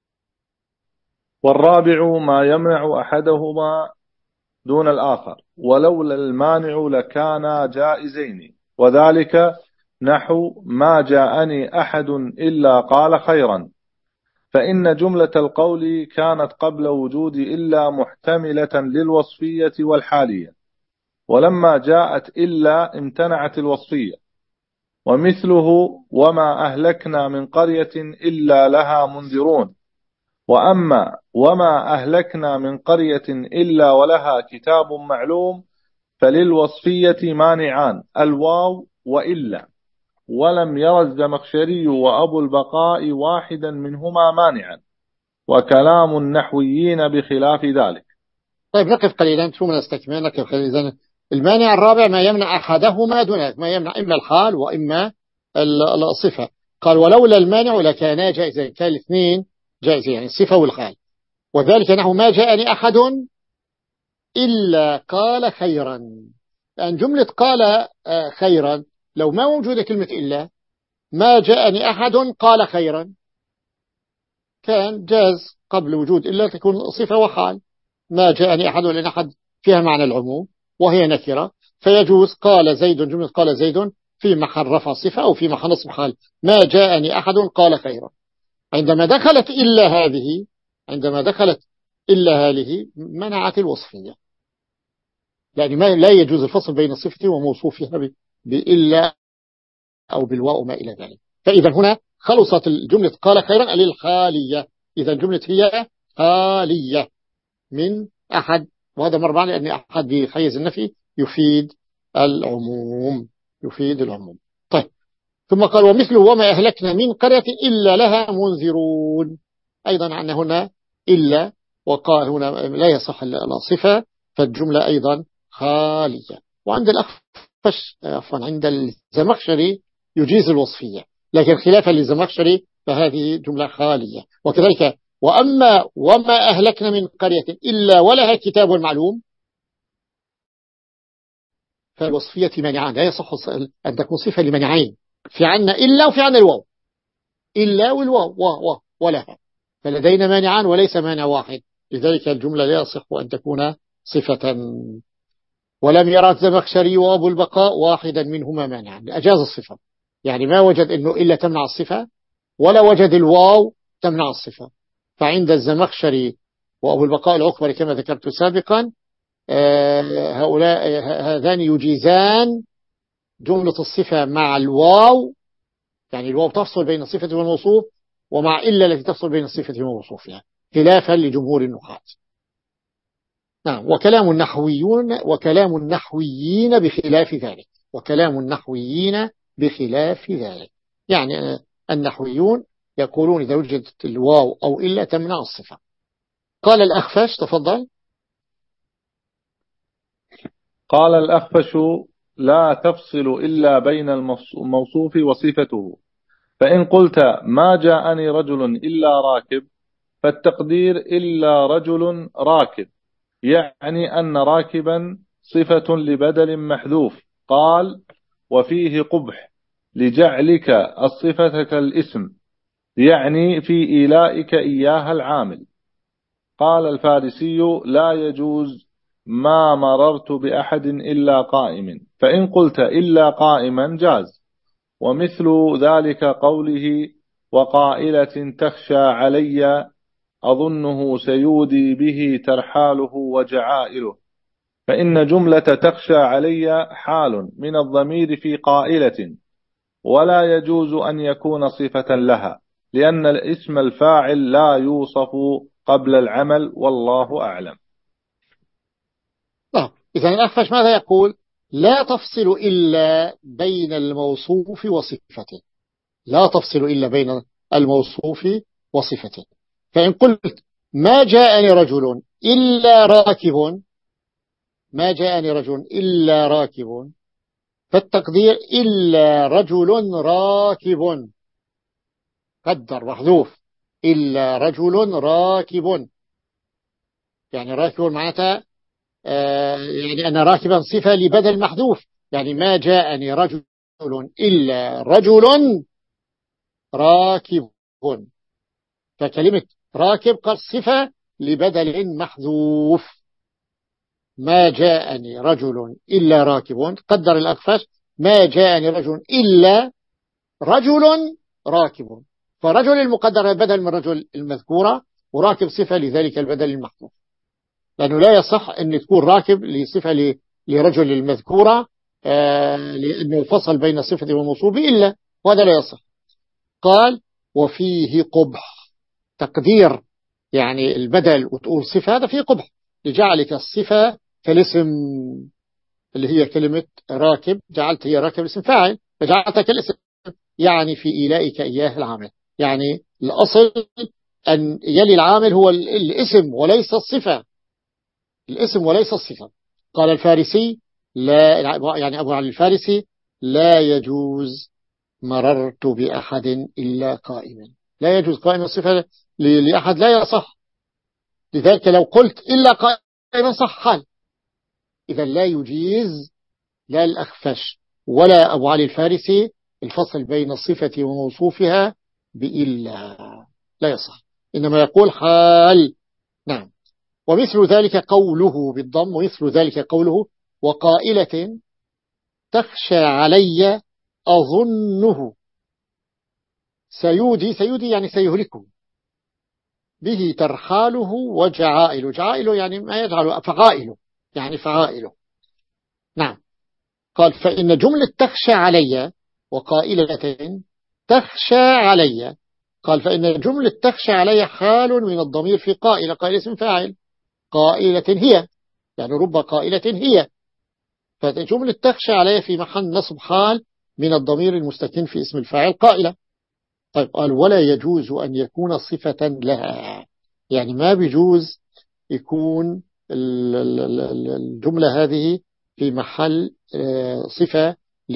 S2: والرابع ما يمنع أحدهما دون الآخر ولولا المانع لكانا جائزين، وذلك نحو ما جاءني أحد إلا قال خيرا، فإن جملة القول كانت قبل وجود إلا محتملة للوصفية والحالية، ولما جاءت إلا امتنعت الوصفية. ومثله وما أهلكنا من قرية إلا لها منذرون. وأما وما أهلكنا من قرية إلا ولها كتاب معلوم فللوصفية مانعان الواو وإلا، ولم ير الزمخشري وأبو البقاء واحدا منهما مانعا، وكلام النحويين بخلاف ذلك.
S1: طيب نقف قليلا ثم نستكمل. نقف قليلا. المانع الرابع ما يمنع أحدهما دون، ما يمنع إما الحال وإما الصفة. قال ولولا المانع لكانا جائزين، كان الاثنين جائزين، يعني الصفة والحال. وذلك نحو ما جاءني أحد إلا قال خيرا، لأن جملة قال خيرا لو ما موجودة كلمة إلا، ما جاءني أحد قال خيرا كان جاز قبل وجود إلا تكون صفة وحال. ما جاءني أحد لأن أحد فيها معنى العموم وهي نكرة، فيجوز قال زيد، جملة قال زيد في محل رفع صفة أو في محل نصب حال. ما جاءني أحد قال خيرا. عندما دخلت إلا هذه عندما دخلت إلا هذه منعت الوصفية، يعني ما لا يجوز الفصل بين الصفة وموصوفها بإلا أو بالواو ما إلى ذلك. فإذا هنا خلصت الجملة قال خيرا للخالية، إذا الجملة هي خالية من أحد، وهذا مر معنا أن أحد بحيز النفي يفيد العموم يفيد العموم. طيب ثم قال ومثله وما أهلكنا من قرية إلا لها منذرون، أيضا عندنا هنا إلا، وقال هنا لا يصح الصفة، فالجملة أيضا خالية. وعند الأخفش عفوا عند الزمخشري يجيز الوصفية، لكن خلافا للزمخشري فهذه جملة خالية. وكذلك وأما وما أهلكنا من قرية إلا ولها كتاب معلوم، فالوصفية مانعان، لا يصح أن تكون صفة لمنعين، في عنا إلا وفي عنا الواو، إلا والواو و و ولها، فلدينا مانعان وليس مانع واحد، لذلك الجملة لا يصح أن تكون صفة. ولم يرى الزمخشري وأبو البقاء واحدا منهما مانعا، أجاز الصفة، يعني ما وجد أنه إلا تمنع الصفة ولا وجد الواو تمنع الصفة. فعند الزمخشري وأبو البقاء العكبري كما ذكرت سابقا هؤلاء هذان يجيزان جملة الصفة مع الواو، يعني الواو تفصل بين الصفة والموصوف، ومع إلا التي تفصل بين الصفة وموصوفها، خلافا لجمهور النحاة. نعم. وكلام النحويون وكلام النحويين بخلاف ذلك وكلام النحويين بخلاف ذلك يعني النحويون يقولون إذا وجدت الواو أو إلا تمنع الصفة. قال الأخفش، تفضل.
S2: قال الأخفش لا تفصل إلا بين الموصوف وصفته، فإن قلت ما جاءني رجل إلا راكب فالتقدير إلا رجل راكب، يعني أن راكبا صفة لبدل محذوف. قال وفيه قبح لجعلك الصفة كالاسم، يعني في إيلائك إياها العامل. قال الفارسي لا يجوز ما مررت بأحد إلا قائم، فإن قلت إلا قائما جاز. ومثل ذلك قوله وقائلة تخشى علي أظنه سيودي به ترحاله وجعائله، فإن جملة تخشى علي حال من الضمير في قائلة، ولا يجوز أن يكون صفة لها، لأن الاسم الفاعل لا يوصف قبل العمل، والله أعلم.
S1: طيب إذا الأخفش ماذا يقول؟ لا تفصل إلا بين الموصوف وصفته، لا تفصل إلا بين الموصوف وصفته. فإن قلت ما جاءني رجل إلا راكب ما جاءني رجل إلا راكب فالتقدير إلا رجل راكب، قدر محذوف إلا رجل راكب، يعني راكب معناتها آه يعني أنا راكبا صفة لبدل محذوف، يعني ما جاءني رجل إلا رجل راكب، فكلمة راكب قال صفة لبدل محذوف. ما جاءني رجل إلا راكب، قدر الأخفش ما جاءني رجل إلا رجل راكب، فرجل المقدر بدل من رجل المذكورة، وراكب صفة لذلك البدل المحذوف، لأنه لا يصح أن تكون راكب لصفة لرجل المذكورة آه لأنه فصل بين صفة والموصوف إلا، وهذا لا يصح. قال وفيه قبح، تقدير يعني البدل وتقول صفة، هذا فيه قبح لجعلك الصفة كالاسم اللي هي كلمة راكب، جعلت هي راكب اسم فاعل فجعلتها كالاسم، يعني في إيلائك إياه العامل، يعني الأصل أن يلي العامل هو الاسم وليس الصفة، الاسم وليس الصفة. قال الفارسي لا، يعني أبو علي الفارسي لا يجوز مررت بأحد إلا قائما، لا يجوز قائما صفة لأحد لا يصح، لذلك لو قلت إلا قائما صح حال، إذا لا يجيز لا الأخفش ولا أبو علي الفارسي الفصل بين الصفة وموصوفها بإلا، لا يصح، إنما يقول حال. نعم. ومثل ذلك قوله بالضم، ومثل ذلك قوله وقائلة تخشى علي أظنه سيودي، سيودي يعني سيهلكه، به ترحاله وجعائله، جعائله يعني ما يجعله، فعائله يعني فعائله. نعم. قال فإن جملة تخشى علي وقائلة تخشى علي، قال فإن جملة تخشى علي حال من الضمير في قائلة، قائلة اسم فاعل، قائلة هي يعني رب قائلة هي، فجملة تخشى علي في محل نصب حال من الضمير المستتر في اسم الفاعل قائلة. طيب قال ولا يجوز أن يكون صفة لها، يعني ما بيجوز يكون الجملة هذه في محل صفة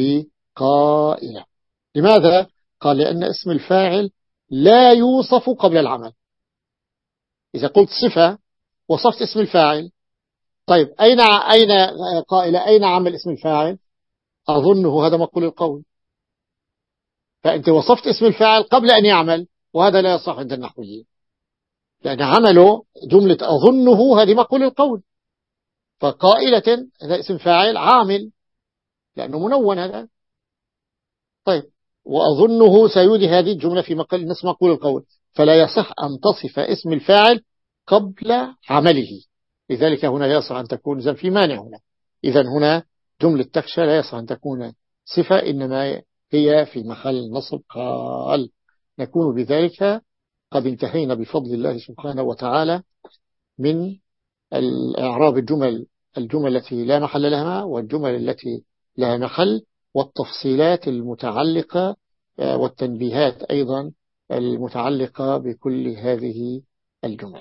S1: لقائلة. لماذا؟ قال لأن اسم الفاعل لا يوصف قبل العمل، إذا قلت صفة وصفت اسم الفاعل، طيب أين أين قائلة، أين عمل اسم الفاعل؟ أظنه، هذا مقول القول، فأنت وصفت اسم الفاعل قبل أن يعمل، وهذا لا يصح عند النحويين، لأن عمله جملة أظنه هذه مقول القول، فقائلة هذا اسم فاعل عامل لأنه منون هذا. طيب وأظنه سيودي هذه الجملة في مقال نص مقول القول، فلا يصح أن تصف اسم الفاعل قبل عمله، لذلك هنا لا يصح أن تكون إذن في مانع هنا، إذن هنا جملة تخشى لا يصح أن تكون صفة، إنما هي في محل نصب قال. نكون بذلك قد انتهينا بفضل الله سبحانه وتعالى من الإعراب الجمل، الجمل التي لا محل لها والجمل التي لها محل، والتفصيلات المتعلقة والتنبيهات أيضا المتعلقة بكل هذه الجمل.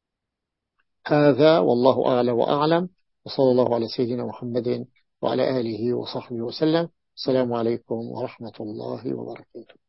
S1: هذا والله أعلى وأعلم، وصلى الله على سيدنا محمد وعلى آله وصحبه وسلم. السلام عليكم ورحمة الله وبركاته.